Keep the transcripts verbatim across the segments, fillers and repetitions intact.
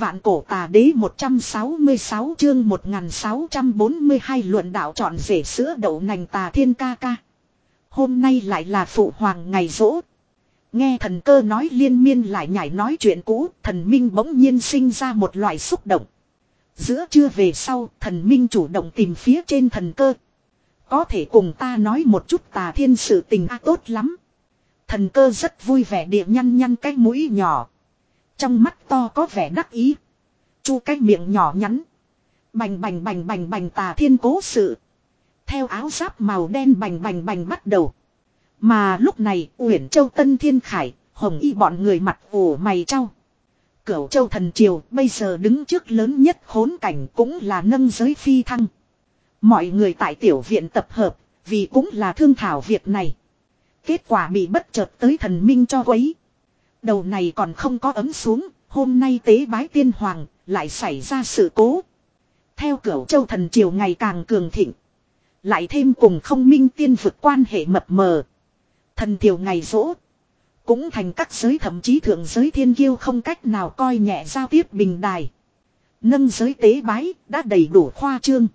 Vạn cổ tà đế một trăm sáu mươi sáu chương một nghìn sáu trăm bốn mươi hai luận đạo chọn rể sữa đậu nành Tà Thiên ca ca. Hôm nay lại là phụ hoàng ngày rỗ. Nghe thần cơ nói liên miên lại nhảy nói chuyện cũ, thần minh bỗng nhiên sinh ra một loại xúc động. Giữa trưa về sau, thần minh chủ động tìm phía trên thần cơ. Có thể cùng ta nói một chút Tà Thiên sự tình a tốt lắm. Thần cơ rất vui vẻ địa nhăn nhăn cái mũi nhỏ. Trong mắt to có vẻ đắc ý. Chu cái miệng nhỏ nhắn. Bành bành bành bành bành Tà Thiên cố sự. Theo áo giáp màu đen bành bành bành bắt đầu. Mà lúc này Uyển Châu Tân Thiên Khải, Hồng Y bọn người mặt ủ mày trao. Cửu Châu Thần Triều bây giờ đứng trước lớn nhất khốn cảnh cũng là nâng giới phi thăng. Mọi người tại tiểu viện tập hợp, vì cũng là thương thảo việc này. Kết quả bị bất chợt tới thần minh cho quấy. Đầu này còn không có ấm xuống, hôm nay tế bái tiên hoàng, lại xảy ra sự cố. Theo Cửu Châu Thần Triều ngày càng cường thịnh. Lại thêm cùng không minh tiên vực quan hệ mập mờ. Thần triều ngày rỗ. Cũng thành các giới thậm chí thượng giới thiên kiêu không cách nào coi nhẹ giao tiếp bình đài. Nâng giới tế bái đã đầy đủ khoa trương.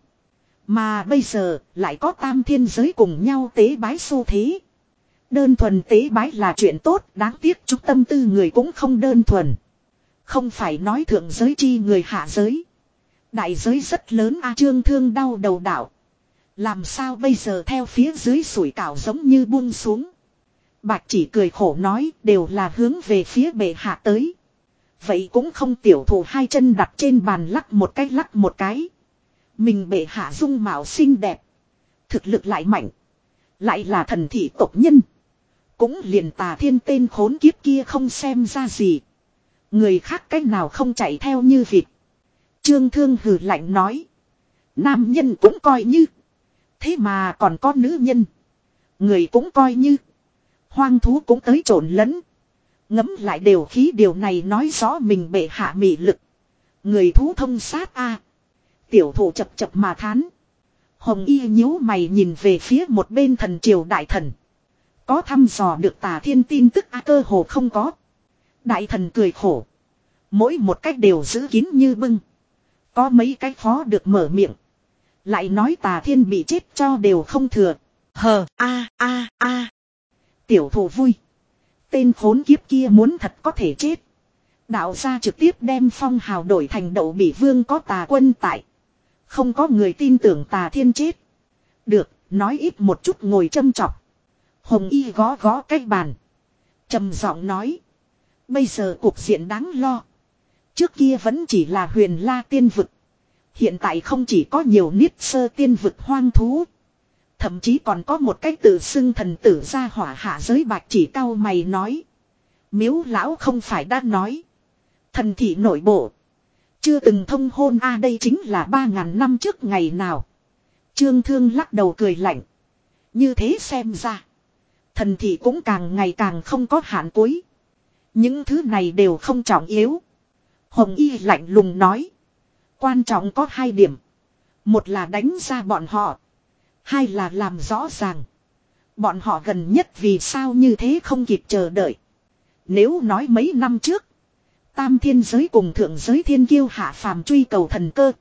Mà bây giờ lại có tam thiên giới cùng nhau tế bái xu thế. Đơn thuần tế bái là chuyện tốt, đáng tiếc chúng tâm tư người cũng không đơn thuần. Không phải nói thượng giới chi người hạ giới. Đại giới rất lớn a Trương Thương đau đầu đảo. Làm sao bây giờ theo phía dưới sủi cảo giống như buông xuống. Bạch chỉ cười khổ nói đều là hướng về phía bệ hạ tới. Vậy cũng không tiểu thủ hai chân đặt trên bàn lắc một cái lắc một cái. Mình bệ hạ dung mạo xinh đẹp. Thực lực lại mạnh. Lại là thần thị tộc nhân. Cũng liền Tà Thiên tên khốn kiếp kia không xem ra gì. Người khác cách nào không chạy theo như vịt. Trương Thương hừ lạnh nói. Nam nhân cũng coi như. Thế mà còn có nữ nhân. Người cũng coi như. Hoang thú cũng tới trộn lẫn. Ngấm lại đều khí điều này nói rõ mình bệ hạ mị lực. Người thú thông sát a. Tiểu thủ chập chập mà thán. Hồng Y nhíu mày nhìn về phía một bên thần triều đại thần. Có thăm dò được Tà Thiên tin tức a cơ hồ không có. Đại thần cười khổ. Mỗi một cách đều giữ kín như bưng. Có mấy cái khó được mở miệng. Lại nói Tà Thiên bị chết cho đều không thừa. Hờ a a a. Tiểu thủ vui. Tên khốn kiếp kia muốn thật có thể chết. Đạo gia trực tiếp đem phong hào đổi thành Đậu Bỉ Vương có Tà quân tại. Không có người tin tưởng Tà Thiên chết. Được, nói ít một chút ngồi châm chọc. Hồng Y gõ gõ cái bàn. Trầm giọng nói. Bây giờ cục diện đáng lo. Trước kia vẫn chỉ là Huyền La tiên vực. Hiện tại không chỉ có nhiều niết sơ tiên vực hoang thú. Thậm chí còn có một cái tự xưng thần tử gia hỏa hạ giới Bạch chỉ cao mày nói. Miếu lão không phải đã nói. Thần thị nội bộ. Chưa từng thông hôn a đây chính là ba ngàn năm trước ngày nào. Trương Thương lắc đầu cười lạnh. Như thế xem ra. Thần thị cũng càng ngày càng không có hạn cuối. Những thứ này đều không trọng yếu. Hồng Y lạnh lùng nói. Quan trọng có hai điểm. Một là đánh ra bọn họ. Hai là làm rõ ràng. Bọn họ gần nhất vì sao như thế không kịp chờ đợi. Nếu nói mấy năm trước. Tam thiên giới cùng thượng giới thiên kiêu hạ phàm truy cầu thần cơ.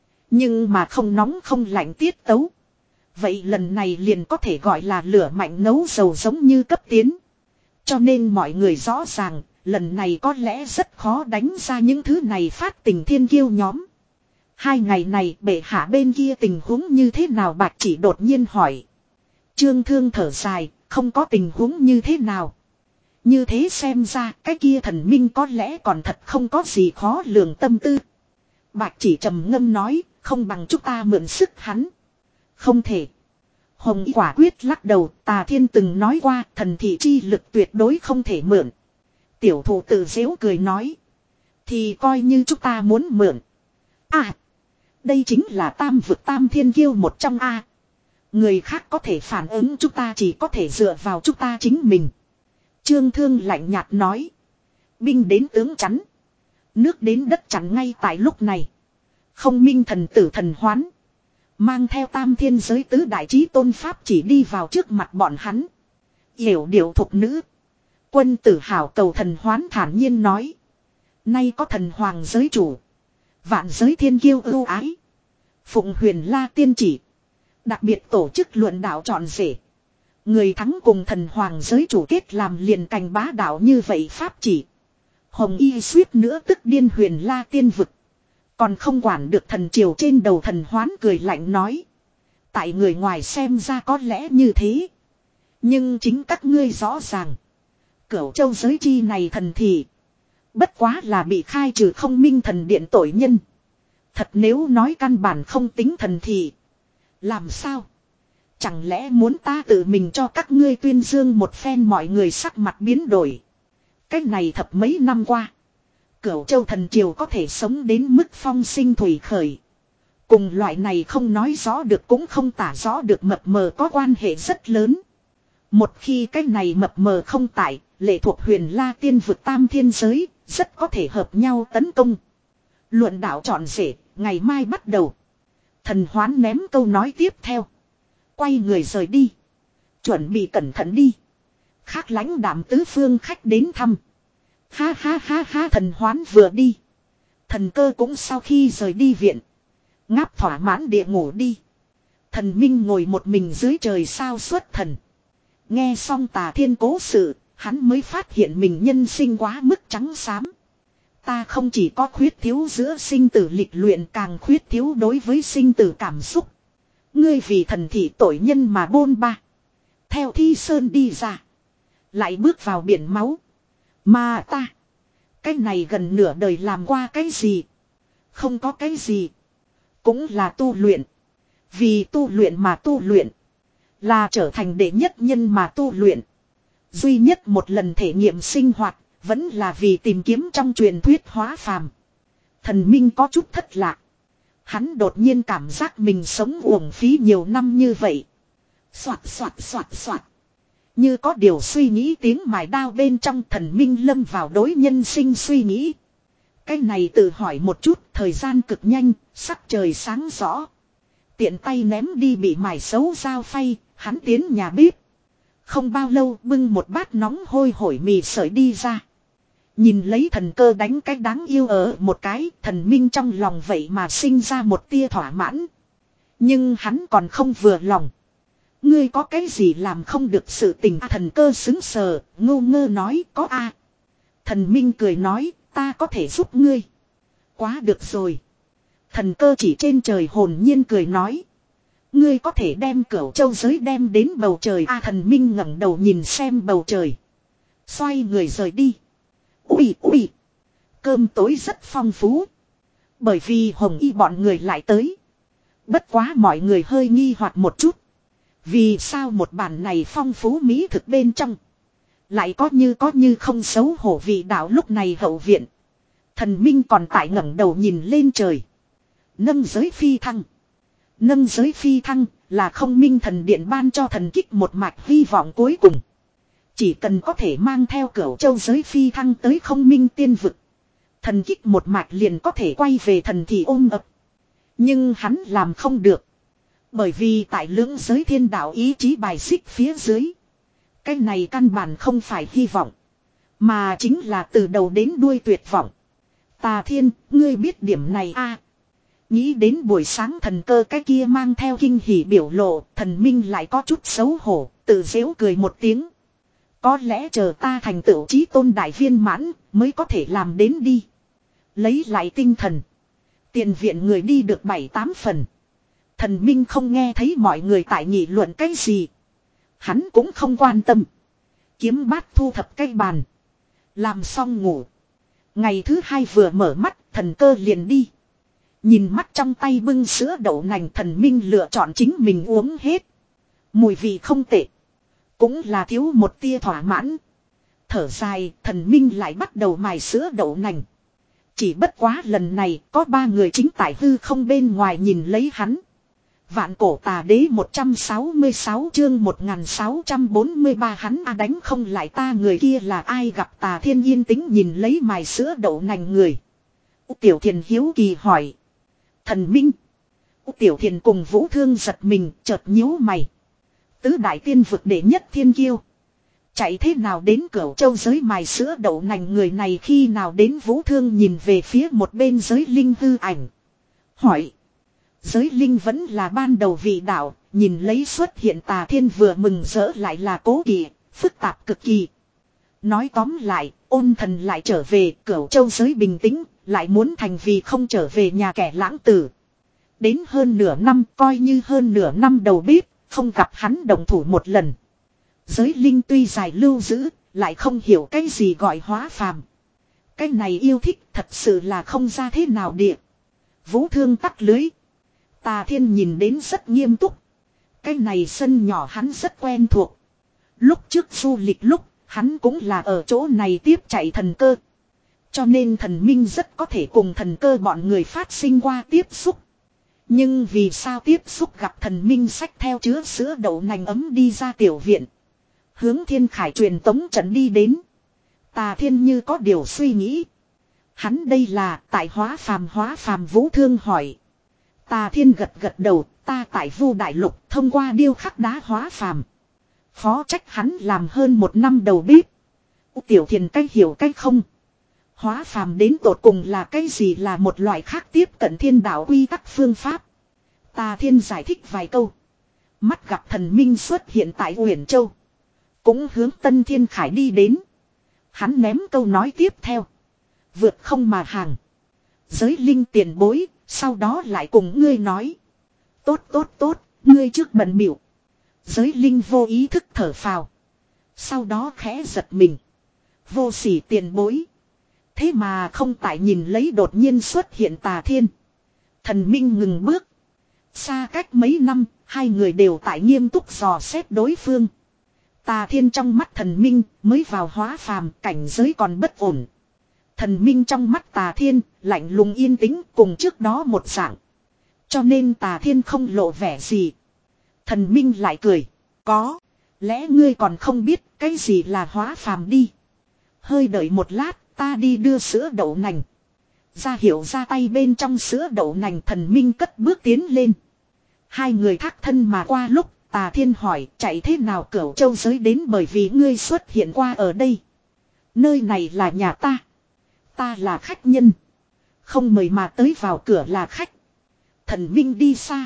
Nhưng mà không nóng không lạnh tiết tấu. Vậy lần này liền có thể gọi là lửa mạnh nấu dầu giống như cấp tiến. Cho nên mọi người rõ ràng. Lần này có lẽ rất khó đánh ra những thứ này phát tình thiên kiêu nhóm. Hai ngày này bệ hạ bên kia tình huống như thế nào Bạch chỉ đột nhiên hỏi. Trương Thương thở dài, không có tình huống như thế nào. Như thế xem ra cái kia thần minh có lẽ còn thật không có gì khó lường tâm tư. Bạch chỉ trầm ngâm nói, không bằng chúng ta mượn sức hắn. Không thể. Hồng Y quả quyết lắc đầu, Tà Thiên từng nói qua thần thị chi lực tuyệt đối không thể mượn. Tiểu thủ tự giễu cười nói. Thì coi như chúng ta muốn mượn. À. Đây chính là tam vực tam thiên kiêu một trong A. Người khác có thể phản ứng chúng ta chỉ có thể dựa vào chúng ta chính mình. Trương Thương lạnh nhạt nói. Binh đến tướng chắn. Nước đến đất chắn ngay tại lúc này. Không minh thần tử thần hoán. Mang theo tam thiên giới tứ đại trí tôn pháp chỉ đi vào trước mặt bọn hắn. Hiểu điệu thục nữ. Quân tử hảo cầu thần hoán thản nhiên nói. Nay có thần hoàng giới chủ. Vạn giới thiên kiêu ưu ái. Phụng huyền la tiên chỉ. Đặc biệt tổ chức luận đạo trọn rể. Người thắng cùng thần hoàng giới chủ kết làm liền cành bá đạo như vậy pháp chỉ. Hồng y suýt nữa tức điên huyền la tiên vực. Còn không quản được thần triều trên đầu thần hoán cười lạnh nói. Tại người ngoài xem ra có lẽ như thế. Nhưng chính các ngươi rõ ràng. Cửu châu giới chi này thần thì. Bất quá là bị khai trừ không minh thần điện tội nhân. Thật nếu nói căn bản không tính thần thì. Làm sao? Chẳng lẽ muốn ta tự mình cho các ngươi tuyên dương một phen mọi người sắc mặt biến đổi. Cách này thập mấy năm qua. Cửu châu thần triều có thể sống đến mức phong sinh thủy khởi. Cùng loại này không nói rõ được cũng không tả rõ được mập mờ có quan hệ rất lớn. Một khi cái này mập mờ không tại, lệ thuộc huyền la tiên vực tam thiên giới, rất có thể hợp nhau tấn công. Luận đạo chọn rể, ngày mai bắt đầu. Thần hoán ném câu nói tiếp theo. Quay người rời đi. Chuẩn bị cẩn thận đi. Khác lãnh đạm tứ phương khách đến thăm. Ha ha ha ha thần hoán vừa đi. Thần cơ cũng sau khi rời đi viện. Ngáp thỏa mãn địa ngủ đi. Thần minh ngồi một mình dưới trời sao xuất thần. Nghe xong tà thiên cố sự, hắn mới phát hiện mình nhân sinh quá mức trắng xám. Ta không chỉ có khuyết thiếu giữa sinh tử lịch luyện càng khuyết thiếu đối với sinh tử cảm xúc. Ngươi vì thần thị tội nhân mà bôn ba. Theo thi sơn đi ra. Lại bước vào biển máu. Mà ta. Cái này gần nửa đời làm qua cái gì. Không có cái gì. Cũng là tu luyện. Vì tu luyện mà tu luyện. Là trở thành đệ nhất nhân mà tu luyện. Duy nhất một lần thể nghiệm sinh hoạt. Vẫn là vì tìm kiếm trong truyền thuyết hóa phàm. Thần minh có chút thất lạc. Hắn đột nhiên cảm giác mình sống uổng phí nhiều năm như vậy. Xoạt xoạt xoạt xoạt. Như có điều suy nghĩ tiếng mài đao bên trong thần minh lâm vào đối nhân sinh suy nghĩ. Cái này tự hỏi một chút, thời gian cực nhanh, sắc trời sáng rõ. Tiện tay ném đi bị mài xấu dao phay, hắn tiến nhà bếp. Không bao lâu bưng một bát nóng hôi hổi mì sợi đi ra. Nhìn lấy thần cơ đánh cách đáng yêu ở một cái, thần minh trong lòng vậy mà sinh ra một tia thỏa mãn. Nhưng hắn còn không vừa lòng. Ngươi có cái gì làm không được sự tình à, thần cơ xứng sờ, ngô ngơ nói có a. À. Thần minh cười nói, ta có thể giúp ngươi. Quá được rồi. Thần cơ chỉ trên trời hồn nhiên cười nói. Ngươi có thể đem cửu châu giới đem đến bầu trời a à, thần minh ngẩng đầu nhìn xem bầu trời. Xoay người rời đi. Ui ui. Cơm tối rất phong phú. Bởi vì hồng y bọn người lại tới. Bất quá mọi người hơi nghi hoặc một chút. Vì sao một bàn này phong phú mỹ thực bên trong. Lại có như có như không xấu hổ vị đạo lúc này hậu viện. Thần minh còn tại ngẩng đầu nhìn lên trời. Nâng giới phi thăng. Nâng giới phi thăng là không minh thần điện ban cho thần kích một mạch hy vọng cuối cùng. Chỉ cần có thể mang theo cửu châu giới phi thăng tới không minh tiên vực. Thần kích một mạch liền có thể quay về thần thị ôm ập. Nhưng hắn làm không được. Bởi vì tại lưỡng giới thiên đạo ý chí bài xích phía dưới. Cái này căn bản không phải hy vọng. Mà chính là từ đầu đến đuôi tuyệt vọng. Tà thiên, ngươi biết điểm này a? À, nghĩ đến buổi sáng thần cơ cái kia mang theo kinh hỉ biểu lộ, thần minh lại có chút xấu hổ, tự giễu cười một tiếng. Có lẽ chờ ta thành tựu chí tôn đại viên mãn, mới có thể làm đến đi. Lấy lại tinh thần. Tiền viện người đi được bảy tám phần. Thần minh không nghe thấy mọi người tại nghị luận cái gì. Hắn cũng không quan tâm. Kiếm bát thu thập cái bàn. Làm xong ngủ. Ngày thứ hai vừa mở mắt, thần cơ liền đi. Nhìn mắt trong tay bưng sữa đậu nành, thần minh lựa chọn chính mình uống hết. Mùi vị không tệ. Cũng là thiếu một tia thỏa mãn. Thở dài, thần minh lại bắt đầu mài sữa đậu nành. Chỉ bất quá lần này có ba người chính tại hư không bên ngoài nhìn lấy hắn. Vạn cổ tà đế một trăm sáu mươi sáu chương một nghìn sáu trăm bốn mươi ba hắn a đánh không lại ta, người kia là ai, gặp Tà Thiên yên tĩnh nhìn lấy mài sữa đậu nành người. Tiểu Thiền hiếu kỳ hỏi. Thần minh. Tiểu Thiền cùng Vũ Thương giật mình chợt nhíu mày. Tứ đại tiên vực đệ nhất thiên kiêu. Chạy thế nào đến Cửu Châu giới mài sữa đậu nành, người này khi nào đến? Vũ Thương nhìn về phía một bên Giới Linh hư ảnh. Hỏi. Giới Linh vẫn là ban đầu vị đạo, nhìn lấy xuất hiện Tà Thiên vừa mừng rỡ lại là cố kỵ, phức tạp cực kỳ. Nói tóm lại, ôn thần lại trở về, Cửu Châu giới bình tĩnh, lại muốn thành vì không trở về nhà kẻ lãng tử. Đến hơn nửa năm, coi như hơn nửa năm đầu bếp, không gặp hắn động thủ một lần. Giới Linh tuy dài lưu giữ, lại không hiểu cái gì gọi hóa phàm. Cái này yêu thích thật sự là không ra thế nào địa. Vũ Thương tắt lưới. Tà Thiên nhìn đến rất nghiêm túc. Cái này sân nhỏ hắn rất quen thuộc. Lúc trước du lịch lúc, hắn cũng là ở chỗ này tiếp chạy thần cơ. Cho nên thần minh rất có thể cùng thần cơ bọn người phát sinh qua tiếp xúc. Nhưng vì sao tiếp xúc gặp thần minh xách theo chứa sữa đậu nành ấm đi ra tiểu viện. Hướng Thiên Khải truyền tống trận đi đến. Tà Thiên như có điều suy nghĩ. Hắn đây là tại hóa phàm hóa phàm Vũ Thương hỏi. Tà Thiên gật gật đầu, ta tại Vu Đại Lục thông qua điêu khắc đá hóa phàm. Phó trách hắn làm hơn một năm đầu bếp. Tiểu Thiền cách hiểu cách không. Hóa phàm đến tột cùng là cái gì, là một loại khác tiếp cận thiên đạo quy tắc phương pháp. Tà Thiên giải thích vài câu. Mắt gặp thần minh xuất hiện tại Uyển Châu. Cũng hướng Tân Thiên Khải đi đến. Hắn ném câu nói tiếp theo. Vượt không mà hàng. Giới Linh tiền bối, sau đó lại cùng ngươi nói. Tốt tốt tốt, ngươi trước bận biểu. Giới Linh vô ý thức thở phào. Sau đó khẽ giật mình. Vô sỉ tiền bối. Thế mà không tại nhìn lấy đột nhiên xuất hiện Tà Thiên. Thần minh ngừng bước. Xa cách mấy năm, hai người đều tại nghiêm túc dò xét đối phương. Tà Thiên trong mắt thần minh mới vào hóa phàm, cảnh giới còn bất ổn. Thần minh trong mắt Tà Thiên lạnh lùng yên tĩnh cùng trước đó một dạng. Cho nên Tà Thiên không lộ vẻ gì. Thần minh lại cười. Có. Lẽ ngươi còn không biết cái gì là hóa phàm đi. Hơi đợi một lát, ta đi đưa sữa đậu nành. Ra hiệu ra tay bên trong sữa đậu nành, thần minh cất bước tiến lên. Hai người thác thân mà qua lúc Tà Thiên hỏi chạy thế nào Cửu Châu giới đến, bởi vì ngươi xuất hiện qua ở đây. Nơi này là nhà ta. Ta là khách nhân. Không mời mà tới vào cửa là khách. Thần minh đi xa.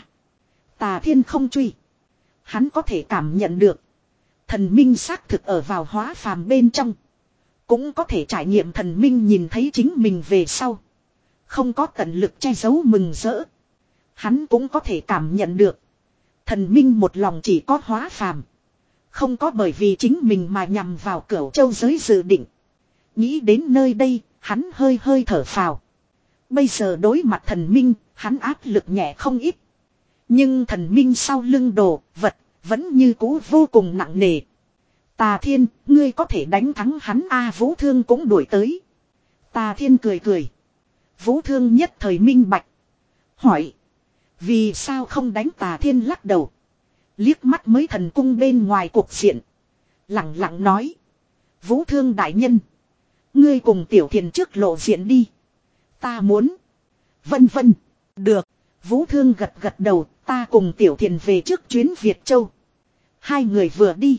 Tà Thiên không truy. Hắn có thể cảm nhận được. Thần minh xác thực ở vào hóa phàm bên trong. Cũng có thể trải nghiệm thần minh nhìn thấy chính mình về sau. Không có tận lực che giấu mừng rỡ. Hắn cũng có thể cảm nhận được. Thần minh một lòng chỉ có hóa phàm. Không có bởi vì chính mình mà nhằm vào Cửu Châu giới dự định. Nghĩ đến nơi đây, hắn hơi hơi thở phào. Bây giờ đối mặt thần minh, hắn áp lực nhẹ không ít. Nhưng thần minh sau lưng đồ, vật, vẫn như cũ vô cùng nặng nề. Tà Thiên, ngươi có thể đánh thắng hắn a? Vũ Thương cũng đuổi tới. Tà Thiên cười cười. Vũ Thương nhất thời minh bạch. Hỏi. Vì sao không đánh? Tà Thiên lắc đầu. Liếc mắt mới thần cung bên ngoài cuộc diện. Lặng lặng nói. Vũ Thương đại nhân. Ngươi cùng Tiểu Thiền trước lộ diện đi. Ta muốn. Vân vân. Được. Vũ Thương gật gật đầu. Ta cùng Tiểu Thiền về trước chuyến Việt Châu. Hai người vừa đi.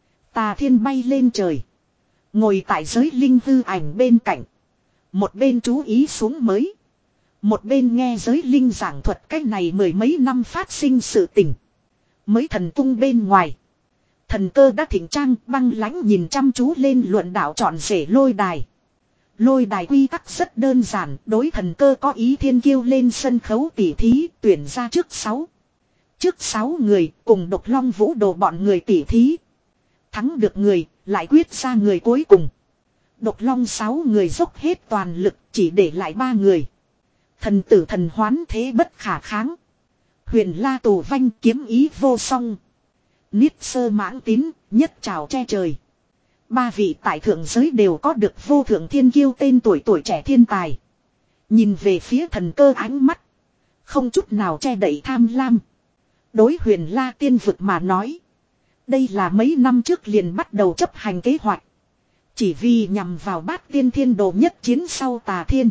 Tà Thiên bay lên trời. Ngồi tại Giới Linh hư ảnh bên cạnh. Một bên chú ý xuống mới. Một bên nghe Giới Linh giảng thuật cách này mười mấy năm phát sinh sự tình. Mới thần cung bên ngoài. Thần cơ đã thỉnh trang băng lãnh nhìn chăm chú lên luận đạo trọn rể lôi đài. Lôi đài quy tắc rất đơn giản. Đối thần cơ có ý thiên kiêu lên sân khấu tỉ thí tuyển ra trước sáu. Trước sáu người cùng Độc Long Vũ Đồ bọn người tỉ thí. Thắng được người lại quyết ra người cuối cùng. Độc Long sáu người dốc hết toàn lực chỉ để lại ba người. Thần tử thần hoán thế bất khả kháng. Huyền La Tù Vanh kiếm ý vô song. Niết Sơ Mãng Tín nhất trào che trời. Ba vị tại thượng giới đều có được vô thượng thiên kiêu tên tuổi tuổi trẻ thiên tài. Nhìn về phía thần cơ ánh mắt. Không chút nào che đậy tham lam. Đối Huyền La tiên vực mà nói. Đây là mấy năm trước liền bắt đầu chấp hành kế hoạch. Chỉ vì nhằm vào Bát Tiên Thiên Đồ nhất chiến sau Tà Thiên.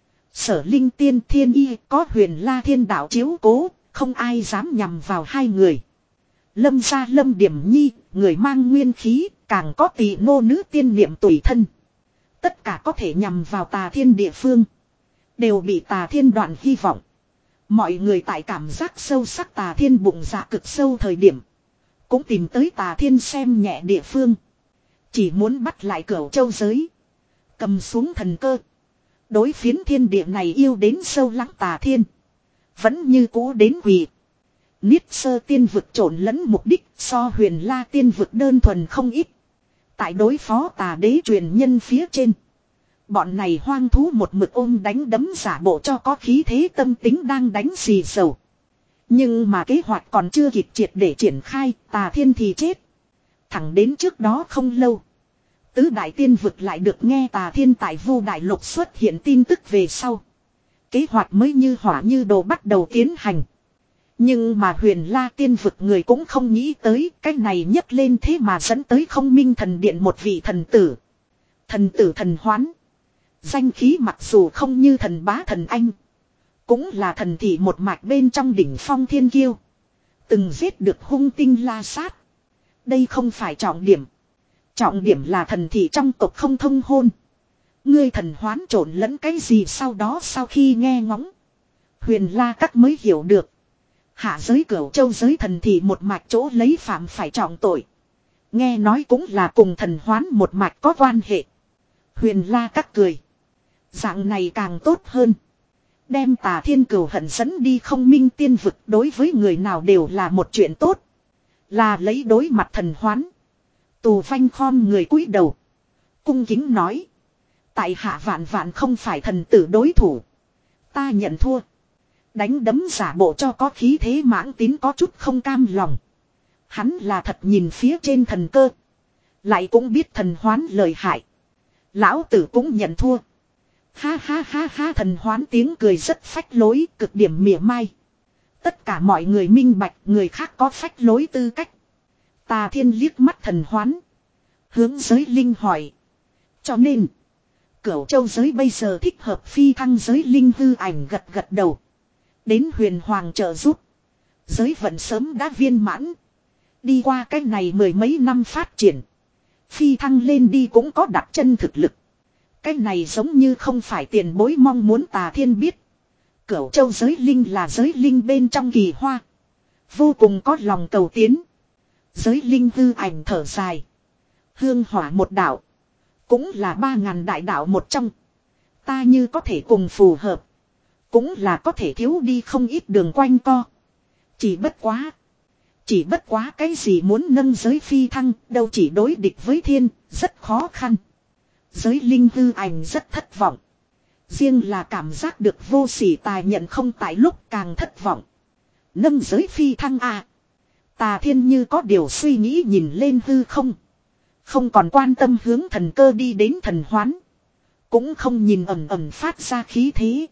Sở Linh Tiên Thiên Y có Huyền La Thiên Đạo chiếu cố, không ai dám nhằm vào hai người. Lâm gia Lâm Điểm Nhi, người mang nguyên khí, càng có tỷ nô nữ tiên niệm tùy thân. Tất cả có thể nhằm vào tà thiên địa phương. Đều bị tà thiên đoạn hy vọng. Mọi người tại cảm giác sâu sắc tà thiên bụng dạ cực sâu thời điểm. Cũng tìm tới tà thiên xem nhẹ địa phương. Chỉ muốn bắt lại Cửu Châu giới. Cầm xuống thần cơ. Đối phiến thiên địa này yêu đến sâu lắng tà thiên. Vẫn như cũ đến quỳ. Niết sơ tiên vực trộn lẫn mục đích so huyền la tiên vực đơn thuần không ít. Tại đối phó tà đế truyền nhân phía trên. Bọn này hoang thú một mực ôm đánh đấm giả bộ cho có khí thế tâm tính đang đánh xì dầu. Nhưng mà kế hoạch còn chưa kịp triệt để triển khai, tà thiên thì chết. Thẳng đến trước đó không lâu. Tứ đại tiên vực lại được nghe tà thiên tại Vu Đại Lục xuất hiện tin tức về sau. Kế hoạch mới như hỏa như đồ bắt đầu tiến hành. Nhưng mà huyền la tiên vực người cũng không nghĩ tới cái này nhấc lên thế mà dẫn tới không minh thần điện một vị thần tử. Thần tử thần hoán. Danh khí mặc dù không như thần bá thần anh. Cũng là thần thị một mạch bên trong đỉnh phong thiên kiêu. Từng giết được hung tinh la sát. Đây không phải trọng điểm. Trọng điểm là thần thị trong tộc không thông hôn. Ngươi thần hoán trộn lẫn cái gì sau đó sau khi nghe ngóng. Huyền la các mới hiểu được. Hạ giới Cửu Châu giới thần thị một mạch chỗ lấy phạm phải trọng tội. Nghe nói cũng là cùng thần hoán một mạch có quan hệ. Huyền la các cười. Dạng này càng tốt hơn. Đem tà thiên cửu hận dẫn đi không minh tiên vực đối với người nào đều là một chuyện tốt. Là lấy đối mặt thần hoán. Tù vanh khom người cúi đầu. Cung kính nói. Tại hạ vạn vạn không phải thần tử đối thủ. Ta nhận thua. Đánh đấm giả bộ cho có khí thế mãng tín có chút không cam lòng. Hắn là thật nhìn phía trên thần cơ. Lại cũng biết thần hoán lời hại. Lão tử cũng nhận thua. Ha ha ha ha, thần hoán tiếng cười rất phách lối, cực điểm mỉa mai. Tất cả mọi người minh bạch người khác có phách lối tư cách. Tà thiên liếc mắt thần hoán. Hướng giới linh hỏi. Cho nên. Cửu Châu giới bây giờ thích hợp phi thăng giới linh hư ảnh gật gật đầu. Đến huyền hoàng trợ giúp. Giới vận sớm đã viên mãn. Đi qua cái này mười mấy năm phát triển. Phi thăng lên đi cũng có đặt chân thực lực. Cái này giống như không phải tiền bối mong muốn tà thiên biết. Cửu Châu giới linh là giới linh bên trong kỳ hoa. Vô cùng có lòng cầu tiến. Giới linh hư ảnh thở dài. Hương hỏa một đạo. Cũng là ba ngàn đại đạo một trong. Ta như có thể cùng phù hợp. Cũng là có thể thiếu đi không ít đường quanh co. Chỉ bất quá. Chỉ bất quá cái gì muốn nâng giới phi thăng. Đâu chỉ đối địch với thiên. Rất khó khăn. Giới linh hư ảnh rất thất vọng. Riêng là cảm giác được vô sỉ tài nhận không tại lúc càng thất vọng. Nâng giới phi thăng à. Tà thiên như có điều suy nghĩ nhìn lên hư không. Không còn quan tâm hướng thần cơ đi đến thần hoán. Cũng không nhìn ẩm ẩm phát ra khí thế.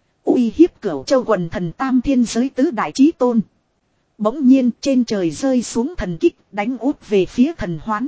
Uy hiếp Cửu Châu quần thần tam thiên giới tứ đại chí tôn. Bỗng nhiên trên trời rơi xuống thần kích đánh út về phía thần hoán.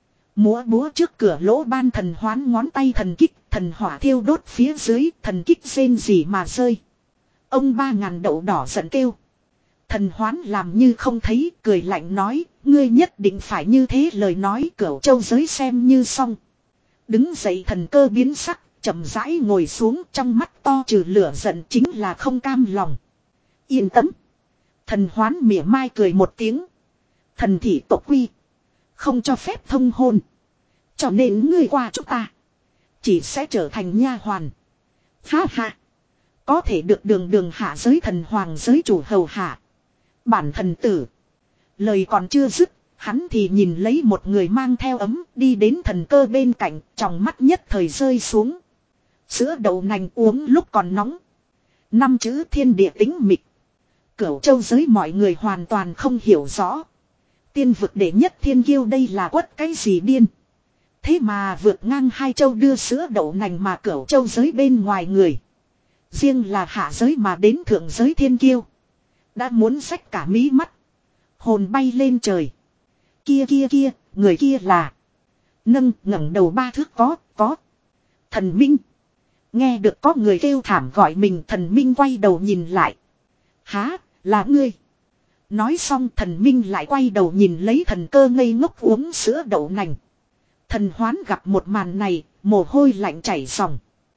Múa búa trước cửa lỗ ban thần hoán ngón tay thần kích, thần hỏa thiêu đốt phía dưới, thần kích rên rỉ mà rơi. Ông ba ngàn đậu đỏ giận kêu. Thần hoán làm như không thấy, cười lạnh nói, ngươi nhất định phải như thế lời nói Cửu Châu giới xem như xong. Đứng dậy thần cơ biến sắc, chậm rãi ngồi xuống trong mắt to trừ lửa giận chính là không cam lòng. Yên tâm. Thần hoán mỉa mai cười một tiếng. Thần thị tộc quy. Không cho phép thông hôn. Cho nên ngươi qua chúng ta. Chỉ sẽ trở thành nha hoàn. Ha ha. Có thể được đường đường hạ giới thần hoàng giới chủ hầu hạ. Bản thần tử. Lời còn chưa dứt. Hắn thì nhìn lấy một người mang theo ấm đi đến thần cơ bên cạnh. Trong mắt nhất thời rơi xuống. Sữa đậu nành uống lúc còn nóng. Năm chữ thiên địa tính mịch. Cửu Châu giới mọi người hoàn toàn không hiểu rõ. Tiên vực đệ nhất thiên kiêu đây là quất cái gì điên. Thế mà vượt ngang hai châu đưa sữa đậu nành mà Cửu Châu giới bên ngoài người. Riêng là hạ giới mà đến thượng giới thiên kiêu. Đã muốn xách cả mí mắt. Hồn bay lên trời. Kia kia kia, người kia là. Nâng ngẩng đầu ba thước có, có. Thần Minh. Nghe được có người kêu thảm gọi mình, thần Minh quay đầu nhìn lại. Há, là ngươi. Nói xong thần Minh lại quay đầu nhìn lấy thần cơ ngây ngốc uống sữa đậu nành. Thần Hoán gặp một màn này, mồ hôi lạnh chảy ròng.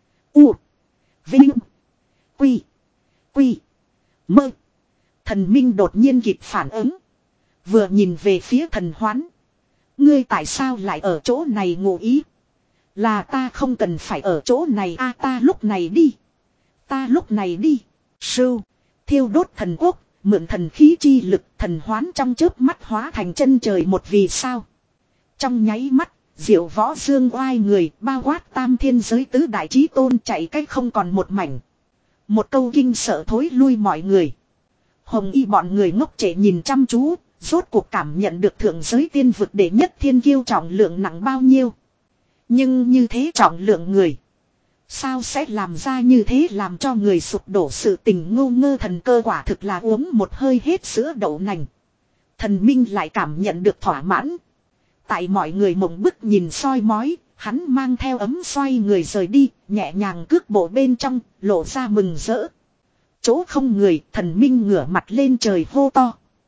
U. Vinh. Quy. Quy. Mơ. Thần Minh đột nhiên kịp phản ứng. Vừa nhìn về phía thần Hoán. Ngươi tại sao lại ở chỗ này ngụ ý? Là ta không cần phải ở chỗ này a, ta lúc này đi. Ta lúc này đi. Sưu. Thiêu đốt thần quốc, mượn thần khí chi lực, thần Hoán trong chớp mắt hóa thành chân trời một vì sao. Trong nháy mắt, diệu võ dương oai người, bao quát tam thiên giới tứ đại chí tôn chạy cách không còn một mảnh. Một câu kinh sợ thối lui mọi người. Hồng y bọn người ngốc trệ nhìn chăm chú, rốt cuộc cảm nhận được thượng giới tiên vực đệ nhất thiên kiêu trọng lượng nặng bao nhiêu. Nhưng như thế trọng lượng người, sao sẽ làm ra như thế làm cho người sụp đổ sự tình? Ngô ngơ thần cơ quả thực là uống một hơi hết sữa đậu nành. Thần Minh lại cảm nhận được thỏa mãn. Tại mọi người mộng bức nhìn soi mói, hắn mang theo ấm xoay người rời đi, nhẹ nhàng cước bộ bên trong, lộ ra mừng rỡ. Chỗ không người, thần Minh ngửa mặt lên trời hô to.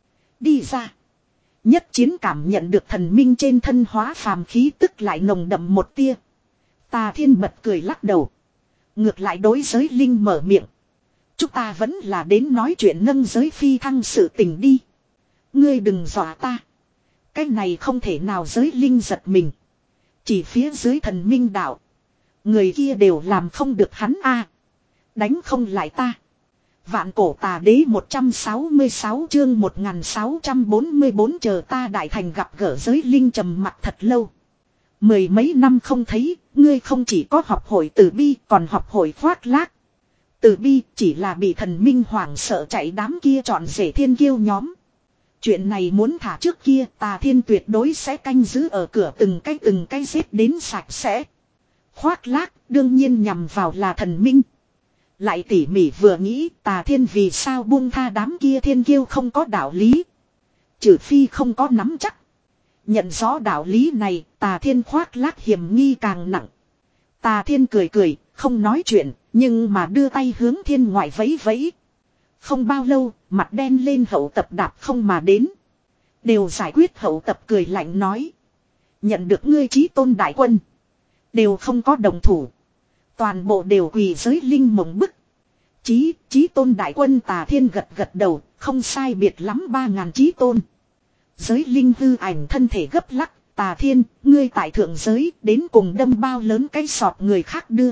Đi ra. Nhất chiến cảm nhận được thần Minh trên thân hóa phàm khí tức lại nồng đậm một tia. Tà Thiên bật cười lắc đầu. Ngược lại đối giới linh mở miệng. Chúng ta vẫn là đến nói chuyện nâng giới phi thăng sự tình đi. Ngươi đừng dọa ta. Cái này không thể nào, giới linh giật mình. Chỉ phía dưới thần Minh đạo. Người kia đều làm không được hắn a, đánh không lại ta. Vạn cổ tà đế một trăm sáu mươi sáu chương một nghìn sáu trăm bốn mươi bốn chờ ta đại thành gặp gỡ giới linh trầm mặt thật lâu. Mười mấy năm không thấy, ngươi không chỉ có học hội từ bi còn học hội khoác lác. Từ bi chỉ là bị thần Minh hoảng sợ chạy đám kia chọn rể thiên kiêu nhóm. Chuyện này muốn thả trước kia, Tà Thiên tuyệt đối sẽ canh giữ ở cửa từng cái từng cái giết đến sạch sẽ. Khoác lác đương nhiên nhằm vào là thần Minh. Lại tỉ mỉ vừa nghĩ, Tà Thiên vì sao buông tha đám kia thiên kiêu không có đạo lý. Trừ phi không có nắm chắc. Nhận rõ đạo lý này, Tà Thiên khoác lác hiểm nghi càng nặng. Tà Thiên cười cười, không nói chuyện, nhưng mà đưa tay hướng thiên ngoại vẫy vẫy. Không bao lâu, mặt đen lên hậu tập đạp không mà đến. Đều giải quyết hậu tập cười lạnh nói. Nhận được ngươi chí tôn đại quân. Đều không có đồng thủ. Toàn bộ đều quỳ giới linh mộng bức. Chí, chí tôn đại quân. Tà Thiên gật gật đầu, không sai biệt lắm ba ngàn chí tôn. Giới linh hư ảnh thân thể gấp lắc. Tà Thiên, ngươi tại thượng giới đến cùng đâm bao lớn cái sọt người khác đưa.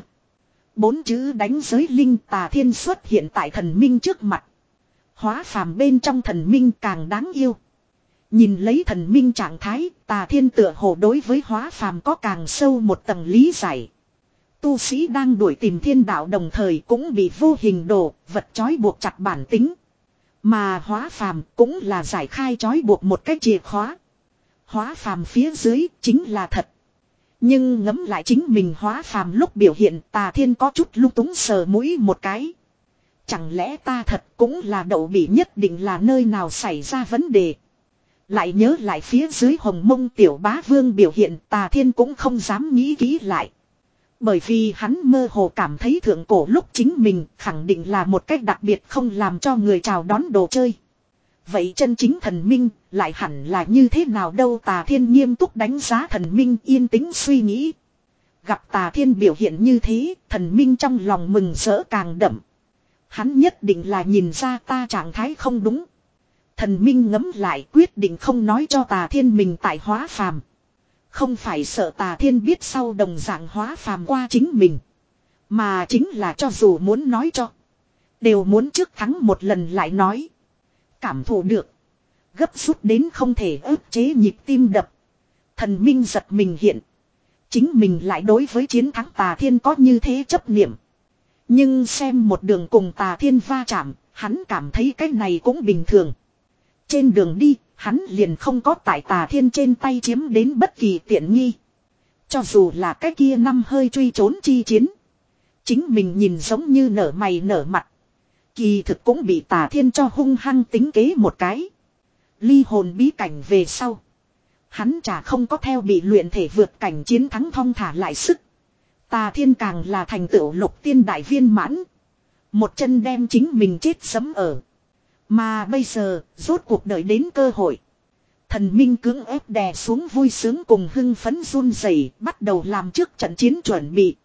Bốn chữ đánh giới linh. Tà Thiên xuất hiện tại thần Minh trước mặt. Hóa phàm bên trong thần Minh càng đáng yêu. Nhìn lấy thần Minh trạng thái, Tà Thiên tựa hồ đối với hóa phàm có càng sâu một tầng lý giải. Tu sĩ đang đuổi tìm thiên đạo đồng thời cũng bị vô hình đồ, vật trói buộc chặt bản tính. Mà hóa phàm cũng là giải khai trói buộc một cái chìa khóa. Hóa phàm phía dưới chính là thật. Nhưng ngẫm lại chính mình hóa phàm lúc biểu hiện, Tà Thiên có chút lung túng sờ mũi một cái. Chẳng lẽ ta thật cũng là đậu bị, nhất định là nơi nào xảy ra vấn đề. Lại nhớ lại phía dưới hồng mông tiểu bá vương biểu hiện, Tà Thiên cũng không dám nghĩ kỹ lại. Bởi vì hắn mơ hồ cảm thấy thượng cổ lúc chính mình khẳng định là một cách đặc biệt không làm cho người chào đón đồ chơi. Vậy chân chính thần Minh lại hẳn là như thế nào đâu? Tà Thiên nghiêm túc đánh giá thần Minh, yên tĩnh suy nghĩ. Gặp Tà Thiên biểu hiện như thế, thần Minh trong lòng mừng rỡ càng đậm. Hắn nhất định là nhìn ra ta trạng thái không đúng. Thần Minh ngẫm lại quyết định không nói cho Tà Thiên mình tại hóa phàm. Không phải sợ Tà Thiên biết sau đồng dạng hóa phàm qua chính mình. Mà chính là cho dù muốn nói cho. Đều muốn trước thắng một lần lại nói. Cảm thụ được. Gấp rút đến không thể ức chế nhịp tim đập. Thần Minh giật mình hiện. Chính mình lại đối với chiến thắng Tà Thiên có như thế chấp niệm. Nhưng xem một đường cùng Tà Thiên va chạm, hắn cảm thấy cái này cũng bình thường. Trên đường đi, hắn liền không có tại Tà Thiên trên tay chiếm đến bất kỳ tiện nghi. Cho dù là cái kia năm hơi truy trốn chi chiến. Chính mình nhìn giống như nở mày nở mặt. Kỳ thực cũng bị Tà Thiên cho hung hăng tính kế một cái. Ly hồn bí cảnh về sau. Hắn chả không có theo bị luyện thể vượt cảnh chiến thắng thong thả lại sức. Tà Thiên càng là thành tựu lục tiên đại viên mãn. Một chân đem chính mình chết sấm ở. Mà bây giờ, rốt cuộc đợi đến cơ hội. Thần minh cưỡng ép đè xuống vui sướng cùng hưng phấn run rẩy, bắt đầu làm trước trận chiến chuẩn bị.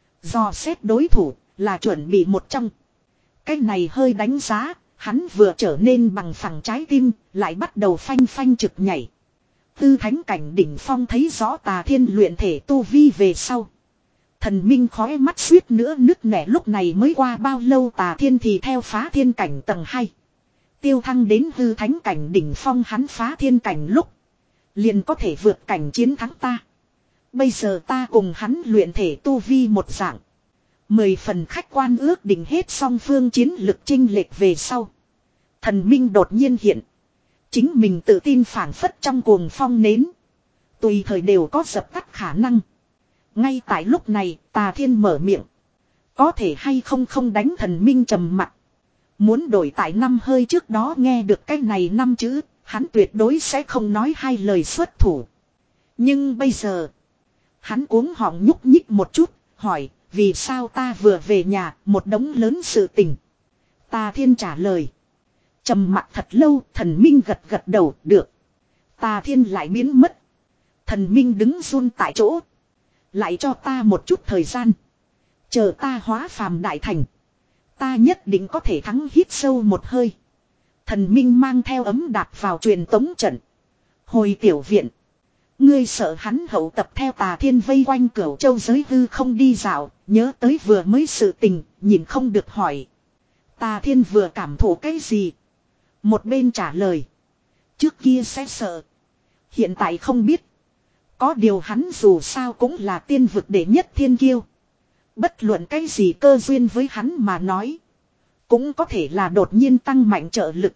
Dò xét đối thủ là chuẩn bị một trong. Cái này hơi đánh giá, hắn vừa trở nên bằng phẳng trái tim, lại bắt đầu phanh phanh trực nhảy. Tư thánh cảnh đỉnh phong thấy rõ Tà Thiên luyện thể tu vi về sau. Thần minh khói mắt suýt nữa nứt nẻ, lúc này mới qua bao lâu Tà Thiên thì theo phá thiên cảnh tầng hai. Tiêu thăng đến hư thánh cảnh đỉnh phong, hắn phá thiên cảnh lúc liền có thể vượt cảnh chiến thắng ta. Bây giờ ta cùng hắn luyện thể tu vi một dạng. Mười phần khách quan ước định hết song phương chiến lực chênh lệch về sau. Thần minh đột nhiên hiện. Chính mình tự tin phảng phất trong cuồng phong nến. Tùy thời đều có dập tắt khả năng. Ngay tại lúc này Tà Thiên mở miệng. Có thể hay không không đánh, thần minh trầm mặt. Muốn đổi tại năm hơi trước đó nghe được cái này năm chữ, hắn tuyệt đối sẽ không nói hai lời xuất thủ. Nhưng bây giờ, hắn cuống họng nhúc nhích một chút, hỏi, vì sao ta vừa về nhà, một đống lớn sự tình. Tà Thiên trả lời. Trầm mặc thật lâu, thần minh gật gật đầu, được. Tà Thiên lại biến mất. Thần minh đứng run tại chỗ. Lại cho ta một chút thời gian. Chờ ta hóa phàm đại thành. Ta nhất định có thể thắng, hít sâu một hơi. Thần minh mang theo ấm đạp vào truyền tống trận. Hồi tiểu viện. Ngươi sợ hắn hậu tập theo Tà Thiên vây quanh Cửu Châu giới hư không đi dạo. Nhớ tới vừa mới sự tình, nhìn không được hỏi. Tà Thiên vừa cảm thụ cái gì? Một bên trả lời. Trước kia sẽ sợ. Hiện tại không biết. Có điều hắn dù sao cũng là tiên vực đệ nhất thiên kiêu. Bất luận cái gì cơ duyên với hắn mà nói. Cũng có thể là đột nhiên tăng mạnh trợ lực.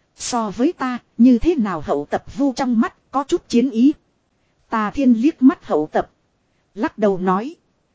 So với ta, như thế nào hậu tập vu trong mắt, có chút chiến ý. Tà Thiên liếc mắt hậu tập. Lắc đầu nói.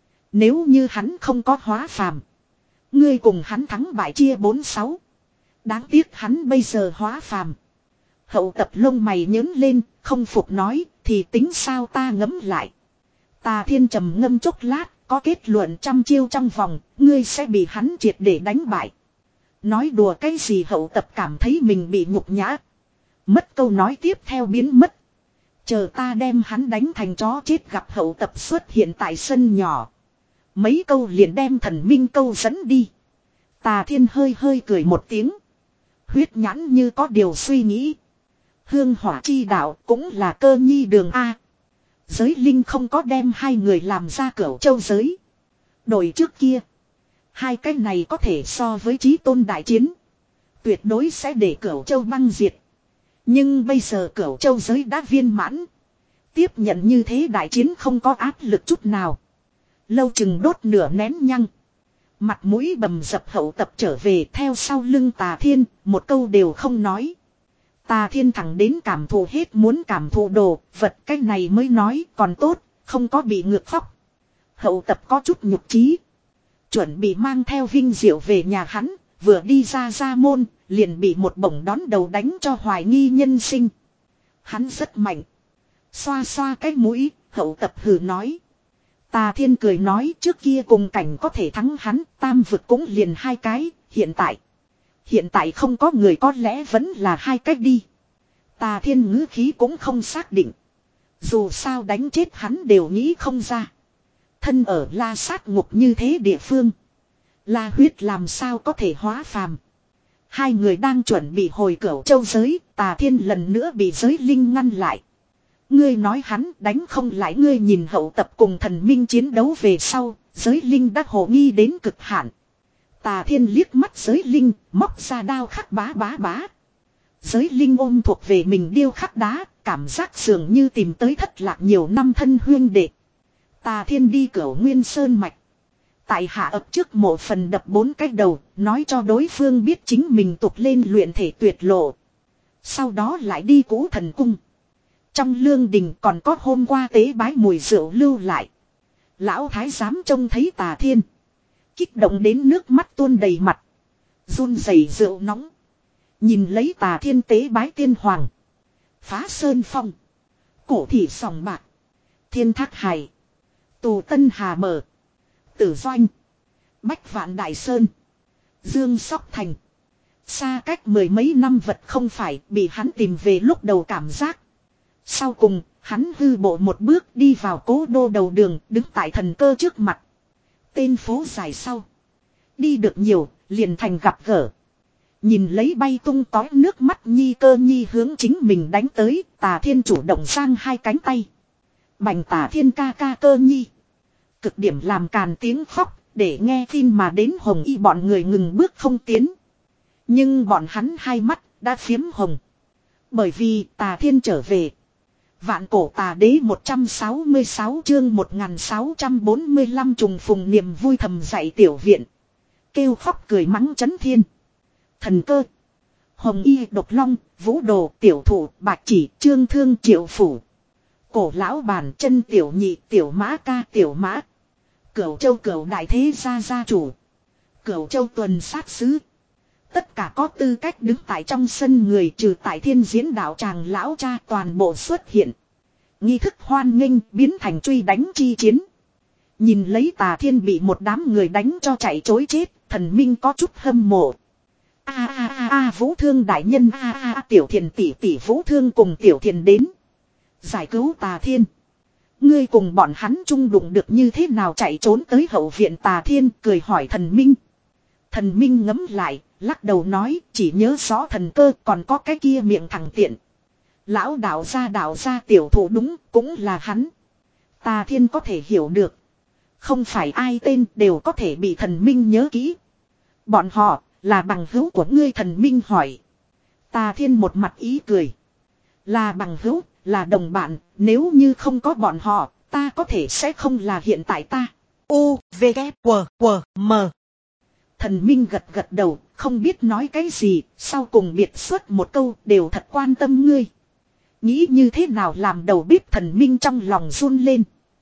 Nếu như hắn không có hóa phàm. Ngươi cùng hắn thắng bại chia bốn sáu. Đáng tiếc hắn bây giờ hóa phàm. Hậu tập lông mày nhớn lên, không phục nói, thì tính sao ta ngẫm lại. Tà Thiên trầm ngâm chốc lát, có kết luận trăm chiêu trong vòng, ngươi sẽ bị hắn triệt để đánh bại. Nói đùa cái gì, hậu tập cảm thấy mình bị nhục nhã. Mất câu nói tiếp theo biến mất. Chờ ta đem hắn đánh thành chó chết, gặp hậu tập xuất hiện tại sân nhỏ. Mấy câu liền đem thần minh câu dẫn đi. Tà Thiên hơi hơi cười một tiếng. Huyết nhãn như có điều suy nghĩ. Hương hỏa chi đạo cũng là cơ nhi đường A. Giới linh không có đem hai người làm ra Cửu Châu giới. Đổi trước kia. Hai cái này có thể so với chí tôn đại chiến. Tuyệt đối sẽ để Cửu Châu băng diệt. Nhưng bây giờ Cửu Châu giới đã viên mãn. Tiếp nhận như thế đại chiến không có áp lực chút nào. Lâu chừng đốt nửa nén nhăng. Mặt mũi bầm dập hậu tập trở về theo sau lưng Tà Thiên, một câu đều không nói. Tà Thiên thẳng đến cảm thụ hết muốn cảm thụ đồ, vật cái này mới nói còn tốt, không có bị ngược phóc. Hậu tập có chút nhục trí. Chuẩn bị mang theo Vinh Diệu về nhà hắn, vừa đi ra ra môn, liền bị một bổng đón đầu đánh cho hoài nghi nhân sinh. Hắn rất mạnh. Xoa xoa cái mũi, hậu tập hừ nói. Tà Thiên cười nói, trước kia cùng cảnh có thể thắng hắn, tam vực cũng liền hai cái, hiện tại. Hiện tại không có người, có lẽ vẫn là hai cách đi. Tà Thiên ngữ khí cũng không xác định. Dù sao đánh chết hắn đều nghĩ không ra. Thân ở La Sát Ngục như thế địa phương. La Huyết làm sao có thể hóa phàm. Hai người đang chuẩn bị hồi Cửu Châu giới, Tà Thiên lần nữa bị giới linh ngăn lại. Ngươi nói hắn đánh không lại, ngươi nhìn hậu tập cùng thần minh chiến đấu về sau, giới linh đã hồ nghi đến cực hạn. Tà Thiên liếc mắt giới linh, móc ra đao khắc bá bá bá. Giới linh ôm thuộc về mình điêu khắc đá, cảm giác dường như tìm tới thất lạc nhiều năm thân huyên đệ. Tà Thiên đi Cửu Nguyên Sơn mạch. Tại hạ ập trước mộ phần đập bốn cái đầu, nói cho đối phương biết chính mình tục lên luyện thể tuyệt lộ. Sau đó lại đi Cũ Thần Cung. Trong lương đình còn có hôm qua tế bái mùi rượu lưu lại. Lão thái giám trông thấy Tà Thiên. Kích động đến nước mắt tuôn đầy mặt. Run rẩy rượu nóng. Nhìn lấy Tà Thiên tế bái tiên hoàng. Phá sơn phong. Cổ thị sòng bạc. Thiên thác hải. Tù Tân Hà mở. Tử Doanh. Bách Vạn Đại Sơn. Dương Sóc Thành. Xa cách mười mấy năm vật không phải, bị hắn tìm về lúc đầu cảm giác. Sau cùng, hắn hư bộ một bước đi vào cố đô đầu đường, đứng tại thần cơ trước mặt. Tên phố dài sau. Đi được nhiều, liền thành gặp gỡ. Nhìn lấy bay tung tói nước mắt Nhi Cơ Nhi hướng chính mình đánh tới, Tà Thiên chủ động sang hai cánh tay. Bành Tà Thiên ca ca Cơ Nhi. Cực điểm làm càn tiếng khóc, để nghe tin mà đến Hồng Y bọn người ngừng bước không tiến. Nhưng bọn hắn hai mắt đã phiếm hồng. Bởi vì Tà Thiên trở về. Vạn cổ tà đế một trăm sáu mươi sáu chương một nghìn sáu trăm bốn mươi lăm trùng phùng niềm vui thầm dậy tiểu viện. Kêu khóc cười mắng chấn thiên. Thần cơ. Hồng Y độc long, vũ đồ, tiểu thủ, bạch chỉ, trương thương triệu phủ. Cổ lão bản chân tiểu nhị, tiểu mã ca, tiểu mã. Cửu châu cửu đại thế gia gia chủ. Cửu châu tuần sát sứ. Tất cả có tư cách đứng tại trong sân người trừ tại thiên diễn đạo tràng lão cha toàn bộ xuất hiện. Nghi thức hoan nghênh biến thành truy đánh chi chiến. Nhìn lấy Tà Thiên bị một đám người đánh cho chạy chối chết, thần minh có chút hâm mộ. A a a a Vũ Thương đại nhân a a a tiểu thiền tỷ tỷ Vũ Thương cùng tiểu thiền đến. Giải cứu Tà Thiên. Ngươi cùng bọn hắn chung đụng được như thế nào chạy trốn tới hậu viện Tà Thiên cười hỏi thần minh. Thần minh ngấm lại, lắc đầu nói chỉ nhớ rõ thần cơ còn có cái kia miệng thằng tiện. Lão đạo gia đạo gia tiểu thủ đúng cũng là hắn. Tà Thiên có thể hiểu được. Không phải ai tên đều có thể bị thần minh nhớ kỹ. Bọn họ là bằng hữu của ngươi thần minh hỏi. Tà Thiên một mặt ý cười. Là bằng hữu, là đồng bạn, nếu như không có bọn họ, ta có thể sẽ không là hiện tại ta. U, V, K, W, W, M. Thần minh gật gật đầu, không biết nói cái gì, sau cùng biệt xuất một câu đều thật quan tâm ngươi. Nghĩ như thế nào làm đầu bếp thần minh trong lòng run lên.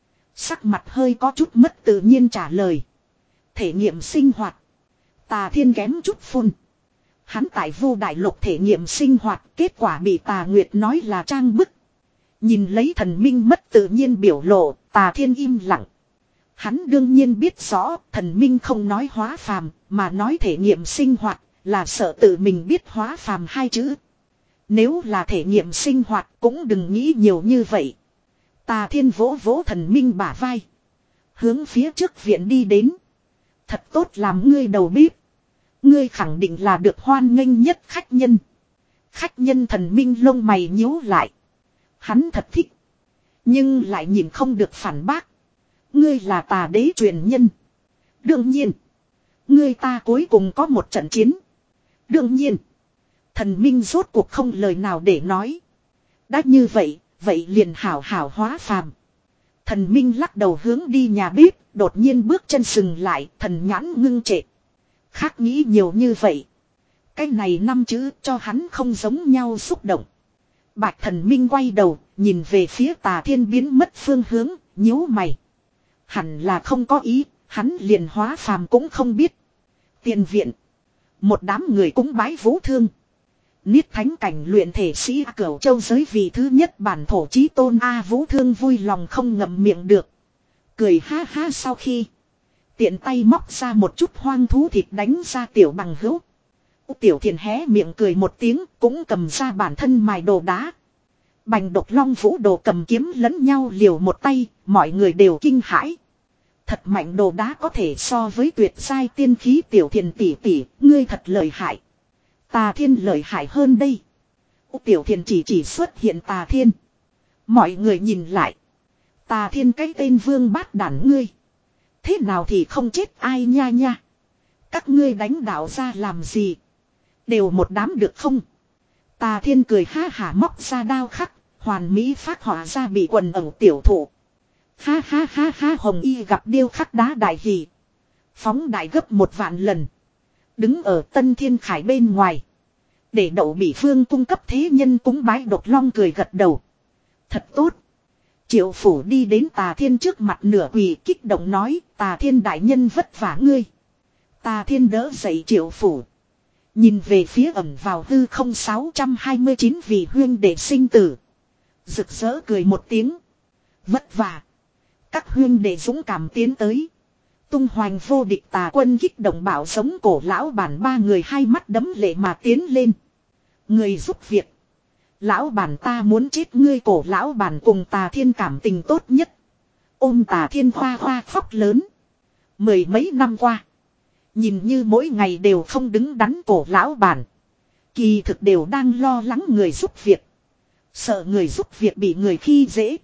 Sắc mặt hơi có chút mất tự nhiên trả lời. Thể nghiệm sinh hoạt. Tà Thiên kém chút phun. Hắn tại Vu Đại Lục thể nghiệm sinh hoạt, kết quả bị Tà Nguyệt nói là trang bức. Nhìn lấy thần minh mất tự nhiên biểu lộ, Tà Thiên im lặng. Hắn đương nhiên biết rõ, thần minh không nói hóa phàm, mà nói thể nghiệm sinh hoạt, là sợ tự mình biết hóa phàm hai chữ. Nếu là thể nghiệm sinh hoạt cũng đừng nghĩ nhiều như vậy. Tà Thiên vỗ vỗ thần minh bả vai. Hướng phía trước viện đi đến. Thật tốt làm ngươi đầu bếp. Ngươi khẳng định là được hoan nghênh nhất khách nhân. Khách nhân thần minh lông mày nhíu lại. Hắn thật thích. Nhưng lại nhìn không được phản bác. Ngươi là Tà đế truyền nhân. Đương nhiên. Ngươi ta cuối cùng có một trận chiến. Đương nhiên. Thần minh rốt cuộc không lời nào để nói. Đã như vậy, vậy liền hảo hảo hóa phàm. Thần minh lắc đầu hướng đi nhà bếp, đột nhiên bước chân sừng lại, thần nhãn ngưng trệ. Khác nghĩ nhiều như vậy. Cái này năm chữ cho hắn không giống nhau xúc động. Bạch thần minh quay đầu, nhìn về phía Tà Thiên biến mất phương hướng, nhíu mày. Hẳn là không có ý, hắn liền hóa phàm cũng không biết. Tiền viện. Một đám người cúng bái Vũ Thương. Niết thánh cảnh luyện thể sĩ Cửu Châu giới vì thứ nhất bản thổ chí tôn A Vũ Thương vui lòng không ngậm miệng được. Cười ha ha sau khi. Tiện tay móc ra một chút hoang thú thịt đánh ra tiểu bằng hữu. Tiểu Thiền hé miệng cười một tiếng cũng cầm ra bản thân mài đồ đá. Bành độc long vũ đồ cầm kiếm lẫn nhau liều một tay, mọi người đều kinh hãi. Thật mạnh đồ đá có thể so với tuyệt giai tiên khí Tiểu Thiền tỷ tỷ, ngươi thật lợi hại. Tà Thiên lợi hại hơn đây. Tiểu Thiền chỉ chỉ xuất hiện Tà Thiên. Mọi người nhìn lại. Tà Thiên cái tên vương bát đản ngươi. Thế nào thì không chết ai nha nha. Các ngươi đánh đạo ra làm gì. Đều một đám được không. Tà Thiên cười ha hả móc ra đao khắc. Hoàn mỹ phát họa ra bị quần ẩu tiểu thụ. Ha ha ha ha Hồng Y gặp điêu khắc đá đại hỷ. Phóng đại gấp một vạn lần. Đứng ở Tân Thiên Khải bên ngoài. Để đậu bị phương cung cấp thế nhân cúng bái độc long cười gật đầu. Thật tốt. Triệu phủ đi đến Tà Thiên trước mặt nửa quỳ kích động nói Tà Thiên đại nhân vất vả ngươi. Tà Thiên đỡ dậy Triệu phủ. Nhìn về phía ẩn vào hư không sáu trăm hai mươi chín vì huyên để sinh tử. Rực rỡ cười một tiếng. Vất vả. Các huyên để dũng cảm tiến tới. Tung hoành vô địch Tà quân kích động bảo sống cổ lão bản ba người hai mắt đấm lệ mà tiến lên. Người giúp việc. Lão bản ta muốn chết ngươi, cổ lão bản cùng Tà Thiên cảm tình tốt nhất. Ôm Tà Thiên hoa hoa khóc lớn. Mười mấy năm qua. Nhìn như mỗi ngày đều không đứng đắn, cổ lão bản. Kỳ thực đều đang lo lắng người giúp việc. Sợ người giúp việc bị người khi dễ.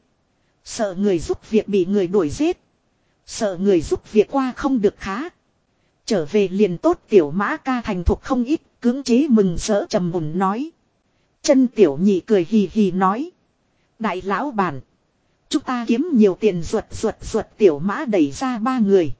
Sợ người giúp việc bị người đuổi giết. Sợ người giúp việc qua không được khá. Trở về liền tốt, tiểu mã ca thành thục không ít, cưỡng chế mừng rỡ trầm mùn nói. Chân tiểu nhị cười hì hì nói. Đại lão bản. Chúng ta kiếm nhiều tiền, ruột ruột ruột, tiểu mã đẩy ra ba người.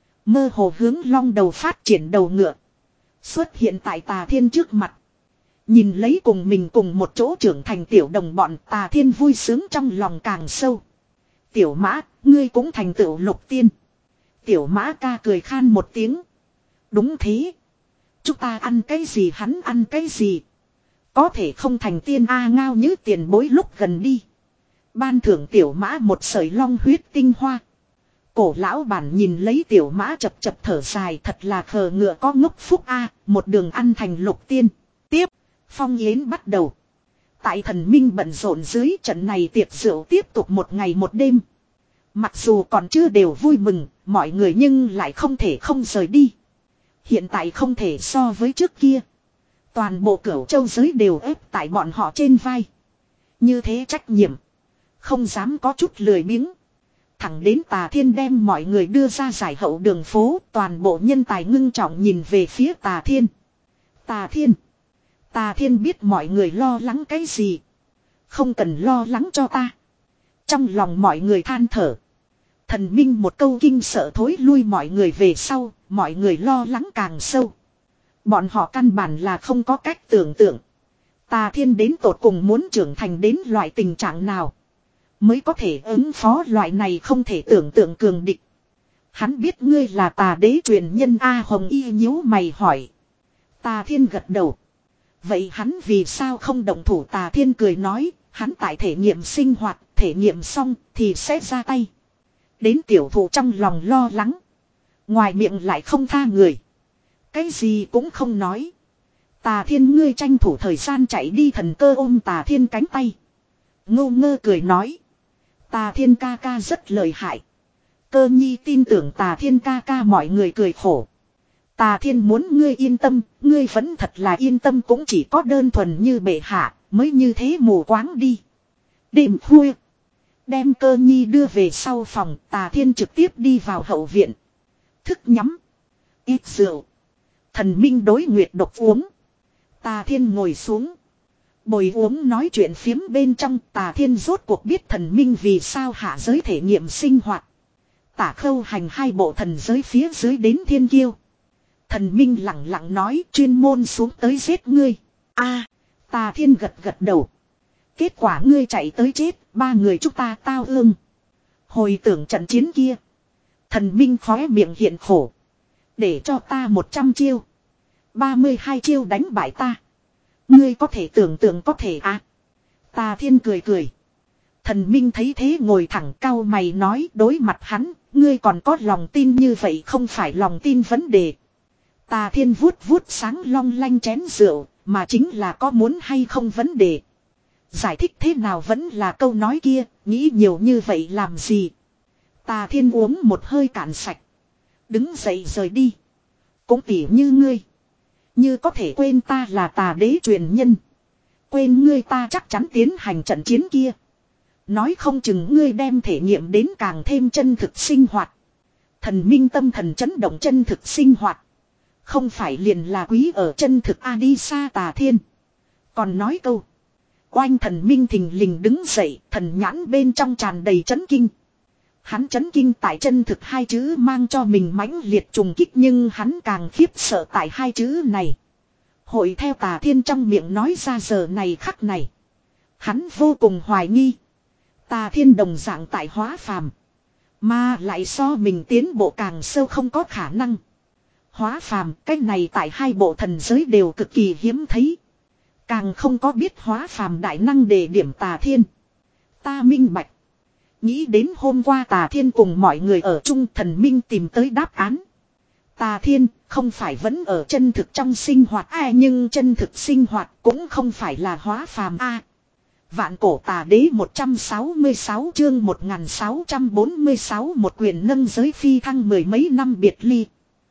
Mơ hồ hướng long đầu phát triển đầu ngựa. Xuất hiện tại Tà Thiên trước mặt. Nhìn lấy cùng mình cùng một chỗ trưởng thành tiểu đồng bọn, Tà Thiên vui sướng trong lòng càng sâu. Tiểu mã, ngươi cũng thành tựu lục tiên. Tiểu mã ca cười khan một tiếng. Đúng thế. Chúng ta ăn cái gì hắn ăn cái gì. Có thể không thành tiên a, ngao như tiền bối lúc gần đi. Ban thưởng tiểu mã một sợi long huyết tinh hoa. Cổ lão bản nhìn lấy tiểu mã chập chập thở dài, thật là khờ ngựa có ngốc phúc a, một đường ăn thành lục tiên. Tiếp, phong yến bắt đầu. Tại thần minh bận rộn dưới, trận này tiệc rượu tiếp tục một ngày một đêm. Mặc dù còn chưa đều vui mừng, mọi người nhưng lại không thể không rời đi. Hiện tại không thể so với trước kia. Toàn bộ Cửu Châu giới đều ép tại bọn họ trên vai. Như thế trách nhiệm. Không dám có chút lười biếng. Thẳng đến Tà Thiên đem mọi người đưa ra giải hậu đường phố, toàn bộ nhân tài ngưng trọng nhìn về phía Tà Thiên. Tà Thiên. Tà Thiên biết mọi người lo lắng cái gì. Không cần lo lắng cho ta. Trong lòng mọi người than thở. Thần minh một câu kinh sợ thối lui mọi người về sau, mọi người lo lắng càng sâu. Bọn họ căn bản là không có cách tưởng tượng. Tà Thiên đến tột cùng muốn trưởng thành đến loại tình trạng nào. Mới có thể ứng phó loại này không thể tưởng tượng cường địch. Hắn biết ngươi là Tà đế truyền nhân A, Hồng Y nhíu mày hỏi. Tà Thiên gật đầu. Vậy hắn vì sao không động thủ? Tà Thiên cười nói, hắn tại thể nghiệm sinh hoạt, thể nghiệm xong thì sẽ ra tay. Đến tiểu thụ trong lòng lo lắng. Ngoài miệng lại không tha người. Cái gì cũng không nói. Tà Thiên ngươi tranh thủ thời gian chạy đi. Thần Cơ ôm Tà Thiên cánh tay. Ngô ngơ cười nói. Tà Thiên ca ca rất lợi hại. Cơ nhi tin tưởng Tà Thiên ca ca. Mọi người cười khổ. Tà Thiên muốn ngươi yên tâm. Ngươi vẫn thật là yên tâm, cũng chỉ có đơn thuần như bệ hạ mới như thế mù quáng đi. Đêm khuya. Đem Cơ nhi đưa về sau phòng. Tà Thiên trực tiếp đi vào hậu viện. Thức nhắm. Ít rượu. Thần minh đối nguyệt độc uống. Tà Thiên ngồi xuống. Bồi uống nói chuyện phiếm bên trong. Tà Thiên rốt cuộc biết thần minh vì sao hạ giới thể nghiệm sinh hoạt. Tả Khâu Hành hai bộ thần giới phía dưới đến thiên kiêu. Thần minh lặng lặng nói chuyên môn xuống tới giết ngươi. A, Tà Thiên gật gật đầu. Kết quả ngươi chạy tới chết, ba người chúng ta tao ương. Hồi tưởng trận chiến kia. Thần minh khóe miệng hiện khổ. Để cho ta một trăm chiêu. ba mươi hai chiêu đánh bại ta. Ngươi có thể tưởng tượng có thể à. Tà Thiên cười cười. Thần minh thấy thế ngồi thẳng cau mày nói đối mặt hắn. Ngươi còn có lòng tin như vậy không phải lòng tin vấn đề. Tà Thiên vuốt vuốt sáng long lanh chén rượu. Mà chính là có muốn hay không vấn đề. Giải thích thế nào vẫn là câu nói kia. Nghĩ nhiều như vậy làm gì. Tà Thiên uống một hơi cạn sạch. Đứng dậy rời đi. Cũng tỉ như ngươi. Như có thể quên ta là Tà đế truyền nhân. Quên ngươi ta chắc chắn tiến hành trận chiến kia. Nói không chừng ngươi đem thể nghiệm đến càng thêm chân thực sinh hoạt. Thần minh tâm thần chấn động. Chân thực sinh hoạt. Không phải liền là quý ở chân thực a đi xa. Tà Thiên còn nói câu. Oanh, thần minh thình lình đứng dậy. Thần nhãn bên trong tràn đầy chấn kinh. Hắn chấn kinh tại chân thực hai chữ mang cho mình mãnh liệt trùng kích, nhưng hắn càng khiếp sợ tại hai chữ này. Hội theo Tà Thiên trong miệng nói ra giờ này khắc này. Hắn vô cùng hoài nghi. Tà Thiên đồng dạng tại hóa phàm. Mà lại so mình tiến bộ càng sâu không có khả năng. Hóa phàm, cái này tại hai bộ thần giới đều cực kỳ hiếm thấy. Càng không có biết hóa phàm đại năng đề điểm Tà Thiên. Ta minh bạch. Nghĩ đến hôm qua Tà Thiên cùng mọi người ở chung, thần minh tìm tới đáp án. Tà Thiên không phải vẫn ở chân thực trong sinh hoạt a, à, nhưng chân thực sinh hoạt cũng không phải là hóa phàm a. À, Vạn cổ tà đế một trăm sáu mươi sáu chương một nghìn sáu trăm bốn mươi sáu một quyền nâng giới phi thăng mười mấy năm biệt ly.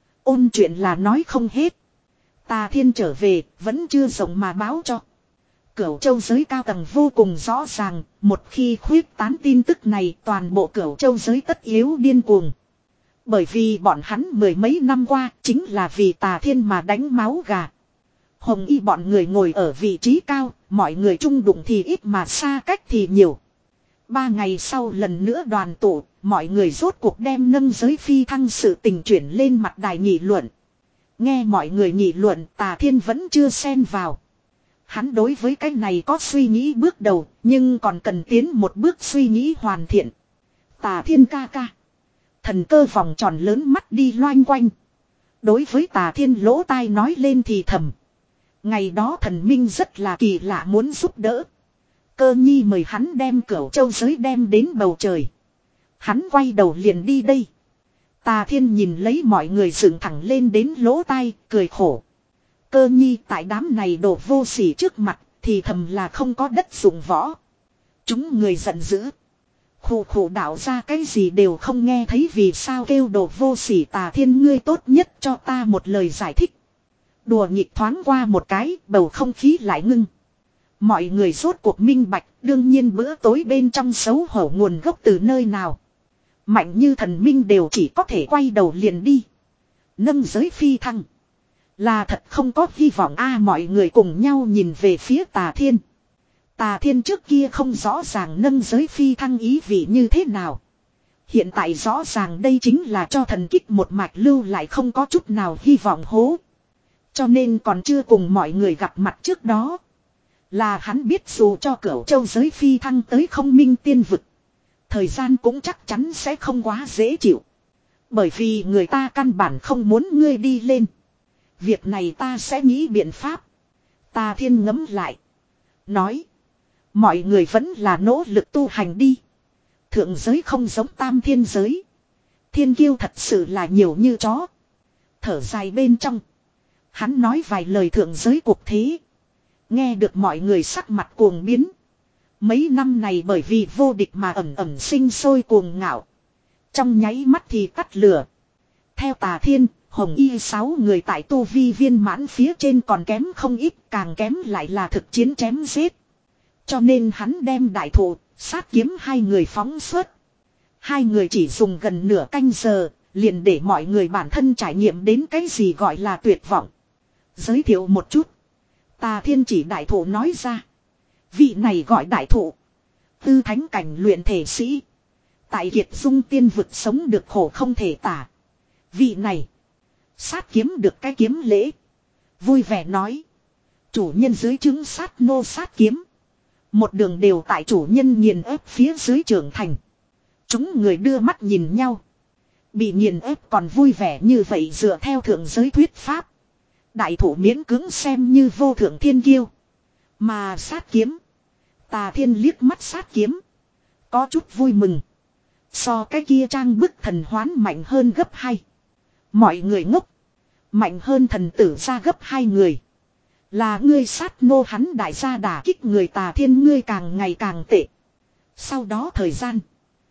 Ôn chuyện là nói không hết. Tà Thiên trở về vẫn chưa rộng mà báo cho. Cửu châu giới cao tầng vô cùng rõ ràng, một khi khuyết tán tin tức này toàn bộ cửu châu giới tất yếu điên cuồng. Bởi vì bọn hắn mười mấy năm qua chính là vì Tà Thiên mà đánh máu gà. Hồng y bọn người ngồi ở vị trí cao, mọi người chung đụng thì ít mà xa cách thì nhiều. Ba ngày sau lần nữa đoàn tụ, mọi người rốt cuộc đem nâng giới phi thăng sự tình chuyển lên mặt đài nghị luận. Nghe mọi người nghị luận, Tà Thiên vẫn chưa xen vào. Hắn đối với cái này có suy nghĩ bước đầu, nhưng còn cần tiến một bước suy nghĩ hoàn thiện. Tà Thiên ca ca. Thần cơ vòng tròn lớn mắt đi loanh quanh. Đối với Tà Thiên lỗ tai nói lên thì thầm. Ngày đó thần minh rất là kỳ lạ muốn giúp đỡ. Cơ nhi mời hắn đem cửu châu giới đem đến bầu trời. Hắn quay đầu liền đi đây. Tà Thiên nhìn lấy mọi người dựng thẳng lên đến lỗ tai, cười khổ. Cơ nhi tại đám này đổ vô sỉ trước mặt, thì thầm là không có đất dụng võ. Chúng người giận dữ. Khổ khổ đạo ra cái gì đều không nghe thấy vì sao kêu đồ vô sỉ. Tà Thiên ngươi tốt nhất cho ta một lời giải thích. Đùa nghịch thoáng qua một cái, bầu không khí lại ngưng. Mọi người rốt cuộc minh bạch, đương nhiên bữa tối bên trong xấu hổ nguồn gốc từ nơi nào. Mạnh như thần minh đều chỉ có thể quay đầu liền đi. Nâng giới phi thăng. Là thật không có hy vọng a à, mọi người cùng nhau nhìn về phía Tà Thiên. Tà Thiên trước kia không rõ ràng nâng giới phi thăng ý vị như thế nào. Hiện tại rõ ràng đây chính là cho thần kích một mạch lưu lại không có chút nào hy vọng hố. Cho nên còn chưa cùng mọi người gặp mặt trước đó. Là hắn biết dù cho cửu châu giới phi thăng tới không minh tiên vực. Thời gian cũng chắc chắn sẽ không quá dễ chịu. Bởi vì người ta căn bản không muốn ngươi đi lên. Việc này ta sẽ nghĩ biện pháp. Tà Thiên ngẫm lại. Nói. Mọi người vẫn là nỗ lực tu hành đi. Thượng giới không giống tam thiên giới. Thiên kiêu thật sự là nhiều như chó. Thở dài bên trong. Hắn nói vài lời thượng giới cuộc thế. Nghe được mọi người sắc mặt cuồng biến. Mấy năm này bởi vì vô địch mà ẩm ẩm sinh sôi cuồng ngạo. Trong nháy mắt thì tắt lửa. Theo Tà Thiên, Hồng Y sáu người tại tu vi viên mãn phía trên còn kém không ít, càng kém lại là thực chiến chém giết. Cho nên hắn đem đại thụ, sát kiếm hai người phóng xuất. Hai người chỉ dùng gần nửa canh giờ, liền để mọi người bản thân trải nghiệm đến cái gì gọi là tuyệt vọng. Giới thiệu một chút. Tà Thiên chỉ đại thụ nói ra. Vị này gọi đại thụ. Tư thánh cảnh luyện thể sĩ. Tại Kiệt Dung tiên vực sống được khổ không thể tả. Vị này. Sát kiếm được cái kiếm lễ. Vui vẻ nói. Chủ nhân dưới trứng sát nô sát kiếm. Một đường đều tại chủ nhân nghiền ép phía dưới trưởng thành. Chúng người đưa mắt nhìn nhau. Bị nghiền ép còn vui vẻ như vậy dựa theo thượng giới thuyết pháp. Đại thủ miễn cưỡng xem như vô thượng thiên kiêu. Mà sát kiếm. Tà Thiên liếc mắt sát kiếm. Có chút vui mừng. So cái kia trang bức thần hoán mạnh hơn gấp hai. Mọi người ngốc. Mạnh hơn thần tử ra gấp hai người. Là ngươi sát nô hắn đại gia đả kích người. Tà Thiên ngươi càng ngày càng tệ. Sau đó thời gian.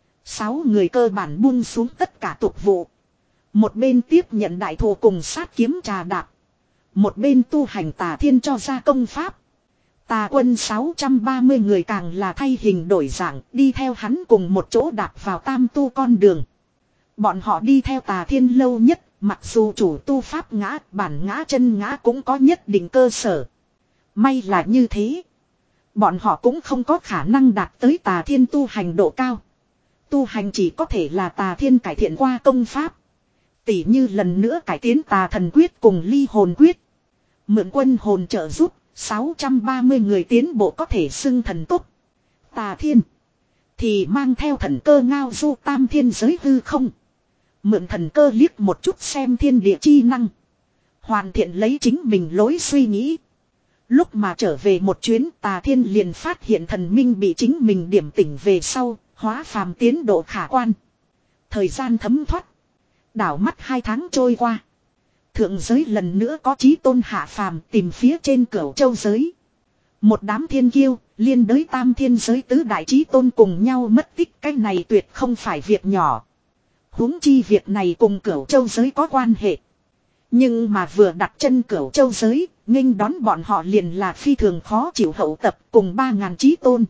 Sáu người cơ bản buông xuống tất cả tục vụ. Một bên tiếp nhận đại thù cùng sát kiếm trà đạp. Một bên tu hành Tà Thiên cho ra công pháp. Tà quân sáu trăm ba mươi người càng là thay hình đổi dạng đi theo hắn cùng một chỗ đạp vào tam tu con đường. Bọn họ đi theo Tà Thiên lâu nhất, mặc dù chủ tu pháp ngã, bản ngã chân ngã cũng có nhất định cơ sở. May là như thế. Bọn họ cũng không có khả năng đạt tới Tà Thiên tu hành độ cao. Tu hành chỉ có thể là Tà Thiên cải thiện qua công pháp. Tỉ như lần nữa cải tiến Tà Thần Quyết cùng Ly Hồn Quyết. Mượn quân hồn trợ giúp, sáu trăm ba mươi người tiến bộ có thể xưng thần tốc. Tà Thiên thì mang theo thần cơ ngao du tam thiên giới hư không. Mượn thần cơ liếc một chút xem thiên địa chi năng. Hoàn thiện lấy chính mình lối suy nghĩ. Lúc mà trở về một chuyến Tà Thiên liền phát hiện thần minh bị chính mình điểm tỉnh về sau, hóa phàm tiến độ khả quan. Thời gian thấm thoát. Đảo mắt hai tháng trôi qua. Thượng giới lần nữa có chí tôn hạ phàm tìm phía trên cửu châu giới. Một đám thiên kiêu, liên đới tam thiên giới tứ đại chí tôn cùng nhau mất tích, cái này tuyệt không phải việc nhỏ. Huống chi việc này cùng Cửu Châu giới có quan hệ. Nhưng mà vừa đặt chân Cửu Châu giới, nghênh đón bọn họ liền là phi thường khó chịu hậu tập cùng ba ngàn chí tôn.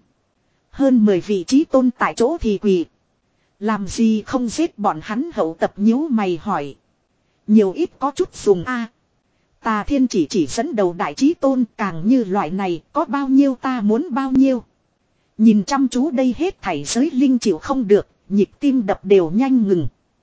Hơn mười vị chí tôn tại chỗ thì quỳ. Làm gì không giết bọn hắn, hậu tập nhíu mày hỏi. Nhiều ít có chút dùng a. Tà Thiên chỉ chỉ dẫn đầu đại chí tôn, càng như loại này có bao nhiêu ta muốn bao nhiêu. Nhìn chăm chú đây hết thảy giới linh chịu không được, nhịp tim đập đều nhanh ngừng.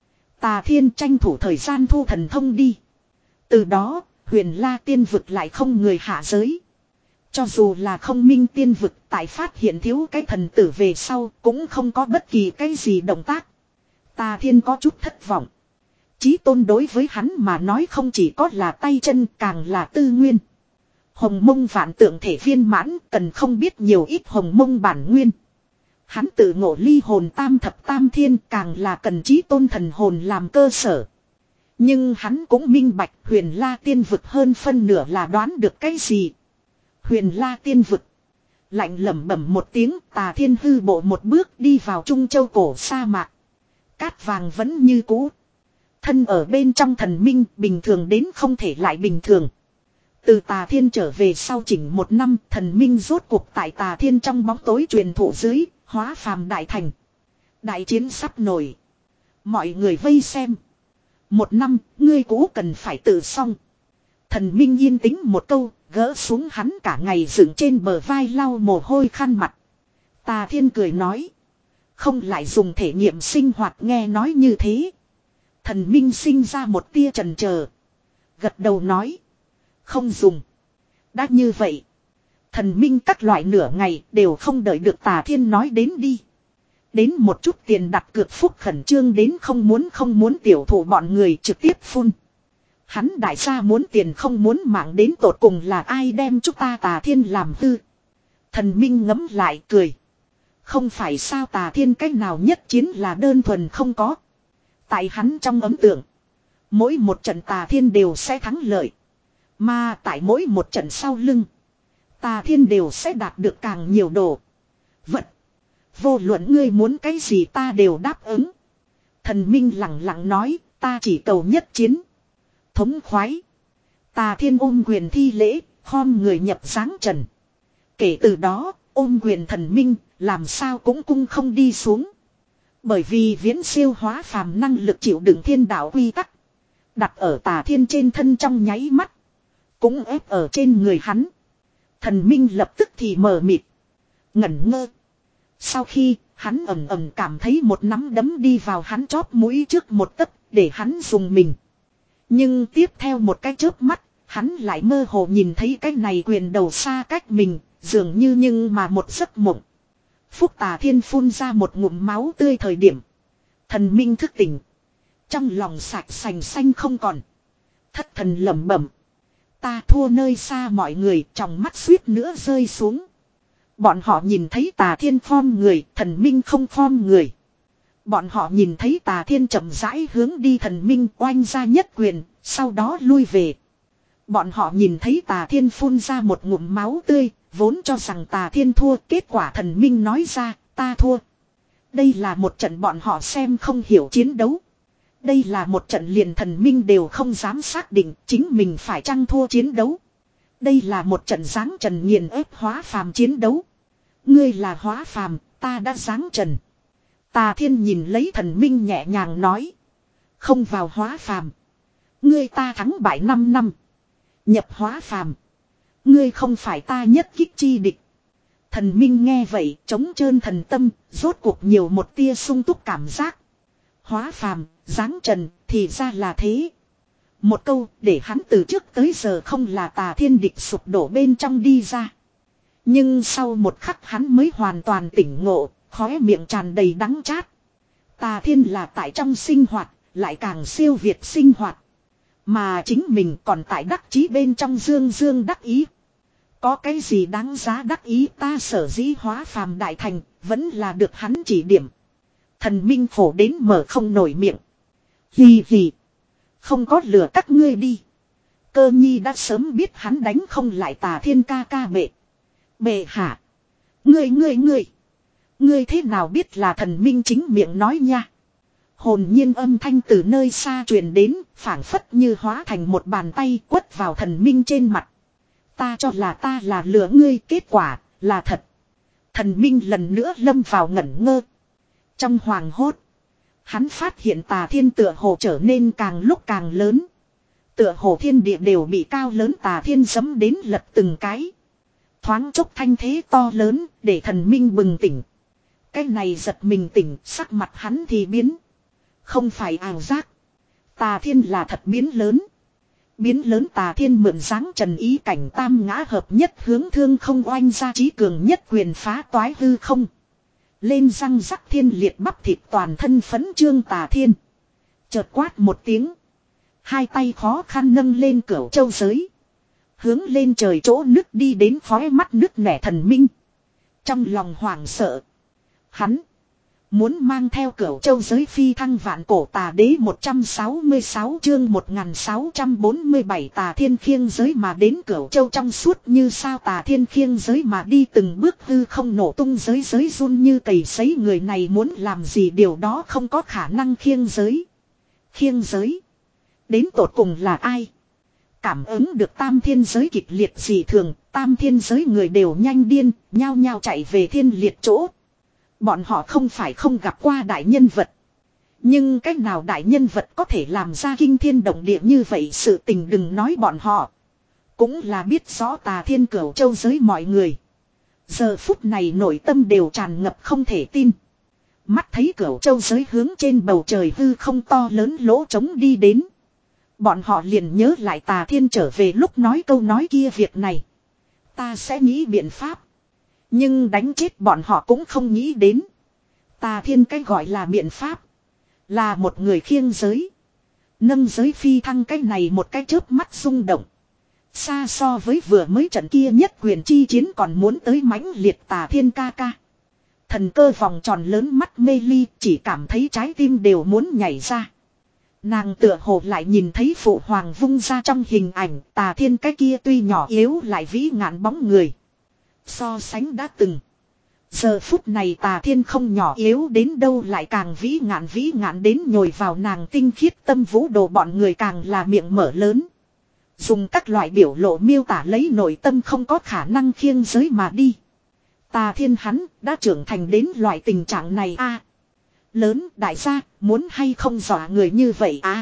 Tà Thiên tranh thủ thời gian thu thần thông đi. Từ đó, Huyền La tiên vực lại không người hạ giới. Cho dù là không minh tiên vực tại phát hiện thiếu cái thần tử về sau cũng không có bất kỳ cái gì động tác. Tà Thiên có chút thất vọng. Chí tôn đối với hắn mà nói không chỉ có là tay chân càng là tư nguyên. Hồng mông vạn tượng thể viên mãn cần không biết nhiều ít hồng mông bản nguyên. Hắn tự ngộ ly hồn tam thập tam thiên càng là cần chí tôn thần hồn làm cơ sở. Nhưng hắn cũng minh bạch Huyền La tiên vực hơn phân nửa là đoán được cái gì. Huyền La tiên vực. Lạnh lẩm bẩm một tiếng, Tà Thiên hư bộ một bước đi vào Trung Châu cổ sa mạc. Cát vàng vẫn như cũ. Thân ở bên trong thần minh bình thường đến không thể lại bình thường. Từ Tà Thiên trở về sau chỉnh một năm, thần minh rốt cuộc tại Tà Thiên trong bóng tối truyền thụ dưới, hóa phàm đại thành. Đại chiến sắp nổi. Mọi người vây xem. Một năm, ngươi cũ cần phải tự xong. Thần minh yên tĩnh một câu, gỡ xuống hắn cả ngày dựng trên bờ vai lau mồ hôi khăn mặt. Tà Thiên cười nói. Không lại dùng thể nghiệm sinh hoạt, nghe nói như thế. Thần minh sinh ra một tia chần chờ. Gật đầu nói. Không dùng. Đã như vậy. Thần minh các loại nửa ngày đều không đợi được Tà Thiên nói đến đi. Đến một chút tiền đặt cược phúc khẩn trương đến không muốn không muốn tiểu thủ bọn người trực tiếp phun. Hắn đại gia muốn tiền không muốn mạng, đến tột cùng là ai đem chúng ta Tà Thiên làm hư. Thần minh ngấm lại cười. Không phải sao, Tà Thiên cách nào nhất chiến là đơn thuần không có. Tại hắn trong ấn tượng. Mỗi một trận Tà Thiên đều sẽ thắng lợi. Mà tại mỗi một trận sau lưng. Tà Thiên đều sẽ đạt được càng nhiều đồ vật. Vô luận ngươi muốn cái gì ta đều đáp ứng. Thần minh lặng lặng nói, ta chỉ cầu nhất chiến. Thống khoái. Tà Thiên ôm quyền thi lễ, khom người nhập dáng trần. Kể từ đó, ôm quyền thần minh, làm sao cũng cung không đi xuống. Bởi vì viễn siêu hóa phàm năng lực chịu đựng thiên đạo quy tắc. Đặt ở Tà Thiên trên thân trong nháy mắt. Cũng ép ở trên người hắn. Thần minh lập tức thì mờ mịt. Ngẩn ngơ. Sau khi hắn ầm ầm cảm thấy một nắm đấm đi vào hắn chóp mũi trước một tấc để hắn dùng mình. Nhưng tiếp theo một cái chớp mắt, hắn lại mơ hồ nhìn thấy cái này quyền đầu xa cách mình, dường như nhưng mà một giấc mộng. Phúc Tà Thiên phun ra một ngụm máu tươi thời điểm. Thần minh thức tỉnh. Trong lòng sạch sành xanh không còn. Thất thần lẩm bẩm. Ta thua, nơi xa mọi người trong mắt suýt nữa rơi xuống. Bọn họ nhìn thấy Tà Thiên phom người, thần minh không phom người. Bọn họ nhìn thấy Tà Thiên chậm rãi hướng đi, thần minh oanh ra nhất quyền, sau đó lui về. Bọn họ nhìn thấy Tà Thiên phun ra một ngụm máu tươi, vốn cho rằng Tà Thiên thua, kết quả thần minh nói ra, ta thua. Đây là một trận bọn họ xem không hiểu chiến đấu. Đây là một trận liền thần minh đều không dám xác định chính mình phải chăng thua chiến đấu. Đây là một trận giáng trần nghiền ép hóa phàm chiến đấu. Ngươi là hóa phàm, ta đã giáng trần. Tà Thiên nhìn lấy thần minh nhẹ nhàng nói. Không vào hóa phàm. Ngươi ta thắng bại năm năm. Nhập hóa phàm. Ngươi không phải ta nhất kích chi địch. Thần minh nghe vậy trống trơn thần tâm, rốt cuộc nhiều một tia sung túc cảm giác. Hóa phàm, giáng trần, thì ra là thế. Một câu để hắn từ trước tới giờ không là Tà Thiên địch sụp đổ bên trong đi ra. Nhưng sau một khắc hắn mới hoàn toàn tỉnh ngộ, khóe miệng tràn đầy đắng chát. Tà Thiên là tại trong sinh hoạt, lại càng siêu việt sinh hoạt. Mà chính mình còn tại đắc chí bên trong dương dương đắc ý. Có cái gì đáng giá đắc ý, ta sở dĩ hóa phàm đại thành, vẫn là được hắn chỉ điểm. Thần minh khổ đến mở không nổi miệng. Hì hì. Không có lừa các ngươi đi. Cơ nhi đã sớm biết hắn đánh không lại Tà Thiên ca ca bệ. Bệ hạ. Ngươi ngươi ngươi. Ngươi thế nào biết là thần minh chính miệng nói nha. Hồn nhiên âm thanh từ nơi xa truyền đến, phảng phất như hóa thành một bàn tay quất vào thần minh trên mặt. Ta cho là ta là lừa ngươi, kết quả là thật. Thần minh lần nữa lâm vào ngẩn ngơ. Trong hoàng hốt, hắn phát hiện tà thiên tựa hồ trở nên càng lúc càng lớn. Tựa hồ thiên địa đều bị cao lớn tà thiên giẫm đến lật từng cái. Thoáng chốc thanh thế to lớn, để thần minh bừng tỉnh. Cái này giật mình tỉnh, sắc mặt hắn thì biến. Không phải ảo giác. Tà thiên là thật biến lớn. Biến lớn tà thiên mượn dáng trần ý cảnh tam ngã hợp nhất hướng thương không oanh ra trí cường nhất quyền phá toái hư không. Lên răng rắc thiên liệt bắp thịt toàn thân phấn trương tà thiên. Chợt quát một tiếng. Hai tay khó khăn nâng lên cửu châu giới. Hướng lên trời chỗ nước đi đến khói mắt nước nẻ thần minh. Trong lòng hoảng sợ. Hắn. Muốn mang theo cửu châu giới phi thăng vạn cổ tà đế một trăm sáu mươi sáu chương một nghìn sáu trăm bốn mươi bảy tà thiên khiêng giới mà đến cửu châu trong suốt như sao tà thiên khiêng giới mà đi từng bước hư không nổ tung giới giới run như cầy sấy người này muốn làm gì điều đó không có khả năng khiêng giới. Khiêng giới. Đến tột cùng là ai? Cảm ứng được tam thiên giới kịch liệt dị thường, tam thiên giới người đều nhanh điên, nhao nhao chạy về thiên liệt chỗ. Bọn họ không phải không gặp qua đại nhân vật. Nhưng cách nào đại nhân vật có thể làm ra kinh thiên động địa như vậy sự tình đừng nói bọn họ. Cũng là biết rõ tà thiên cửu châu giới mọi người. Giờ phút này nội tâm đều tràn ngập không thể tin. Mắt thấy cửu châu giới hướng trên bầu trời hư không to lớn lỗ trống đi đến. Bọn họ liền nhớ lại tà thiên trở về lúc nói câu nói kia việc này. Ta sẽ nghĩ biện pháp. Nhưng đánh chết bọn họ cũng không nghĩ đến. Tà thiên cái gọi là biện pháp. Là một người khiêng giới. Nâng giới phi thăng cái này một cái chớp mắt rung động. Xa so với vừa mới trận kia nhất quyền chi chiến còn muốn tới mãnh liệt tà thiên ca ca. Thần cơ vòng tròn lớn mắt mê ly chỉ cảm thấy trái tim đều muốn nhảy ra. Nàng tựa hồ lại nhìn thấy phụ hoàng vung ra trong hình ảnh tà thiên cái kia tuy nhỏ yếu lại vĩ ngạn bóng người. So sánh đã từng. Giờ phút này tà thiên không nhỏ yếu đến đâu lại càng vĩ ngạn vĩ ngạn đến nhồi vào nàng tinh khiết tâm vũ đồ bọn người càng là miệng mở lớn. Dùng các loại biểu lộ miêu tả lấy nội tâm không có khả năng khiêng giới mà đi. Tà thiên hắn đã trưởng thành đến loại tình trạng này a. Lớn đại gia muốn hay không dọa người như vậy a.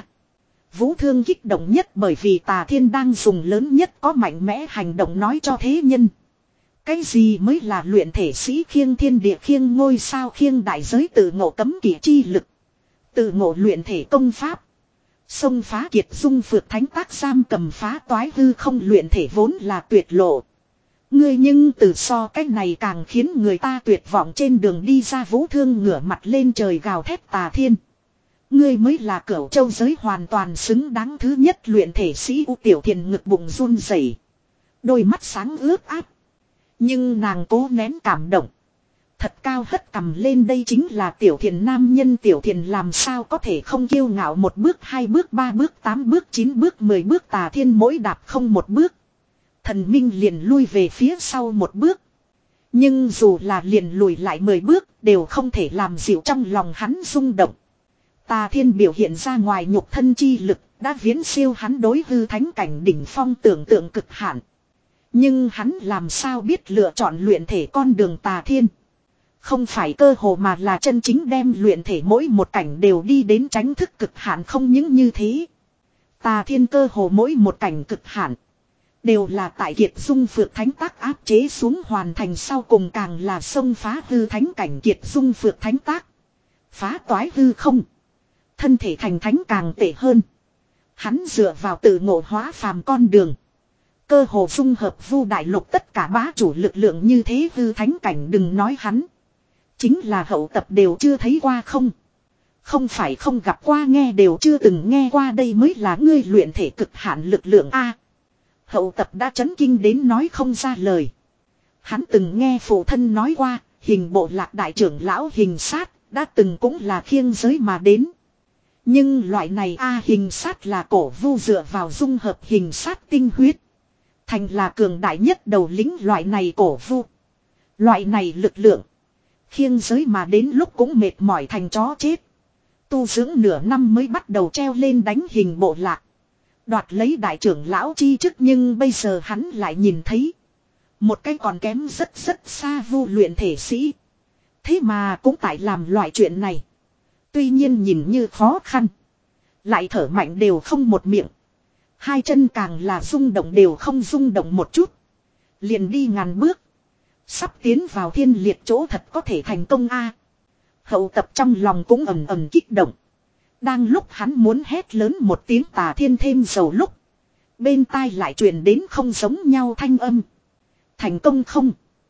Vũ Thương kích động nhất bởi vì tà thiên đang dùng lớn nhất có mạnh mẽ hành động nói cho thế nhân. Cái gì mới là luyện thể sĩ khiêng thiên địa khiêng ngôi sao khiêng đại giới tự ngộ cấm kỵ chi lực. Tự ngộ luyện thể công pháp. Xông phá kiệt dung phượt thánh tác giam cầm phá toái hư không luyện thể vốn là tuyệt lộ. Ngươi nhưng từ so cách này càng khiến người ta tuyệt vọng trên đường đi ra. Vũ Thương ngửa mặt lên trời gào thét tà thiên. Ngươi mới là cửu châu giới hoàn toàn xứng đáng thứ nhất luyện thể sĩ. U Tiểu Thiền ngực bụng run rẩy, đôi mắt sáng ướt át. Nhưng nàng cố nén cảm động. Thật cao hất cầm lên đây chính là Tiểu Thiền nam nhân. Tiểu Thiền làm sao có thể không kiêu ngạo một bước hai bước ba bước tám bước chín bước mười bước tà thiên mỗi đạp không một bước. Thần minh liền lui về phía sau một bước. Nhưng dù là liền lùi lại mười bước đều không thể làm dịu trong lòng hắn rung động. Tà thiên biểu hiện ra ngoài nhục thân chi lực đã viễn siêu hắn đối hư thánh cảnh đỉnh phong tưởng tượng cực hạn. Nhưng hắn làm sao biết lựa chọn luyện thể con đường tà thiên. Không phải cơ hồ mà là chân chính đem luyện thể mỗi một cảnh đều đi đến tránh thức cực hạn. Không những như thế. Tà thiên cơ hồ mỗi một cảnh cực hạn đều là tại kiệt dung phược thánh tác áp chế xuống hoàn thành sau cùng càng là xông phá hư thánh cảnh kiệt dung phược thánh tác. Phá toái hư không. Thân thể thành thánh càng tệ hơn. Hắn dựa vào tự ngộ hóa phàm con đường. Cơ hồ dung hợp vu đại lục tất cả bá chủ lực lượng như thế hư thánh cảnh đừng nói hắn. Chính là hậu tập đều chưa thấy qua không. Không phải không gặp qua nghe đều chưa từng nghe qua đây mới là ngươi luyện thể cực hạn lực lượng A. Hậu tập đã chấn kinh đến nói không ra lời. Hắn từng nghe phụ thân nói qua, hình bộ lạc đại trưởng lão hình sát, đã từng cũng là khiêng giới mà đến. Nhưng loại này A hình sát là cổ vu dựa vào dung hợp hình sát tinh huyết. Thành là cường đại nhất đầu lính loại này cổ vu. Loại này lực lượng. Khiêng giới mà đến lúc cũng mệt mỏi thành chó chết. Tu dưỡng nửa năm mới bắt đầu treo lên đánh hình bộ lạc. Đoạt lấy đại trưởng lão chi chức, nhưng bây giờ hắn lại nhìn thấy. Một cái còn kém rất rất xa vu luyện thể sĩ. Thế mà cũng tại làm loại chuyện này. Tuy nhiên nhìn như khó khăn. Lại thở mạnh đều không một miệng. Hai chân càng là rung động đều không rung động một chút. Liền đi ngàn bước. Sắp tiến vào thiên liệt chỗ thật có thể thành công a. Hậu tập trong lòng cũng ầm ầm kích động. Đang lúc hắn muốn hét lớn một tiếng tà thiên thêm dầu lúc. Bên tai lại truyền đến không giống nhau thanh âm. Thành công không?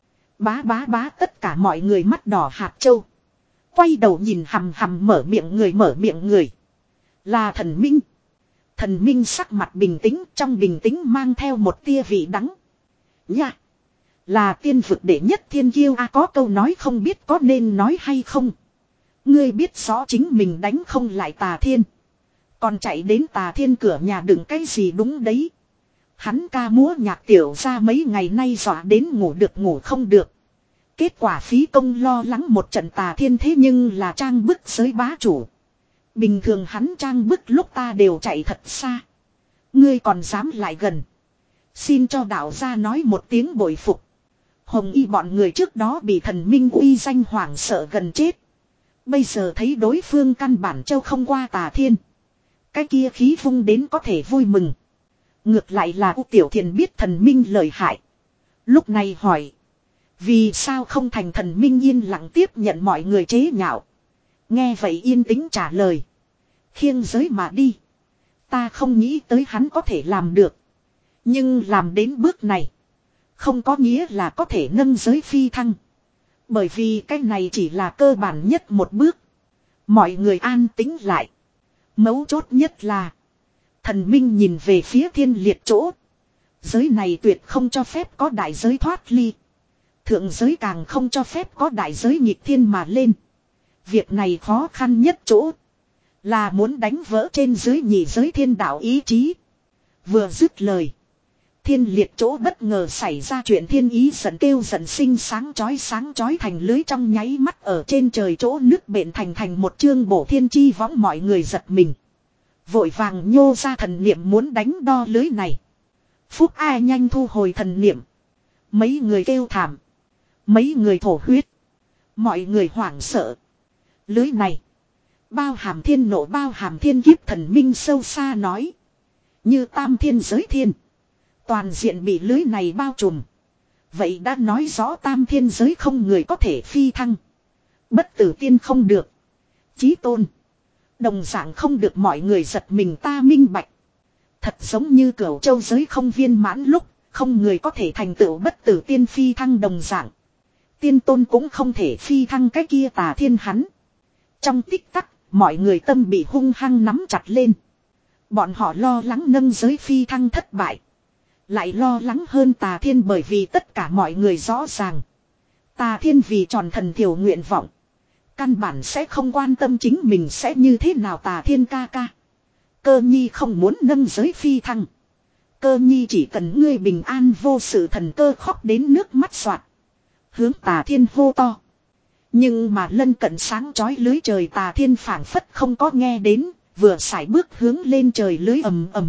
Bá bá bá, tất cả mọi người mắt đỏ hạt châu. Quay đầu nhìn hầm hầm mở miệng người mở miệng người. Là thần minh. Thần minh sắc mặt bình tĩnh, trong bình tĩnh mang theo một tia vị đắng. Nha! Là tiên vực đệ nhất thiên kiêu a, có câu nói không biết có nên nói hay không. Ngươi biết rõ chính mình đánh không lại tà thiên. Còn chạy đến tà thiên cửa nhà đừng cái gì đúng đấy. Hắn ca múa nhạc tiểu ra mấy ngày nay dọa đến ngủ được ngủ không được. Kết quả phí công lo lắng một trận tà thiên, thế nhưng là trang bức giới bá chủ. Bình thường hắn trang bức lúc ta đều chạy thật xa. Ngươi còn dám lại gần. Xin cho đạo gia nói một tiếng bội phục. Hồng y bọn người trước đó bị thần minh uy danh hoảng sợ gần chết. Bây giờ thấy đối phương căn bản châu không qua tà thiên. Cái kia khí vung đến có thể vui mừng. Ngược lại là U Tiểu Thiền biết thần minh lợi hại. Lúc này hỏi. Vì sao không thành thần minh yên lặng tiếp nhận mọi người chế nhạo. Nghe vậy yên tĩnh trả lời. Khiêng giới mà đi. Ta không nghĩ tới hắn có thể làm được. Nhưng làm đến bước này. Không có nghĩa là có thể nâng giới phi thăng. Bởi vì cái này chỉ là cơ bản nhất một bước. Mọi người an tĩnh lại. Mấu chốt nhất là. Thần minh nhìn về phía thiên liệt chỗ. Giới này tuyệt không cho phép có đại giới thoát ly. Thượng giới càng không cho phép có đại giới nghịch thiên mà lên. Việc này khó khăn nhất chỗ. Là muốn đánh vỡ trên dưới nhị giới thiên đạo ý chí. Vừa dứt lời. Thiên liệt chỗ bất ngờ xảy ra chuyện, thiên ý giận kêu giận sinh sáng chói sáng chói thành lưới trong nháy mắt ở trên trời chỗ nước bện thành thành một chương bổ thiên chi võng, mọi người giật mình. Vội vàng nhô ra thần niệm muốn đánh đo lưới này. Phúc ai nhanh thu hồi thần niệm. Mấy người kêu thảm. Mấy người thổ huyết. Mọi người hoảng sợ. Lưới này. Bao hàm thiên nộ bao hàm thiên kiếp, thần minh sâu xa nói. Như tam thiên giới thiên. Toàn diện bị lưới này bao trùm. Vậy đã nói rõ tam thiên giới không người có thể phi thăng. Bất tử tiên không được. Chí tôn. Đồng dạng không được, mọi người giật mình ta minh bạch. Thật giống như Cửu Châu giới không viên mãn lúc. Không người có thể thành tựu bất tử tiên phi thăng đồng dạng. Tiên tôn cũng không thể phi thăng cái kia tà thiên hắn. Trong tích tắc, mọi người tâm bị hung hăng nắm chặt lên. Bọn họ lo lắng nâng giới phi thăng thất bại. Lại lo lắng hơn tà thiên, bởi vì tất cả mọi người rõ ràng. Tà thiên vì tròn thần thiểu nguyện vọng. Căn bản sẽ không quan tâm chính mình sẽ như thế nào. Tà thiên ca ca. Cơ nhi không muốn nâng giới phi thăng. Cơ nhi chỉ cần ngươi bình an vô sự. Thần cơ khóc đến nước mắt xoạt. Hướng tà thiên hô to. Nhưng mà lân cận sáng chói lưới trời tà thiên phảng phất không có nghe đến. Vừa sải bước hướng lên trời lưới ầm ầm.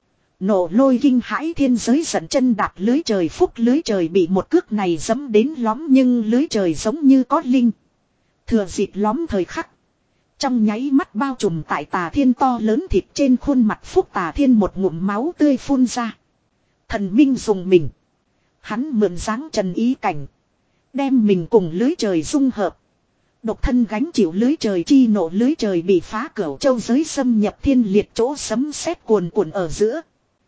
Nổ lôi kinh hãi thiên giới giận chân đạp lưới trời, phúc lưới trời bị một cước này giẫm đến lõm, nhưng lưới trời giống như có linh. Thừa dịp lõm thời khắc. Trong nháy mắt bao trùm tại tà thiên to lớn thịt trên khuôn mặt phúc tà thiên một ngụm máu tươi phun ra. Thần minh dùng mình. Hắn mượn dáng trần ý cảnh. Đem mình cùng lưới trời dung hợp. Độc thân gánh chịu lưới trời chi nộ, lưới trời bị phá, Cửu Châu giới xâm nhập thiên liệt chỗ, sấm sét cuồn cuộn ở giữa.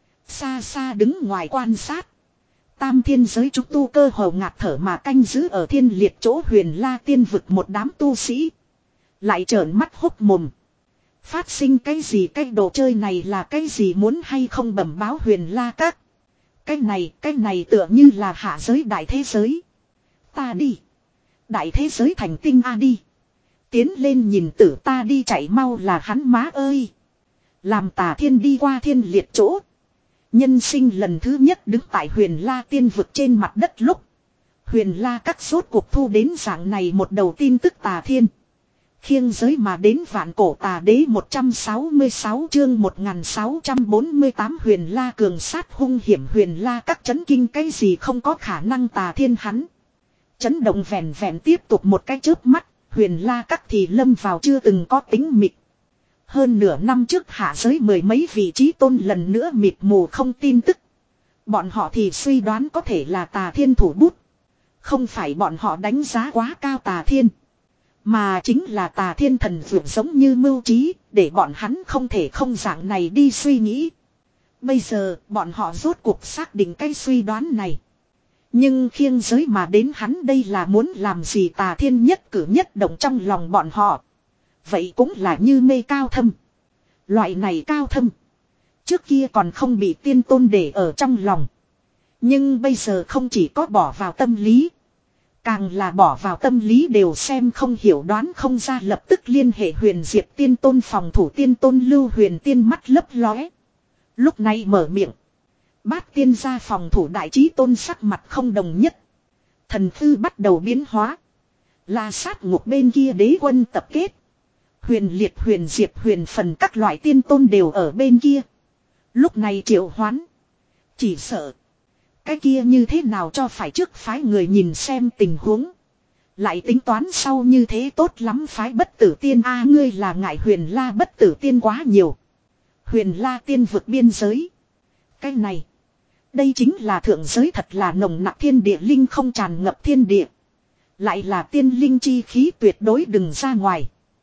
Xa xa đứng ngoài quan sát. Tam thiên giới chúng tu cơ hồ ngạt thở mà canh giữ ở thiên liệt chỗ huyền la tiên vực một đám tu sĩ. Lại trợn mắt hốc mồm. Phát sinh cái gì, cái đồ chơi này là cái gì, muốn hay không bẩm báo huyền la các. Cái này, cái này tựa như là hạ giới đại thế giới. Ta đi. Đại thế giới thành tinh a đi. Tiến lên nhìn tử ta đi, chạy mau là hắn má ơi. Làm tà thiên đi qua thiên liệt chỗ. Nhân sinh lần thứ nhất đứng tại Huyền La tiên vực trên mặt đất lúc. Huyền La các rốt cuộc thu đến dạng này một đầu tin tức tà thiên. Khiêng giới mà đến vạn cổ tà đế một trăm sáu mươi sáu chương một nghìn sáu trăm bốn mươi tám Huyền La cường sát hung hiểm Huyền La các chấn kinh cái gì không có khả năng tà thiên hắn. Chấn động vẹn vẹn tiếp tục một cái chớp mắt, Huyền La các thì lâm vào chưa từng có tính mịt. Hơn nửa năm trước hạ giới mười mấy vị trí tôn lần nữa mịt mù không tin tức. Bọn họ thì suy đoán có thể là tà thiên thủ bút. Không phải bọn họ đánh giá quá cao tà thiên. Mà chính là tà thiên thần vượt giống như mưu trí, để bọn hắn không thể không dạng này đi suy nghĩ. Bây giờ, bọn họ rốt cuộc xác định cái suy đoán này. Nhưng khiêng giới mà đến hắn đây là muốn làm gì tà thiên nhất cử nhất động trong lòng bọn họ. Vậy cũng là như mê cao thâm. Loại này cao thâm. Trước kia còn không bị tiên tôn để ở trong lòng. Nhưng bây giờ không chỉ có bỏ vào tâm lý. Càng là bỏ vào tâm lý đều xem không hiểu đoán không ra lập tức liên hệ huyền diệp tiên tôn phòng thủ tiên tôn lưu huyền tiên mắt lấp lóe. Lúc này mở miệng. Bát tiên gia phòng thủ đại trí tôn sắc mặt không đồng nhất. Thần thư bắt đầu biến hóa. La sát ngục bên kia đế quân tập kết. Huyền liệt huyền diệp huyền phần các loại tiên tôn đều ở bên kia. Lúc này triệu hoán. Chỉ sợ. Cái kia như thế nào cho phải trước phái người nhìn xem tình huống. Lại tính toán sau như thế tốt lắm phái bất tử tiên a ngươi là ngại huyền la bất tử tiên quá nhiều. Huyền la tiên vượt biên giới. Cái này. Đây chính là thượng giới thật là nồng nặc thiên địa linh không tràn ngập thiên địa. Lại là tiên linh chi khí tuyệt đối đừng ra ngoài.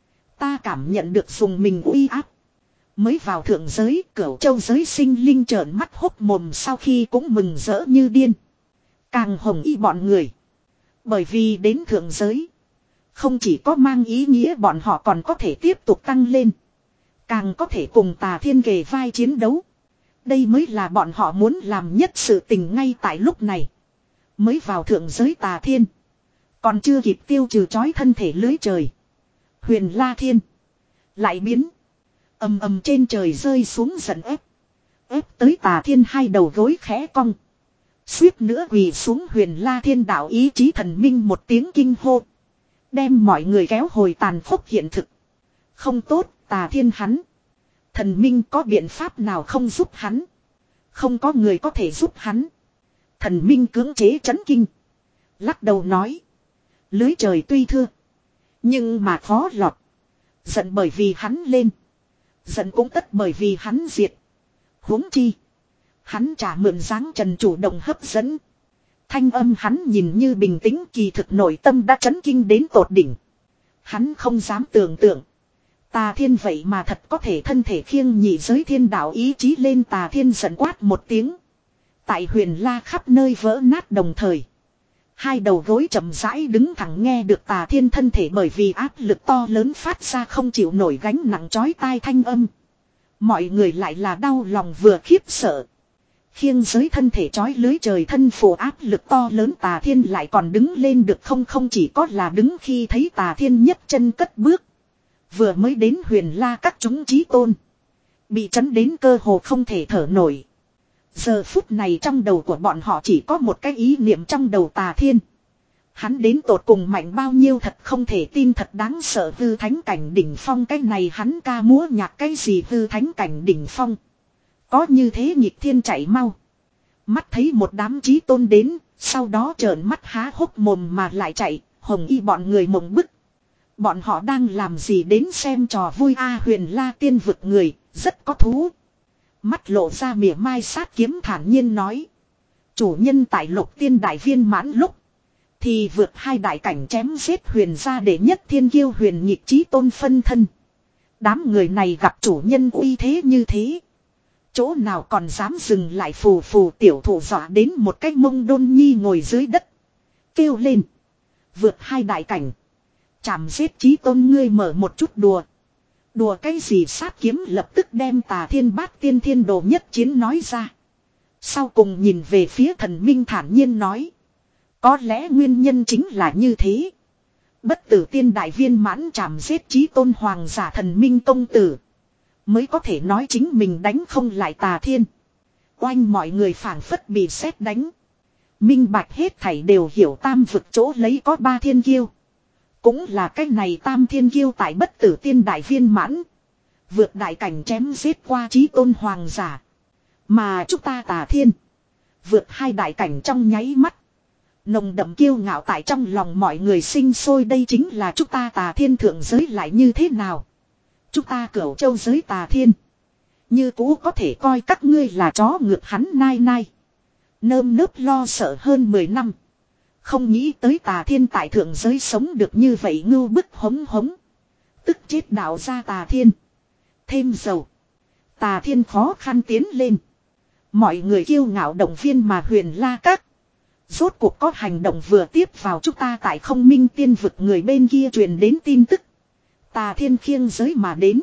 Ta cảm nhận được dùng mình uy áp. Mới vào thượng giới, cửu châu giới sinh linh trợn mắt hốc mồm sau khi cũng mừng rỡ như điên. Càng hồng y bọn người. Bởi vì đến thượng giới. Không chỉ có mang ý nghĩa bọn họ còn có thể tiếp tục tăng lên. Càng có thể cùng tà thiên kề vai chiến đấu. Đây mới là bọn họ muốn làm nhất sự tình ngay tại lúc này. Mới vào thượng giới tà thiên. Còn chưa kịp tiêu trừ trói thân thể lưới trời. Huyền La Thiên. Lại biến. Ầm ầm trên trời rơi xuống giận ép. Ép tới tà thiên hai đầu gối khẽ cong. Suýt nữa quỳ xuống Huyền La Thiên đạo ý chí thần minh một tiếng kinh hô. Đem mọi người kéo hồi tàn khốc hiện thực. Không tốt, tà thiên hắn. Thần minh có biện pháp nào không giúp hắn. Không có người có thể giúp hắn. Thần minh cưỡng chế chấn kinh. Lắc đầu nói. Lưới trời tuy thưa. Nhưng mà khó lọt. Giận bởi vì hắn lên. Giận cũng tất bởi vì hắn diệt. Huống chi. Hắn trả mượn dáng trần chủ động hấp dẫn. Thanh âm hắn nhìn như bình tĩnh kỳ thực nội tâm đã chấn kinh đến tột đỉnh. Hắn không dám tưởng tượng. Tà thiên vậy mà thật có thể thân thể khiêng nhị giới thiên đạo ý chí lên tà thiên giận quát một tiếng. Tại huyền la khắp nơi vỡ nát đồng thời. Hai đầu gối chậm rãi đứng thẳng nghe được tà thiên thân thể bởi vì áp lực to lớn phát ra không chịu nổi gánh nặng chói tai thanh âm. Mọi người lại là đau lòng vừa khiếp sợ. Khiêng giới thân thể chói lưới trời thân phù áp lực to lớn tà thiên lại còn đứng lên được không không chỉ có là đứng khi thấy tà thiên nhất chân cất bước. Vừa mới đến huyền la các chúng chí tôn. Bị chấn đến cơ hồ không thể thở nổi. Giờ phút này trong đầu của bọn họ chỉ có một cái ý niệm trong đầu tà thiên. Hắn đến tột cùng mạnh bao nhiêu thật không thể tin thật đáng sợ hư thánh cảnh đỉnh phong cái này hắn ca múa nhạc cái gì hư thánh cảnh đỉnh phong. Có như thế nhịp thiên chạy mau. Mắt thấy một đám chí tôn đến, sau đó trợn mắt há hốc mồm mà lại chạy, hồng y bọn người mộng bức. Bọn họ đang làm gì đến xem trò vui a huyền la tiên vực người, rất có thú. Mắt lộ ra mỉa mai sát kiếm thản nhiên nói. Chủ nhân tại lục tiên đại viên mãn lúc. Thì vượt hai đại cảnh chém giết huyền ra để nhất thiên kiêu huyền nhịp chí tôn phân thân. Đám người này gặp chủ nhân uy thế như thế. Chỗ nào còn dám dừng lại phù phù tiểu thủ dọa đến một cái mông đôn nhi ngồi dưới đất. Kêu lên. Vượt hai đại cảnh. Chạm giết chí tôn ngươi mở một chút đùa. Đùa cái gì sát kiếm lập tức đem tà thiên bát tiên thiên đồ nhất chiến nói ra. Sau cùng nhìn về phía thần minh thản nhiên nói. Có lẽ nguyên nhân chính là như thế. Bất tử tiên đại viên mãn chạm giết chí tôn hoàng giả thần minh công tử. Mới có thể nói chính mình đánh không lại tà thiên. Oanh mọi người phảng phất bị sét đánh. Minh bạch hết thảy đều hiểu tam vực chỗ lấy có ba thiên kiêu. Cũng là cái này tam thiên kiêu tại bất tử tiên đại viên mãn. Vượt đại cảnh chém giết qua chí tôn hoàng giả. Mà chúng ta Tà Thiên. Vượt hai đại cảnh trong nháy mắt. Nồng đậm kiêu ngạo tại trong lòng mọi người sinh sôi, đây chính là chúng ta Tà Thiên thượng giới lại như thế nào. Chúng ta Cửu Châu giới Tà Thiên. Như cũ có thể coi các ngươi là chó ngược hắn nai nai. Nơm nớp lo sợ hơn mười năm. Không nghĩ tới Tà Thiên tại thượng giới sống được như vậy ngưu bức hống hống. Tức chết đạo ra Tà Thiên. Thêm dầu. Tà Thiên khó khăn tiến lên. Mọi người kiêu ngạo động viên mà Huyền La Các. Rốt cuộc có hành động vừa tiếp vào chúng ta tại không minh tiên vực người bên kia truyền đến tin tức. Tà Thiên khiêng giới mà đến.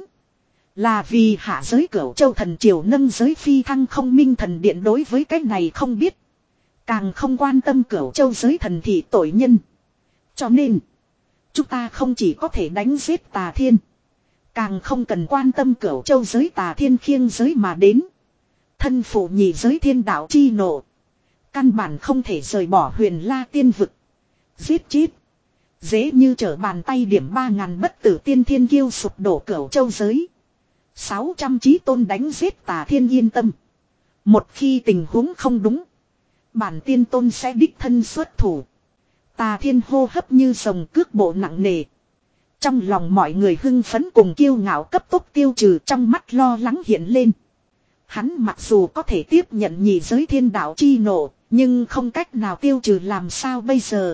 Là vì hạ giới Cửu Châu thần triều nâng giới phi thăng không minh thần điện, đối với cái này không biết. Càng không quan tâm Cửu Châu giới thần thị tội nhân. Cho nên, chúng ta không chỉ có thể đánh giết Tà Thiên. Càng không cần quan tâm Cửu Châu giới Tà Thiên khiêng giới mà đến. Thân phụ nhị giới thiên đạo chi nộ. Căn bản không thể rời bỏ Huyền La tiên vực. Giết chết. Dễ như trở bàn tay điểm ba ngàn bất tử tiên thiên kiêu sụp đổ Cửu Châu giới. Sáu trăm chí tôn đánh giết Tà Thiên yên tâm. Một khi tình huống không đúng, bản tiên tôn sẽ đích thân xuất thủ. Tà Thiên hô hấp như rồng, cước bộ nặng nề. Trong lòng mọi người hưng phấn cùng kiêu ngạo cấp tốc tiêu trừ, trong mắt lo lắng hiện lên. Hắn mặc dù có thể tiếp nhận nhị giới thiên đạo chi nộ, nhưng không cách nào tiêu trừ, làm sao bây giờ.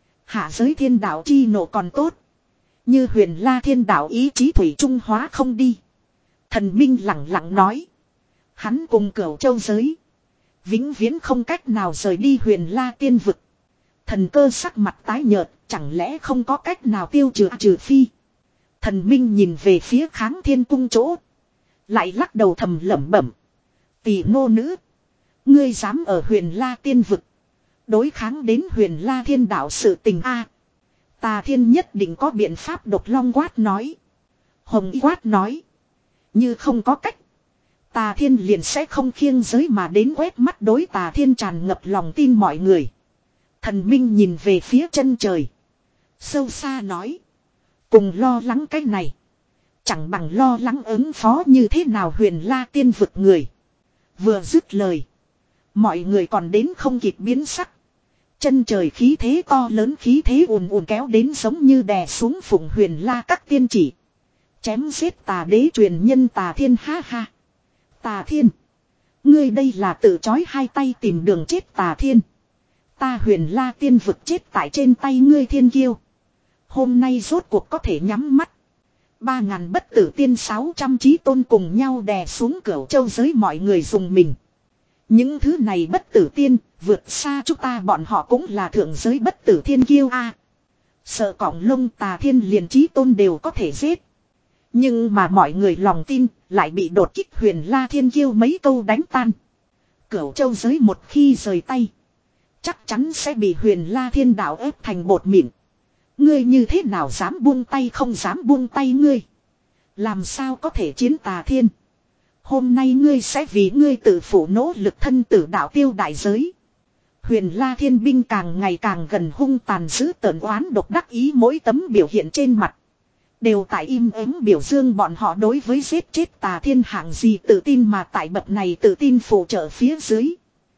Hạ giới thiên đạo chi nộ còn tốt. Như Huyền La thiên đạo ý chí thủy trung hóa không đi. Thần Minh lặng lặng nói. Hắn cùng Cửu Châu giới. Vĩnh viễn không cách nào rời đi Huyền La tiên vực. Thần Cơ sắc mặt tái nhợt, chẳng lẽ không có cách nào tiêu trừ trừ phi. Thần Minh nhìn về phía Kháng Thiên cung chỗ. Lại lắc đầu thầm lẩm bẩm. Tỷ nô nữ. Ngươi dám ở Huyền La tiên vực. Đối kháng đến Huyền La thiên đạo sự tình a. Tà Thiên nhất định có biện pháp, Độc Long quát nói. Hồng Y quát nói. Như không có cách. Tà Thiên liền sẽ không khiêng giới mà đến, quét mắt đối Tà Thiên tràn ngập lòng tin mọi người. Thần Minh nhìn về phía chân trời. Sâu xa nói. Cùng lo lắng cái này. Chẳng bằng lo lắng ứng phó như thế nào Huyền La tiên vực người. Vừa dứt lời. Mọi người còn đến không kịp biến sắc. Chân trời khí thế to lớn, khí thế ùn ùn kéo đến giống như đè xuống Phụng Huyền La các tiên chỉ. Chém giết Tà đế truyền nhân Tà Thiên, ha ha. Tà Thiên. Ngươi đây là tự chói hai tay tìm đường chết Tà Thiên. Ta Huyền La tiên vực chết tại trên tay ngươi thiên kiêu. Hôm nay rốt cuộc có thể nhắm mắt. Ba ngàn bất tử tiên sáu trăm chí tôn cùng nhau đè xuống Cửu Châu giới, mọi người dùng mình. Những thứ này bất tử tiên, vượt xa chúng ta, bọn họ cũng là thượng giới bất tử thiên kiêu a. À, sợ cỏng lông Tà Thiên liền chí tôn đều có thể giết. Nhưng mà mọi người lòng tin lại bị đột kích Huyền La thiên kiêu mấy câu đánh tan. Cửu Châu giới một khi rời tay, chắc chắn sẽ bị Huyền La thiên đạo ép thành bột mịn. Ngươi như thế nào dám buông tay, không dám buông tay ngươi. Làm sao có thể chiến Tà Thiên. Hôm nay ngươi sẽ vì ngươi tự phụ nỗ lực thân tử đạo tiêu đại giới. Huyền La thiên binh càng ngày càng gần, hung tàn dữ tợn oán độc đắc ý, mỗi tấm biểu hiện trên mặt đều tại im ắng biểu dương bọn họ đối với giết chết Tà Thiên hạng gì tự tin, mà tại bậc này tự tin phụ trợ phía dưới.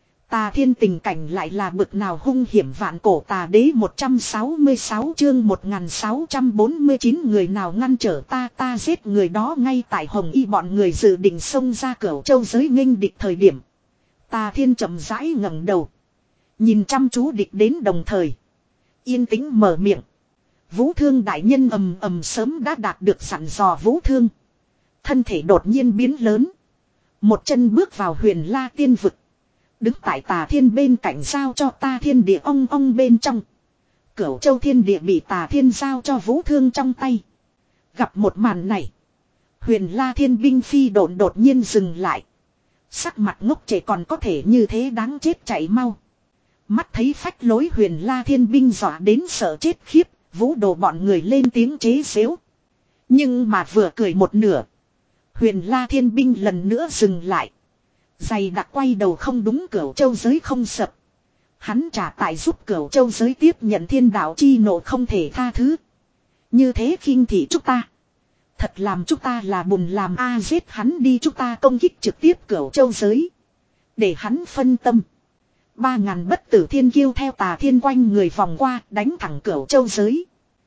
Tà Thiên tình cảnh lại là bực nào hung hiểm, vạn cổ tà đế một trăm sáu mươi sáu chương một nghìn sáu trăm bốn mươi chín, người nào ngăn trở ta, ta giết người đó. Ngay tại Hồng Y bọn người dự định xông ra Cửu Châu giới nghênh địch thời điểm, Tà Thiên chậm rãi ngẩng đầu, nhìn chăm chú địch đến, đồng thời yên tĩnh mở miệng. Vũ Thương đại nhân ầm ầm sớm đã đạt được sẵn dò Vũ Thương. Thân thể đột nhiên biến lớn. Một chân bước vào Huyền La tiên vực. Đứng tại Tà Thiên bên cạnh, giao cho ta thiên địa ong ong bên trong. Cửu Châu thiên địa bị Tà Thiên giao cho Vũ Thương trong tay. Gặp một màn này, Huyền La thiên binh phi độn đột nhiên dừng lại. Sắc mặt ngốc trẻ còn có thể như thế, đáng chết, chạy mau. Mắt thấy phách lối Huyền La thiên binh dọa đến sợ chết khiếp, Vũ Đồ bọn người lên tiếng chế giễu. Nhưng mà vừa cười một nửa, Huyền La thiên binh lần nữa dừng lại. Dày đặc quay đầu không đúng, Cửu Châu giới không sập. Hắn trả tại giúp Cửu Châu giới tiếp nhận thiên đạo chi nộ không thể tha thứ. Như thế khinh thị chúng ta. Thật làm chúng ta là bùn làm a giết hắn đi, chúng ta công kích trực tiếp Cửu Châu giới. Để hắn phân tâm. Ba ngàn bất tử thiên kiêu theo Tà Thiên quanh người vòng qua đánh thẳng Cửu Châu giới.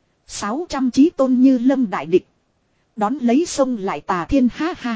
Sáu trăm chí tôn như lâm đại địch. Đón lấy sông lại Tà Thiên, ha ha.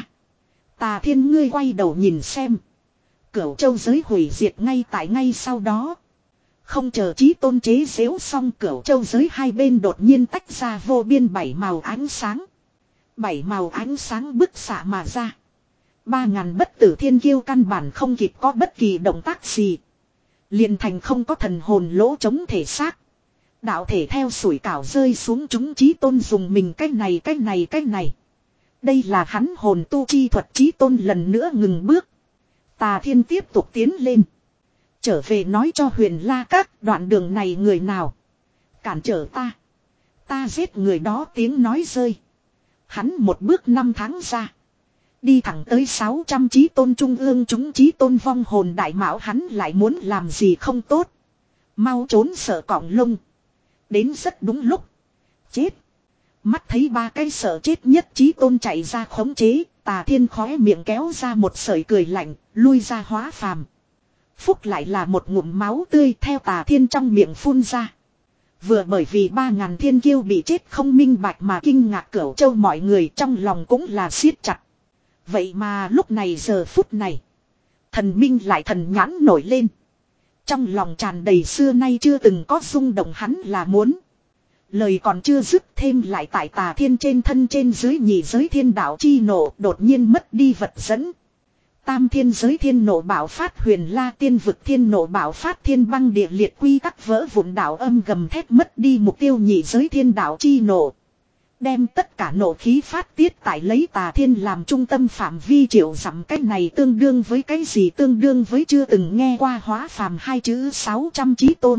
Tà Thiên ngươi quay đầu nhìn xem. Cửu Châu giới hủy diệt ngay tại ngay sau đó. Không chờ chí tôn chế giễu xong, Cửu Châu giới hai bên đột nhiên tách ra vô biên bảy màu ánh sáng. Bảy màu ánh sáng bức xạ mà ra. Ba ngàn bất tử thiên kiêu căn bản không kịp có bất kỳ động tác gì. Liền thành không có thần hồn lỗ chống thể xác. Đạo thể theo sủi cảo rơi xuống, chúng chí tôn dùng mình cái này cái này cái này. Đây là hắn hồn tu chi thuật. Chí tôn lần nữa ngừng bước. Tà Thiên tiếp tục tiến lên. Trở về nói cho Huyền La Các, đoạn đường này người nào cản trở ta, ta giết người đó. Tiếng nói rơi. Hắn một bước năm tháng ra. Đi thẳng tới sáu trăm chí tôn trung ương, chúng chí tôn vong hồn đại mạo. Hắn lại muốn làm gì không tốt. Mau trốn sợ cọng lông. Đến rất đúng lúc. Chết. Mắt thấy ba cái sợ chết nhất chí tôn chạy ra khống chế. Tà Thiên khóe miệng kéo ra một sợi cười lạnh, lui ra hóa phàm. Phúc lại là một ngụm máu tươi theo Tà Thiên trong miệng phun ra. Vừa bởi vì ba ngàn thiên kiêu bị chết không minh bạch mà kinh ngạc Cửu Châu mọi người trong lòng cũng là siết chặt. Vậy mà lúc này giờ phút này, thần minh lại thần nhãn nổi lên. Trong lòng tràn đầy xưa nay chưa từng có rung động, hắn là muốn. Lời còn chưa dứt, thêm lại tại Tà Thiên trên thân trên dưới nhị giới thiên đạo chi nộ đột nhiên mất đi vật dẫn. Tam thiên giới thiên nộ bạo phát, Huyền La tiên vực thiên nộ bạo phát, thiên băng địa liệt quy tắc vỡ vụn, đạo âm gầm thét mất đi mục tiêu, nhị giới thiên đạo chi nộ. Đem tất cả nộ khí phát tiết tại lấy Tà Thiên làm trung tâm phạm vi triệu dặm. Cái này tương đương với cái gì? Tương đương với chưa từng nghe qua hóa phàm hai chữ. Sáu trăm chí tôn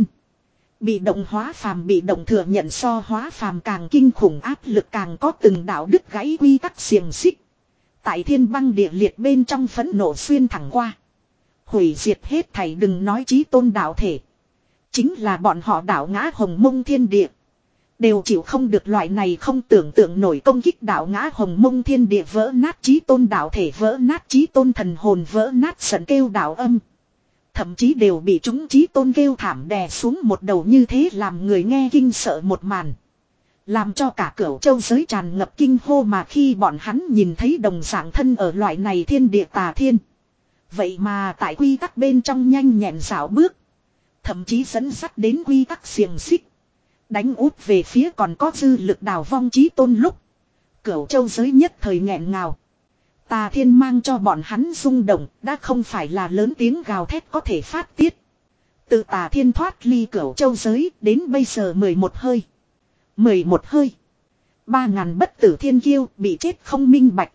bị động hóa phàm, bị động thừa nhận so hóa phàm càng kinh khủng, áp lực càng có, từng đạo đứt gãy quy tắc xiềng xích. Tại thiên băng địa liệt bên trong phẫn nộ xuyên thẳng qua. Hủy diệt hết thảy, đừng nói chí tôn đạo thể. Chính là bọn họ đảo ngã hồng mông thiên địa. Đều chịu không được loại này không tưởng tượng nổi công kích. Đạo ngã hồng mông thiên địa vỡ nát, chí tôn đạo thể vỡ nát, chí tôn thần hồn vỡ nát, sẵn kêu đạo âm. Thậm chí đều bị chúng chí tôn kêu thảm đè xuống một đầu, như thế làm người nghe kinh sợ một màn. Làm cho cả Cửu Châu giới tràn ngập kinh hô, mà khi bọn hắn nhìn thấy đồng dạng thân ở loại này thiên địa Tà Thiên. Vậy mà tại quy tắc bên trong nhanh nhẹn dạo bước. Thậm chí dẫn dắt đến quy tắc xiềng xích. Đánh út về phía còn có dư lực đào vong chí tôn lúc. Cửu Châu giới nhất thời nghẹn ngào. Tà Thiên mang cho bọn hắn rung động đã không phải là lớn tiếng gào thét có thể phát tiết. Từ Tà Thiên thoát ly Cửu Châu giới đến bây giờ mười một hơi. Mười một hơi. Ba ngàn bất tử thiên kiêu bị chết không minh bạch.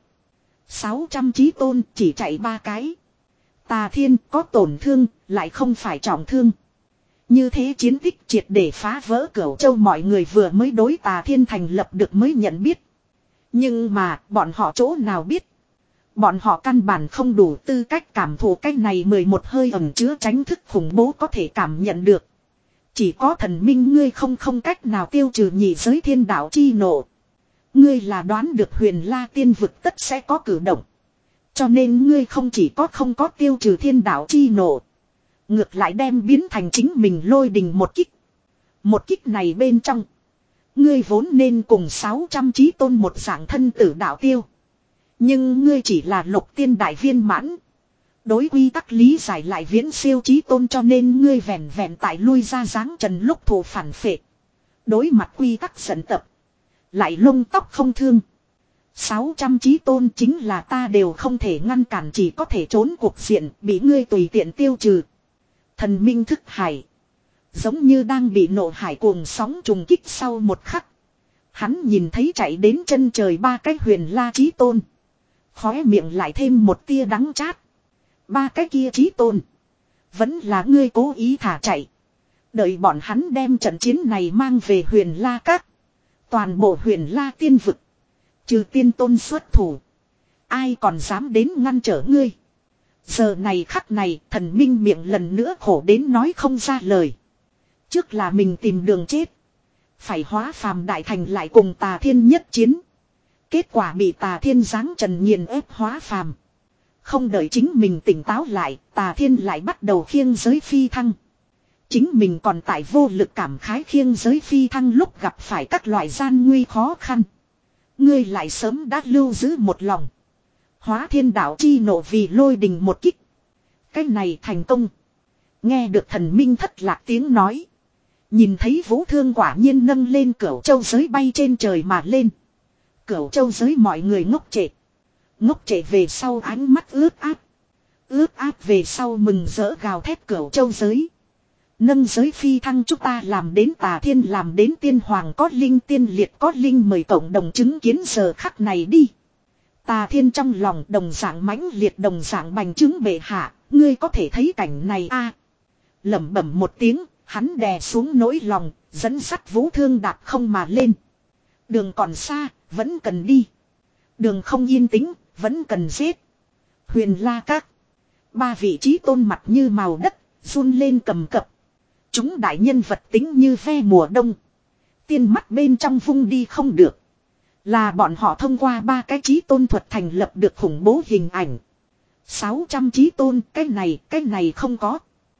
Sáu trăm chí tôn chỉ chạy ba cái. Tà Thiên có tổn thương lại không phải trọng thương. Như thế chiến tích triệt để phá vỡ Cửu Châu, mọi người vừa mới đối Tà Thiên thành lập được mới nhận biết. Nhưng mà bọn họ chỗ nào biết. Bọn họ căn bản không đủ tư cách cảm thụ cái này mười một hơi ẩn chứa tránh thức khủng bố có thể cảm nhận được. Chỉ có thần minh ngươi không không cách nào tiêu trừ nhị giới thiên đạo chi nộ. Ngươi là đoán được Huyền La tiên vực tất sẽ có cử động. Cho nên ngươi không chỉ có không có tiêu trừ thiên đạo chi nộ. Ngược lại đem biến thành chính mình lôi đình một kích. Một kích này bên trong. Ngươi vốn nên cùng sáu trăm chí tôn một dạng thân tử đạo tiêu. Nhưng ngươi chỉ là lục tiên đại viên mãn. Đối quy tắc lý giải lại viễn siêu chí tôn, cho nên ngươi vẹn vẹn tại lui ra dáng trần lúc thủ phản phệ. Đối mặt quy tắc giận tập. Lại lông tóc không thương. Sáu trăm chí tôn chính là ta đều không thể ngăn cản, chỉ có thể trốn cuộc diện, bị ngươi tùy tiện tiêu trừ. Thần minh thức hải. Giống như đang bị nộ hải cuồng sóng trùng kích sau một khắc. Hắn nhìn thấy chạy đến chân trời ba cái Huyền La chí tôn. Khóe miệng lại thêm một tia đắng chát. Ba cái kia chí tôn. Vẫn là ngươi cố ý thả chạy. Đợi bọn hắn đem trận chiến này mang về Huyền La Các. Toàn bộ Huyền La tiên vực. Trừ tiên tôn xuất thủ. Ai còn dám đến ngăn trở ngươi. Giờ này khắc này thần minh miệng lần nữa khổ đến nói không ra lời. Trước là mình tìm đường chết. Phải hóa phàm đại thành lại cùng Tà Thiên nhất chiến. Kết quả bị Tà Thiên giáng trần nghiền ép hóa phàm. Không đợi chính mình tỉnh táo lại, Tà Thiên lại bắt đầu khiêng giới phi thăng. Chính mình còn tại vô lực cảm khái khiêng giới phi thăng lúc gặp phải các loại gian nguy khó khăn. Ngươi lại sớm đã lưu giữ một lòng. Hóa thiên đạo chi nộ vì lôi đình một kích. Cái này thành công. Nghe được thần minh thất lạc tiếng nói. Nhìn thấy vũ thương quả nhiên nâng lên cửu châu giới bay trên trời mà lên. Cửu châu giới mọi người ngốc trệ. Ngốc trệ về sau ánh mắt ướt át. Ướt át về sau mừng rỡ gào thét cửu châu giới. Nâng giới phi thăng chúng ta làm đến Tà Thiên làm đến tiên hoàng có linh tiên liệt có linh mời cộng đồng chứng kiến giờ khắc này đi. Tà Thiên trong lòng đồng dạng mãnh liệt đồng dạng bành chứng bệ hạ, ngươi có thể thấy cảnh này a à, lẩm bẩm một tiếng, hắn đè xuống nỗi lòng, dẫn sắt vũ thương đạp không mà lên. Đường còn xa, vẫn cần đi. Đường không yên tĩnh, vẫn cần giết. Huyền La Các. Ba vị trí tôn mặt như màu đất, run lên cầm cập. Chúng đại nhân vật tính như ve mùa đông. Tiên mắt bên trong vung đi không được. Là bọn họ thông qua ba cái trí tôn thuật thành lập được khủng bố hình ảnh. sáu trăm trí tôn, cái này, cái này không có.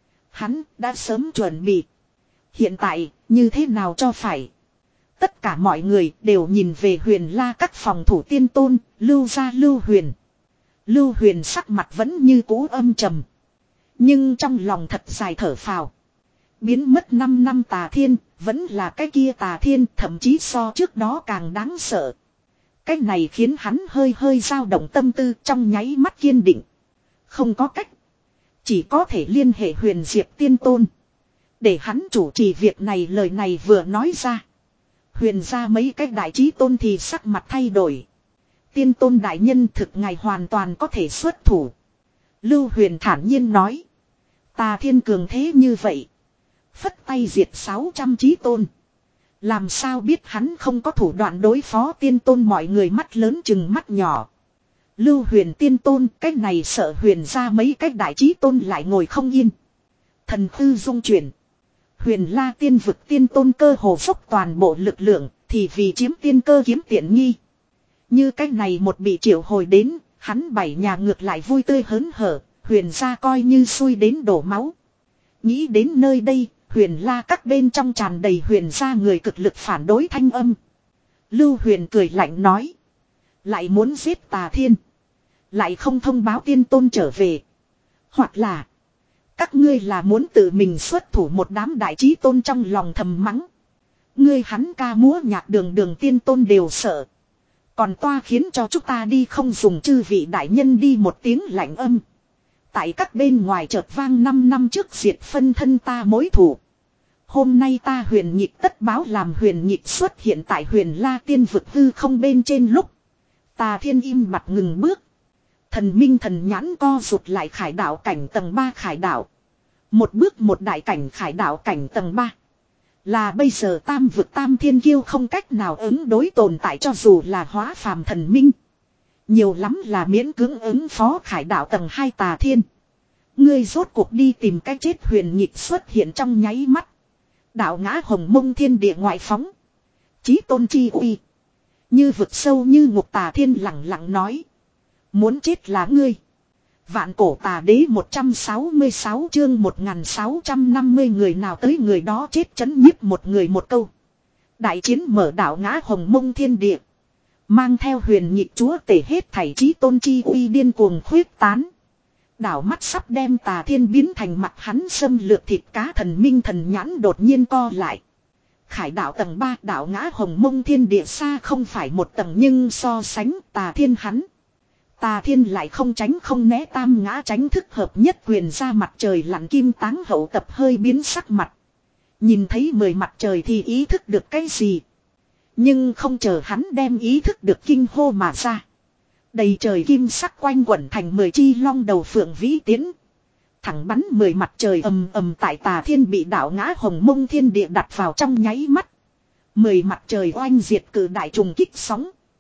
Hắn đã sớm chuẩn bị. Hiện tại, như thế nào cho phải. Tất cả mọi người đều nhìn về Huyền La Các phòng thủ tiên tôn, Lưu gia Lưu Huyền. Lưu Huyền sắc mặt vẫn như cũ âm trầm. Nhưng trong lòng thật dài thở phào. Biến mất năm năm Tà Thiên, vẫn là cái kia Tà Thiên, thậm chí so trước đó càng đáng sợ. Cái này khiến hắn hơi hơi dao động tâm tư trong nháy mắt kiên định. Không có cách. Chỉ có thể liên hệ Huyền Diệp Tiên Tôn. Để hắn chủ trì việc này lời này vừa nói ra. Huyền ra mấy cái đại trí tôn thì sắc mặt thay đổi. Tiên Tôn đại nhân thực ngài hoàn toàn có thể xuất thủ. Lưu Huyền thản nhiên nói. Tà Thiên cường thế như vậy. Phất tay diệt sáu trăm trí tôn. Làm sao biết hắn không có thủ đoạn đối phó tiên tôn mọi người mắt lớn chừng mắt nhỏ. Lưu Huyền tiên tôn cái này sợ Huyền ra mấy cái đại trí tôn lại ngồi không yên. Thần hư dung chuyển. Huyền La tiên vực tiên tôn cơ hồ dốc toàn bộ lực lượng thì vì chiếm tiên cơ kiếm tiện nghi. Như cái này một bị triệu hồi đến, hắn bảy nhà ngược lại vui tươi hớn hở, Huyền ra coi như xui đến đổ máu. Nghĩ đến nơi đây, Huyền La Các bên trong tràn đầy Huyền ra người cực lực phản đối thanh âm. Lưu Huyền cười lạnh nói. Lại muốn giết Tà Thiên. Lại không thông báo tiên tôn trở về. Hoặc là các ngươi là muốn tự mình xuất thủ một đám đại trí tôn trong lòng thầm mắng. Ngươi hắn ca múa nhạc đường đường tiên tôn đều sợ. Còn toa khiến cho chúng ta đi không dùng chư vị đại nhân đi một tiếng lạnh âm. Tại các bên ngoài chợt vang năm năm trước diệt phân thân ta mối thủ. Hôm nay ta huyền nhịp tất báo làm huyền nhịp xuất hiện tại Huyền La tiên vực hư không bên trên lúc. Tà Thiên im mặt ngừng bước. Thần minh thần nhãn co rụt lại khải đạo cảnh tầng ba khải đạo. Một bước một đại cảnh khải đạo cảnh tầng ba. Là bây giờ tam vực tam thiên kiêu không cách nào ứng đối tồn tại cho dù là hóa phàm thần minh. Nhiều lắm là miễn cưỡng ứng phó khải đạo tầng hai Tà Thiên. Ngươi rốt cuộc đi tìm cách chết huyền nhịp xuất hiện trong nháy mắt. Đạo ngã hồng mông thiên địa ngoại phóng. Chí tôn chi uy. Như vực sâu như ngục Tà Thiên lặng lặng nói. Muốn chết là ngươi. Vạn cổ tà đế một trăm sáu mươi sáu chương một nghìn sáu trăm năm mươi người nào tới người đó chết chấn nhiếp một người một câu. Đại chiến mở đạo ngã hồng mông thiên địa. Mang theo huyền nhịp chúa tể hết thảy chí tôn chi uy điên cuồng khuyết tán. Đảo mắt sắp đem Tà Thiên biến thành mặt hắn xâm lược thịt cá thần minh thần nhãn đột nhiên co lại. Khải đạo tầng ba đạo ngã hồng mông thiên địa xa không phải một tầng nhưng so sánh Tà Thiên hắn. Tà Thiên lại không tránh không né tam ngã tránh thức hợp nhất quyền ra mặt trời lặn kim táng hậu tập hơi biến sắc mặt. Nhìn thấy mười mặt trời thì ý thức được cái gì. Nhưng không chờ hắn đem ý thức được kinh hô mà ra. Đầy trời kim sắc quanh quẩn thành mười chi long đầu phượng vĩ tiến. Thẳng bắn mười mặt trời ầm ầm tại Tà Thiên bị đảo ngã hồng mông thiên địa đặt vào trong nháy mắt. Mười mặt trời oanh diệt cử đại trùng kích sóng.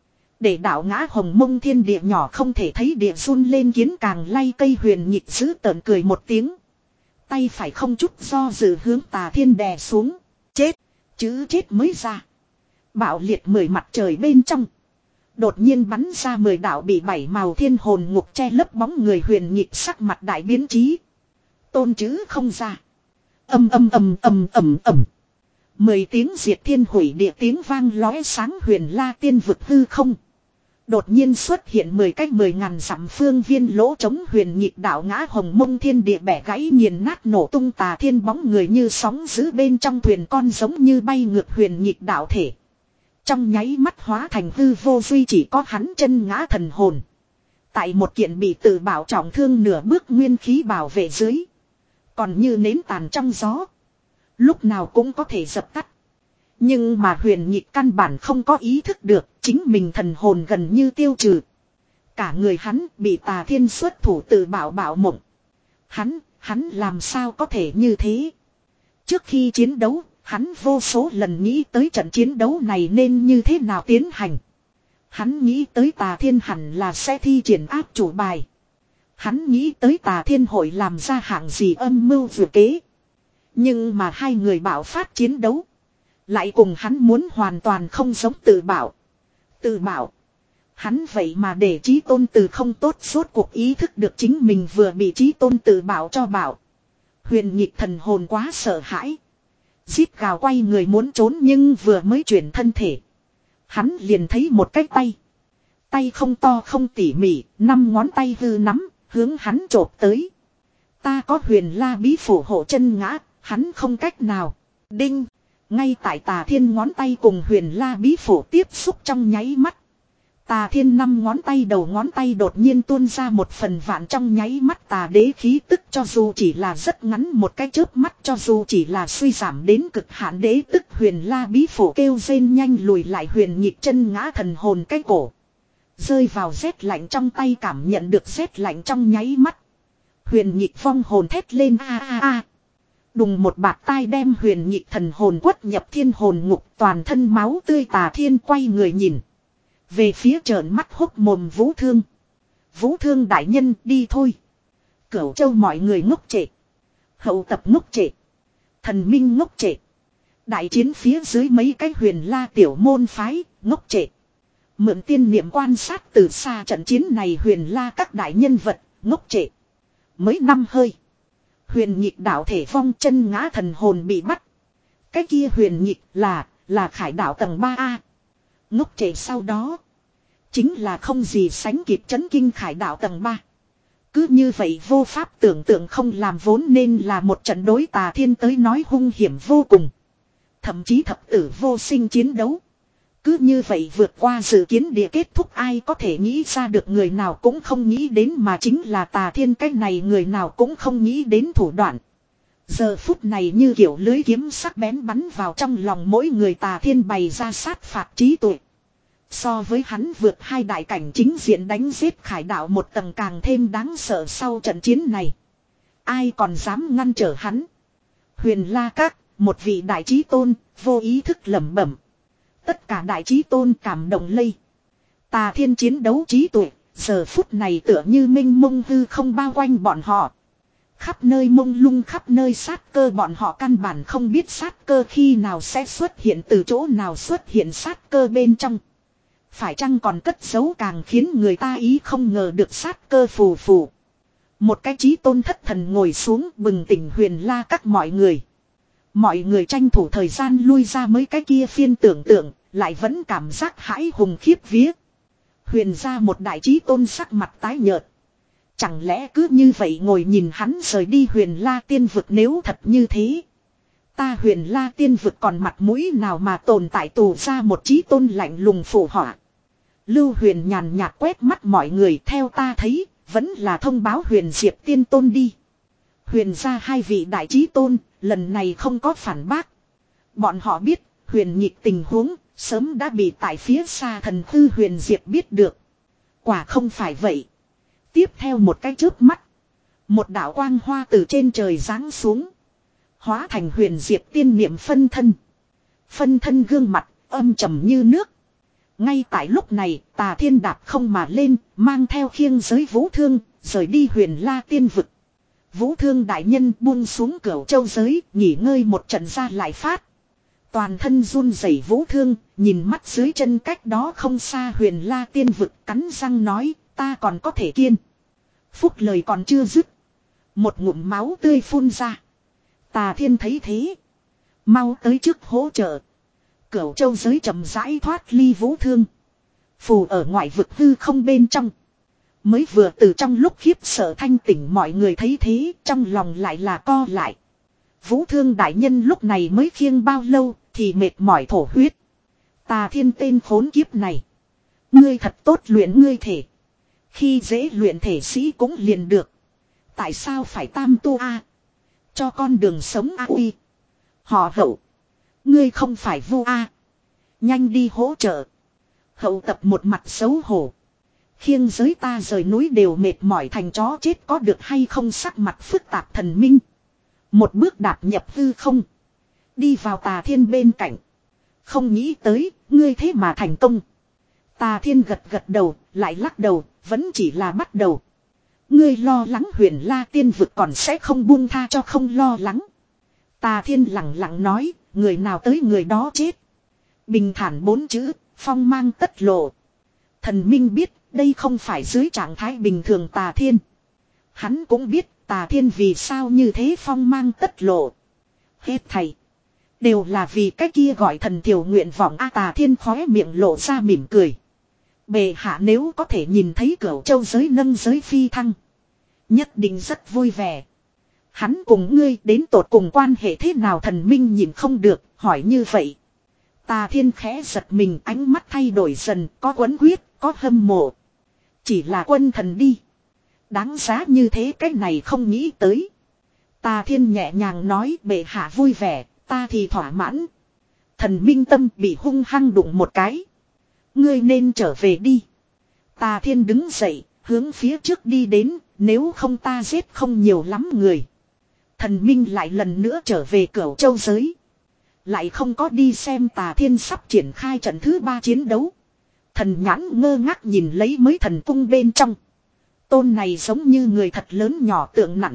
Để đạo ngã hồng mông thiên địa nhỏ không thể thấy địa run lên kiến càng lay cây huyền nhịp giữ tợn cười một tiếng. Tay phải không chút do dự hướng Tà Thiên đè xuống. Chết, chữ chết mới ra. Bạo liệt mười mặt trời bên trong. Đột nhiên bắn ra mười đạo bị bảy màu thiên hồn ngục che lấp bóng người huyền nhịp sắc mặt đại biến trí. Tôn chữ không ra. Âm âm âm âm âm âm. Mười tiếng diệt thiên hủy địa tiếng vang lóe sáng huyền la tiên vực hư không. Đột nhiên xuất hiện mười cách mười ngàn dặm phương viên lỗ chống huyền nhịp đạo ngã hồng mông thiên địa bẻ gãy nghiền nát nổ tung Tà Thiên bóng người như sóng giữ bên trong thuyền con giống như bay ngược huyền nhịp đạo thể. Trong nháy mắt hóa thành hư vô duy chỉ có hắn chân ngã thần hồn. Tại một kiện bị tự bảo trọng thương nửa bước nguyên khí bảo vệ dưới. Còn như nến tàn trong gió. Lúc nào cũng có thể dập tắt. Nhưng mà huyền nhịp căn bản không có ý thức được chính mình thần hồn gần như tiêu trừ. Cả người hắn bị Tà Thiên xuất thủ tự bảo bảo mộng. Hắn, hắn làm sao có thể như thế? Trước khi chiến đấu, hắn vô số lần nghĩ tới trận chiến đấu này nên như thế nào tiến hành. Hắn nghĩ tới Tà Thiên hẳn là sẽ thi triển áp chủ bài. Hắn nghĩ tới Tà Thiên hội làm ra hạng gì âm mưu vừa kế. Nhưng mà hai người bảo phát chiến đấu. Lại cùng hắn muốn hoàn toàn không giống tự bảo. Tự bảo. Hắn vậy mà để Chí Tôn Từ không tốt suốt cuộc ý thức được chính mình vừa bị Chí Tôn Từ bảo cho bảo. Huyền nhịp thần hồn quá sợ hãi. Giết gào quay người muốn trốn nhưng vừa mới chuyển thân thể. Hắn liền thấy một cái tay. Tay không to không tỉ mỉ, năm ngón tay hư nắm, hướng hắn chộp tới. Ta có huyền la bí phủ hộ chân ngã, hắn không cách nào. Đinh. Ngay tại Tà Thiên ngón tay cùng huyền la bí phủ tiếp xúc trong nháy mắt. Tà Thiên năm ngón tay đầu ngón tay đột nhiên tuôn ra một phần vạn trong nháy mắt tà đế khí tức cho dù chỉ là rất ngắn một cái chớp mắt cho dù chỉ là suy giảm đến cực hạn đế tức huyền la bí phủ kêu rên nhanh lùi lại huyền nhịp chân ngã thần hồn cái cổ. Rơi vào rét lạnh trong tay cảm nhận được rét lạnh trong nháy mắt. Huyền nhịp phong hồn thét lên a a a. Đùng một bạt tai đem huyền nhịp thần hồn quất nhập thiên hồn ngục toàn thân máu tươi Tà Thiên quay người nhìn. Về phía trợn mắt hốc mồm Vũ Thương. Vũ Thương đại nhân đi thôi. Cửu Châu mọi người ngốc trệ. Hậu tập ngốc trệ. Thần minh ngốc trệ. Đại chiến phía dưới mấy cái huyền la tiểu môn phái ngốc trệ. Mượn tiên niệm quan sát từ xa trận chiến này huyền la các đại nhân vật ngốc trệ. Mới năm hơi. Huyền nhịp đạo thể vong chân ngã thần hồn bị bắt. Cái kia huyền nhịp là, là khải đạo tầng ba A. Ngốc trệ sau đó. Chính là không gì sánh kịp chấn kinh khải đạo tầng ba. Cứ như vậy vô pháp tưởng tượng không làm vốn nên là một trận đối Tà Thiên tới nói hung hiểm vô cùng. Thậm chí thập tử vô sinh chiến đấu. Cứ như vậy vượt qua dự kiến địa kết thúc ai có thể nghĩ ra được người nào cũng không nghĩ đến mà chính là Tà Thiên cái này người nào cũng không nghĩ đến thủ đoạn. Giờ phút này như kiểu lưới kiếm sắc bén bắn vào trong lòng mỗi người Tà Thiên bày ra sát phạt trí tuệ. So với hắn vượt hai đại cảnh chính diện đánh giết khải đạo một tầng càng thêm đáng sợ sau trận chiến này. Ai còn dám ngăn trở hắn. Huyền La Các, một vị đại chí tôn, vô ý thức lẩm bẩm. Tất cả đại chí tôn cảm động lây. Tà Thiên chiến đấu trí tuệ, giờ phút này tựa như minh mông hư không bao quanh bọn họ. Khắp nơi mông lung khắp nơi sát cơ bọn họ căn bản không biết sát cơ khi nào sẽ xuất hiện từ chỗ nào xuất hiện sát cơ bên trong. Phải chăng còn cất giấu càng khiến người ta ý không ngờ được sát cơ phù phù. Một cái chí tôn thất thần ngồi xuống bừng tỉnh huyền la các mọi người. Mọi người tranh thủ thời gian lui ra mấy cái kia phiên tưởng tượng, lại vẫn cảm giác hãi hùng khiếp vía. Huyền ra một đại chí tôn sắc mặt tái nhợt. Chẳng lẽ cứ như vậy ngồi nhìn hắn rời đi huyền la tiên vực nếu thật như thế. Ta huyền la tiên vực còn mặt mũi nào mà tồn tại tù ra một chí tôn lạnh lùng phủ họa. Lưu Huyền nhàn nhạt quét mắt mọi người theo ta thấy, vẫn là thông báo Huyền Diệp tiên tôn đi. Huyền ra hai vị đại chí tôn, lần này không có phản bác. Bọn họ biết, Huyền nhịp tình huống, sớm đã bị tại phía xa thần thư Huyền Diệp biết được. Quả không phải vậy. Tiếp theo một cái chớp mắt. Một đạo quang hoa từ trên trời giáng xuống. Hóa thành Huyền Diệp tiên niệm phân thân. Phân thân gương mặt, âm trầm như nước. Ngay tại lúc này, Tà Thiên đạp không mà lên, mang theo khiêng giới vũ thương, rời đi Huyền La Tiên Vực. Vũ thương đại nhân buông xuống Cửu Châu giới, nghỉ ngơi một trận ra lại phát. Toàn thân run rẩy vũ thương, nhìn mắt dưới chân cách đó không xa Huyền La Tiên Vực, cắn răng nói, ta còn có thể kiên. Phúc lời còn chưa dứt. Một ngụm máu tươi phun ra. Tà Thiên thấy thế. Mau tới trước hỗ trợ. Cửu Châu giới chậm rãi thoát ly vũ thương. Phù ở ngoại vực hư không bên trong. Mới vừa từ trong lúc khiếp sợ thanh tỉnh mọi người thấy thế, trong lòng lại là co lại. Vũ thương đại nhân lúc này mới khiêng bao lâu thì mệt mỏi thổ huyết. Tà Thiên tên khốn kiếp này. Ngươi thật tốt luyện ngươi thể. Khi dễ luyện thể sĩ cũng liền được. Tại sao phải tam tu a? Cho con đường sống a uy. Họ Hậu. Ngươi không phải vu a. Nhanh đi hỗ trợ. Hậu tập một mặt xấu hổ. Khiêng giới ta rời núi đều mệt mỏi thành chó chết có được hay không, sắc mặt phức tạp thần minh. Một bước đạp nhập hư không. Đi vào Tà Thiên bên cạnh. Không nghĩ tới, ngươi thế mà thành công. Tà Thiên gật gật đầu, lại lắc đầu, vẫn chỉ là bắt đầu. Ngươi lo lắng Huyền La Tiên Vực còn sẽ không buông tha cho không lo lắng. Tà Thiên lặng lặng nói, người nào tới người đó chết. Bình thản bốn chữ, phong mang tất lộ. Thần minh biết, đây không phải dưới trạng thái bình thường Tà Thiên. Hắn cũng biết, Tà Thiên vì sao như thế phong mang tất lộ. Hết thầy. Đều là vì cái kia gọi thần thiểu nguyện vọng a. Tà Thiên khóe miệng lộ ra mỉm cười. Bệ hạ nếu có thể nhìn thấy Cửu Châu giới nâng giới phi thăng. Nhất định rất vui vẻ. Hắn cùng ngươi đến tột cùng quan hệ thế nào, thần minh nhìn không được, hỏi như vậy. Tà Thiên khẽ giật mình, ánh mắt thay đổi dần, có quấn quyết, có hâm mộ. Chỉ là quân thần đi. Đáng giá như thế cái này không nghĩ tới. Tà Thiên nhẹ nhàng nói, bệ hạ vui vẻ, ta thì thỏa mãn. Thần minh tâm bị hung hăng đụng một cái. Ngươi nên trở về đi. Tà Thiên đứng dậy, hướng phía trước đi đến, nếu không ta giết không nhiều lắm người. Thần minh lại lần nữa trở về Cửu Châu giới. Lại không có đi xem Tà Thiên sắp triển khai trận thứ ba chiến đấu. Thần nhãn ngơ ngác nhìn lấy mới thần cung bên trong. Tôn này giống như người thật lớn nhỏ tượng nặng.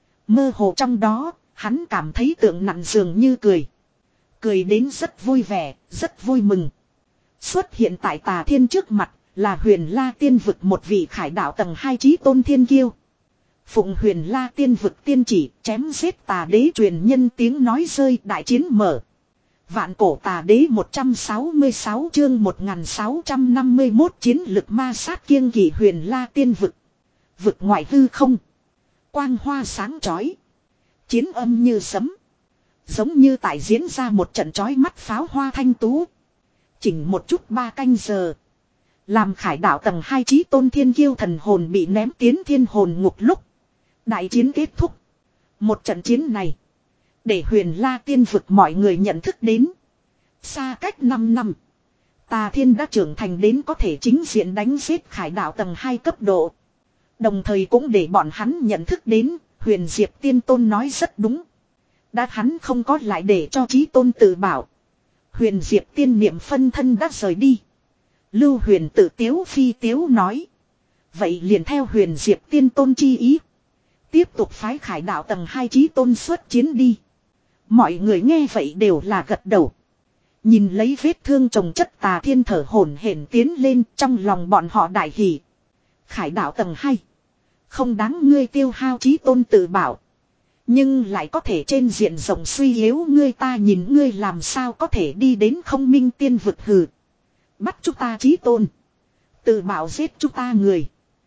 Mơ hồ trong đó, hắn cảm thấy tượng nặng dường như cười. Cười đến rất vui vẻ, rất vui mừng. Xuất hiện tại Tà Thiên trước mặt là Huyền La Tiên Vực một vị khải đạo tầng hai chí tôn thiên kiêu. Phụng Huyền La Tiên Vực tiên chỉ, chém giết Tà Đế truyền nhân, tiếng nói rơi, đại chiến mở. Vạn cổ Tà Đế một trăm sáu mươi sáu chương một nghìn sáu trăm năm mươi mốt chiến lực ma sát kiêng kỵ Huyền La Tiên Vực. Vực ngoại hư không. Quang hoa sáng chói. Chiến âm như sấm. Giống như tại diễn ra một trận chói mắt pháo hoa thanh tú. Chỉnh một chút ba canh giờ. Làm khải đạo tầng hai chí tôn thiên kiêu thần hồn bị ném tiến thiên hồn ngục lúc. Đại chiến kết thúc. Một trận chiến này. Để Huyền La Tiên Vực mọi người nhận thức đến. Xa cách năm năm. Tà Thiên đã trưởng thành đến có thể chính diện đánh giết khải đạo tầng hai cấp độ. Đồng thời cũng để bọn hắn nhận thức đến. Huyền Diệp Tiên Tôn nói rất đúng. Đã hắn không có lại để cho chí tôn tự bảo. Huyền Diệp Tiên niệm phân thân đã rời đi. Lưu Huyền tự tiếu phi tiếu nói. Vậy liền theo Huyền Diệp Tiên Tôn chi ý. Tiếp tục phái khải đạo tầng hai chí tôn xuất chiến đi. Mọi người nghe vậy đều là gật đầu. Nhìn lấy vết thương chồng chất Tà Thiên thở hổn hển tiến lên, trong lòng bọn họ đại hỉ. Khải đạo tầng hai. Không đáng ngươi tiêu hao chí tôn tự bảo. Nhưng lại có thể trên diện rộng suy yếu ngươi, ta nhìn ngươi làm sao có thể đi đến không minh tiên vực hừ. Bắt chúng ta chí tôn. Tự bảo giết chúng ta người.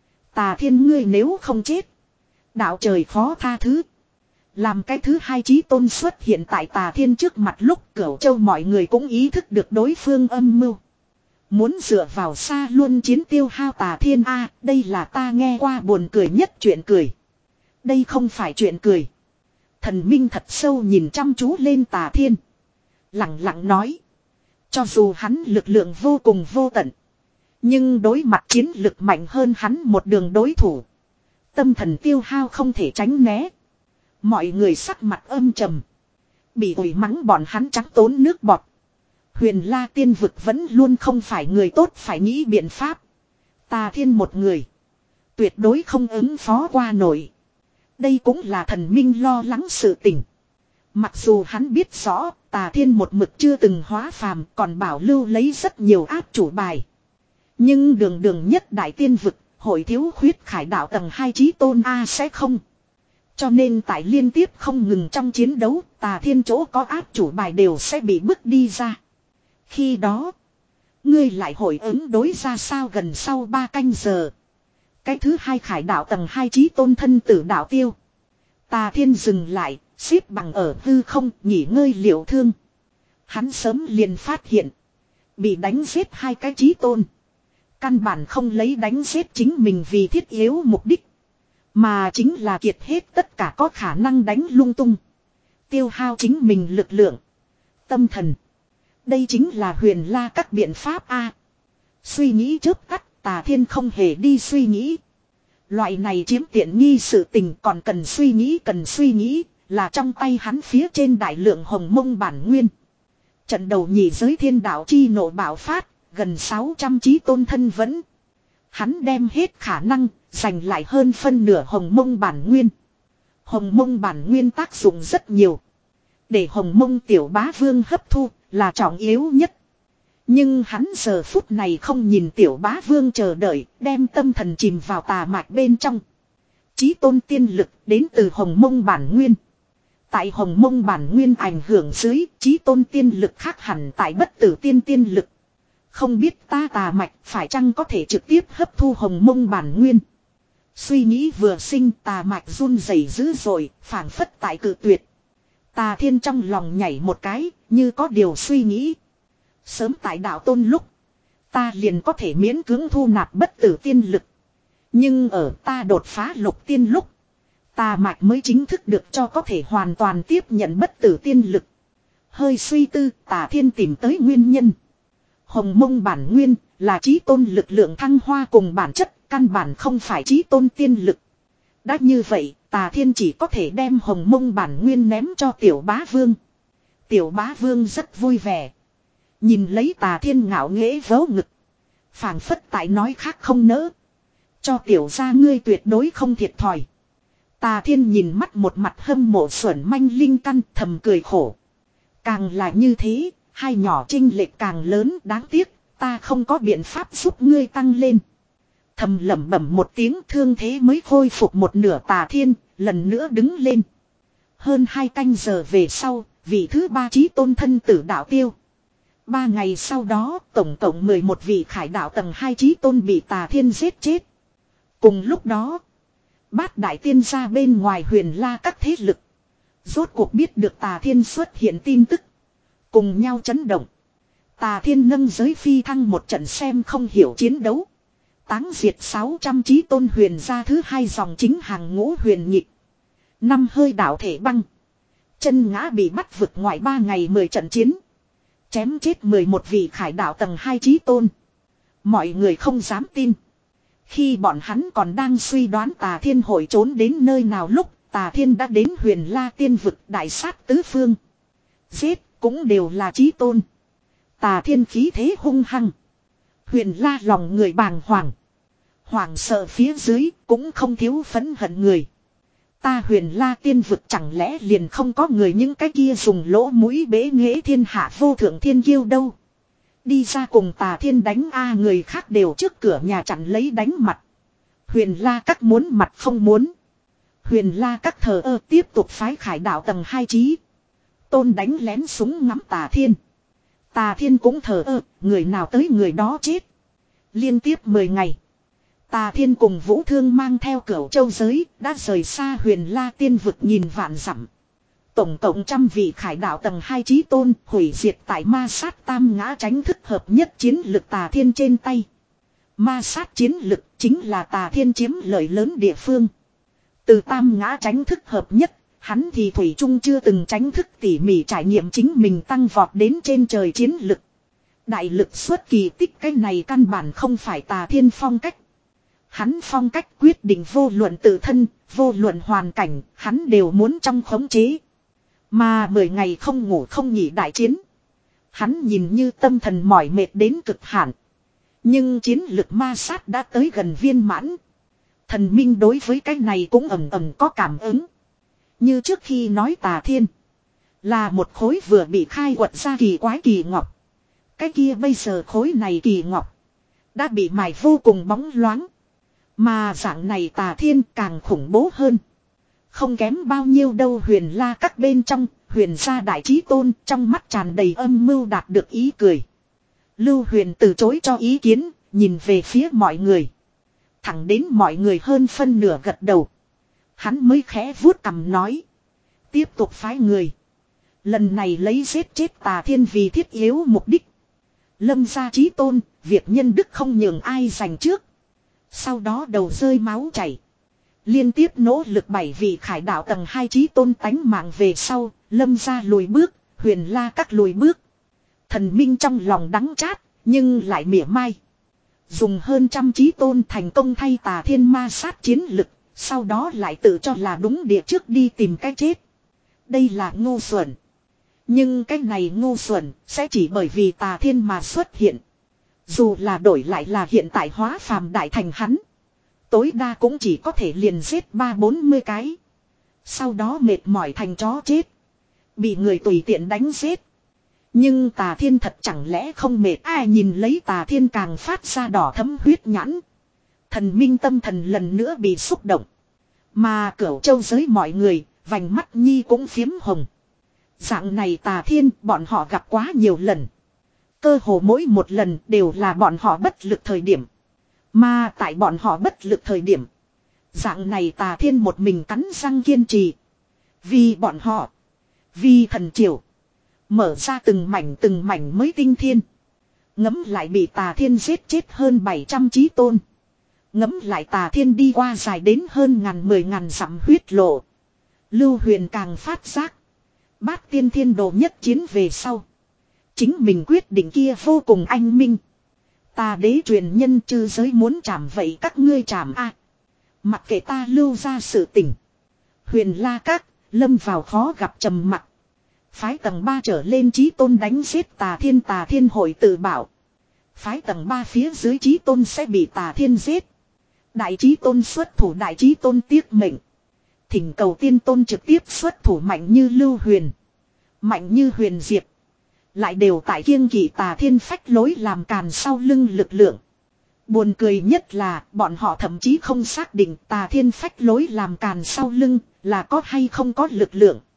Tà Thiên ngươi nếu không chết. Đạo trời khó tha thứ. Làm cái thứ hai chí tôn xuất hiện tại Tà Thiên trước mặt lúc Cửu Châu mọi người cũng ý thức được đối phương âm mưu. Muốn dựa vào xa luôn chiến tiêu hao Tà Thiên a, đây là ta nghe qua buồn cười nhất chuyện cười. Đây không phải chuyện cười. Thần minh thật sâu nhìn chăm chú lên Tà Thiên. Lặng lặng nói. Cho dù hắn lực lượng vô cùng vô tận. Nhưng đối mặt chiến lực mạnh hơn hắn một đường đối thủ. Tâm thần tiêu hao không thể tránh né. Mọi người sắc mặt âm trầm. Bị ủi mắng bọn hắn trắng tốn nước bọt. Huyền La tiên vực vẫn luôn không phải người tốt phải nghĩ biện pháp. Tà Thiên một người. Tuyệt đối không ứng phó qua nổi. Đây cũng là thần minh lo lắng sự tình. Mặc dù hắn biết rõ Tà Thiên một mực chưa từng hóa phàm còn bảo lưu lấy rất nhiều áp chủ bài. Nhưng đường đường nhất đại tiên vực, hội thiếu khuyết khải đạo tầng hai chí tôn A sẽ không. Cho nên tại liên tiếp không ngừng trong chiến đấu, Tà Thiên chỗ có áp chủ bài đều sẽ bị bước đi ra. Khi đó, ngươi lại hội ứng đối ra sao gần sau ba canh giờ. Cái thứ hai khải đạo tầng hai chí tôn thân tử đạo tiêu. Tà Thiên dừng lại, xếp bằng ở hư không, nghỉ ngơi liệu thương. Hắn sớm liền phát hiện, bị đánh giết hai cái chí tôn. Căn bản không lấy đánh giết chính mình vì thiết yếu mục đích. Mà chính là kiệt hết tất cả có khả năng đánh lung tung. Tiêu hao chính mình lực lượng. Tâm thần. Đây chính là huyền la các biện pháp A. Suy nghĩ chớp tắt, Tà Thiên không hề đi suy nghĩ. Loại này chiếm tiện nghi sự tình còn cần suy nghĩ cần suy nghĩ, là trong tay hắn phía trên đại lượng hồng mông bản nguyên. Trận đầu nhị giới thiên đạo chi nộ bạo phát, gần sáu trăm chí tôn thân vẫn. Hắn đem hết khả năng, giành lại hơn phân nửa hồng mông bản nguyên. Hồng mông bản nguyên tác dụng rất nhiều. Để hồng mông tiểu bá vương hấp thu, là trọng yếu nhất. Nhưng hắn giờ phút này không nhìn tiểu bá vương chờ đợi, đem tâm thần chìm vào tà mạch bên trong. Chí tôn tiên lực đến từ hồng mông bản nguyên. Tại hồng mông bản nguyên ảnh hưởng dưới, chí tôn tiên lực khác hẳn tại bất tử tiên tiên lực. Không biết ta tà mạch phải chăng có thể trực tiếp hấp thu hồng mông bản nguyên. Suy nghĩ vừa sinh tà mạch run rẩy dữ dội, phảng phất tại cự tuyệt. Tà Thiên trong lòng nhảy một cái, như có điều suy nghĩ. Sớm tại đạo tôn lúc, ta liền có thể miễn cưỡng thu nạp bất tử tiên lực. Nhưng ở ta đột phá lục tiên lúc, tà mạch mới chính thức được cho có thể hoàn toàn tiếp nhận bất tử tiên lực. Hơi suy tư, Tà Thiên tìm tới nguyên nhân. Hồng mông bản nguyên là chí tôn lực lượng thăng hoa cùng bản chất, căn bản không phải chí tôn tiên lực. Đã như vậy, Tà Thiên chỉ có thể đem hồng mông bản nguyên ném cho tiểu bá vương. Tiểu bá vương rất vui vẻ. Nhìn lấy Tà Thiên ngạo nghễ vớ ngực. Phảng phất tại nói khác không nỡ. Cho tiểu gia ngươi tuyệt đối không thiệt thòi. Tà Thiên nhìn mắt một mặt hâm mộ xuẩn manh linh căn thầm cười khổ. Càng là như thế, hai nhỏ chênh lệch càng lớn đáng tiếc, ta không có biện pháp giúp ngươi tăng lên. Thầm lẩm bẩm một tiếng thương thế mới khôi phục một nửa. Tà Thiên, lần nữa đứng lên. Hơn hai canh giờ về sau, vị thứ ba chí tôn thân tử đạo tiêu. Ba ngày sau đó, tổng cộng mười một vị khải đạo tầng hai chí tôn bị Tà Thiên giết chết. Cùng lúc đó, bát đại tiên gia bên ngoài huyền la các thế lực. Rốt cuộc biết được Tà Thiên xuất hiện tin tức. Cùng nhau chấn động. Tà Thiên nâng giới phi thăng một trận xem không hiểu chiến đấu. Táng diệt sáu trăm chí tôn huyền gia thứ hai dòng chính hàng ngũ huyền nhịp. Năm hơi đảo thể băng. Chân ngã bị bắt vực ngoài ba ngày mười trận chiến. Chém chết mười một vị khải đạo tầng hai chí tôn. Mọi người không dám tin. Khi bọn hắn còn đang suy đoán Tà Thiên hội trốn đến nơi nào lúc, Tà Thiên đã đến huyền la tiên vực đại sát tứ phương. Giết cũng đều là chí tôn. Tà Thiên khí thế hung hăng. Huyền la lòng người bàng hoàng. Hoàng sợ phía dưới cũng không thiếu phẫn hận người. Ta huyền la tiên vực chẳng lẽ liền không có người những cái kia dùng lỗ mũi bế nghệ thiên hạ vô thượng thiên kiêu đâu. Đi ra cùng Tà Thiên đánh a người khác đều trước cửa nhà chặn lấy đánh mặt. Huyền la các muốn mặt không muốn. Huyền la các thờ ơ tiếp tục phái khải đạo tầng hai chí tôn đánh lén súng ngắm Tà Thiên. Tà Thiên cũng thờ ơ, người nào tới người đó chết. Liên tiếp mười ngày. Tà Thiên cùng Vũ Thương mang theo Cửu Châu giới, đã rời xa huyền la tiên vực nhìn vạn dặm. Tổng cộng trăm vị khải đạo tầng hai chí tôn, hủy diệt tại ma sát tam ngã tránh thức hợp nhất chiến lực Tà Thiên trên tay. Ma sát chiến lực chính là Tà Thiên chiếm lợi lớn địa phương. Từ tam ngã tránh thức hợp nhất, hắn thì thủy chung chưa từng tránh thức tỉ mỉ trải nghiệm chính mình tăng vọt đến trên trời chiến lực. Đại lực xuất kỳ tích, cái này căn bản không phải Tà Thiên phong cách. Hắn phong cách quyết định vô luận tự thân, vô luận hoàn cảnh, hắn đều muốn trong khống chế. Mà mười ngày không ngủ không nghỉ đại chiến. Hắn nhìn như tâm thần mỏi mệt đến cực hạn. Nhưng chiến lực ma sát đã tới gần viên mãn. Thần minh đối với cái này cũng ầm ầm có cảm ứng. Như trước khi nói Tà Thiên là một khối vừa bị khai quật ra kỳ quái kỳ ngọc. Cái kia bây giờ khối này kỳ ngọc đã bị mài vô cùng bóng loáng. Mà dạng này Tà Thiên càng khủng bố hơn. Không kém bao nhiêu đâu. Huyền La các bên trong, Huyền gia đại chí tôn trong mắt tràn đầy âm mưu đạt được ý cười. Lưu Huyền từ chối cho ý kiến, nhìn về phía mọi người. Thẳng đến mọi người hơn phân nửa gật đầu. Hắn mới khẽ vuốt cằm nói. Tiếp tục phái người. Lần này lấy giết chết Tà Thiên vì thiết yếu mục đích. Lâm gia chí tôn, việc nhân đức không nhường ai giành trước. Sau đó đầu rơi máu chảy. Liên tiếp nỗ lực bảy vị khải đạo tầng hai chí tôn tánh mạng về sau, Lâm gia lùi bước, Huyền La các lùi bước. Thần minh trong lòng đắng chát, nhưng lại mỉa mai. Dùng hơn trăm chí tôn thành công thay Tà Thiên ma sát chiến lực, sau đó lại tự cho là đúng địa trước đi tìm cái chết. Đây là ngu xuẩn. Nhưng cái này ngu xuẩn sẽ chỉ bởi vì Tà Thiên mà xuất hiện. Dù là đổi lại là hiện tại hóa phàm đại thành hắn. Tối đa cũng chỉ có thể liền giết ba bốn mươi cái. Sau đó mệt mỏi thành chó chết. Bị người tùy tiện đánh giết. Nhưng Tà Thiên thật chẳng lẽ không mệt. Ai nhìn lấy Tà Thiên càng phát ra đỏ thấm huyết nhãn. Thần minh tâm thần lần nữa bị xúc động. Mà Cửu Châu giới mọi người, vành mắt nhi cũng phiếm hồng. Dạng này Tà Thiên bọn họ gặp quá nhiều lần. Cơ hồ mỗi một lần đều là bọn họ bất lực thời điểm. Mà tại bọn họ bất lực thời điểm. Dạng này Tà Thiên một mình cắn răng kiên trì. Vì bọn họ. Vì thần triều. Mở ra từng mảnh từng mảnh mới tinh thiên. Ngấm lại bị Tà Thiên giết chết hơn bảy trăm chí tôn. Ngấm lại Tà Thiên đi qua dài đến hơn ngàn mười ngàn dặm huyết lộ. Lưu Huyền càng phát giác. Bát tiên thiên đồ nhất chiến về sau. Chính mình quyết định kia vô cùng anh minh. Ta đế truyền nhân chư giới muốn chạm vậy các ngươi chạm a. Mặc kệ ta lưu ra sự tỉnh. Huyền La các, lâm vào khó gặp trầm mặc. Phái tầng ba trở lên chí tôn đánh giết Tà Thiên. Tà Thiên hội tự bảo. Phái tầng ba phía dưới chí tôn sẽ bị Tà Thiên giết. Đại chí tôn xuất thủ, đại chí tôn tiếc mệnh. Thỉnh cầu tiên tôn trực tiếp xuất thủ mạnh như Lưu Huyền. Mạnh như Huyền Diệp. Lại đều tại kiêng kỵ Tà Thiên phách lối làm càn sau lưng lực lượng. Buồn cười nhất là bọn họ thậm chí không xác định Tà Thiên phách lối làm càn sau lưng là có hay không có lực lượng.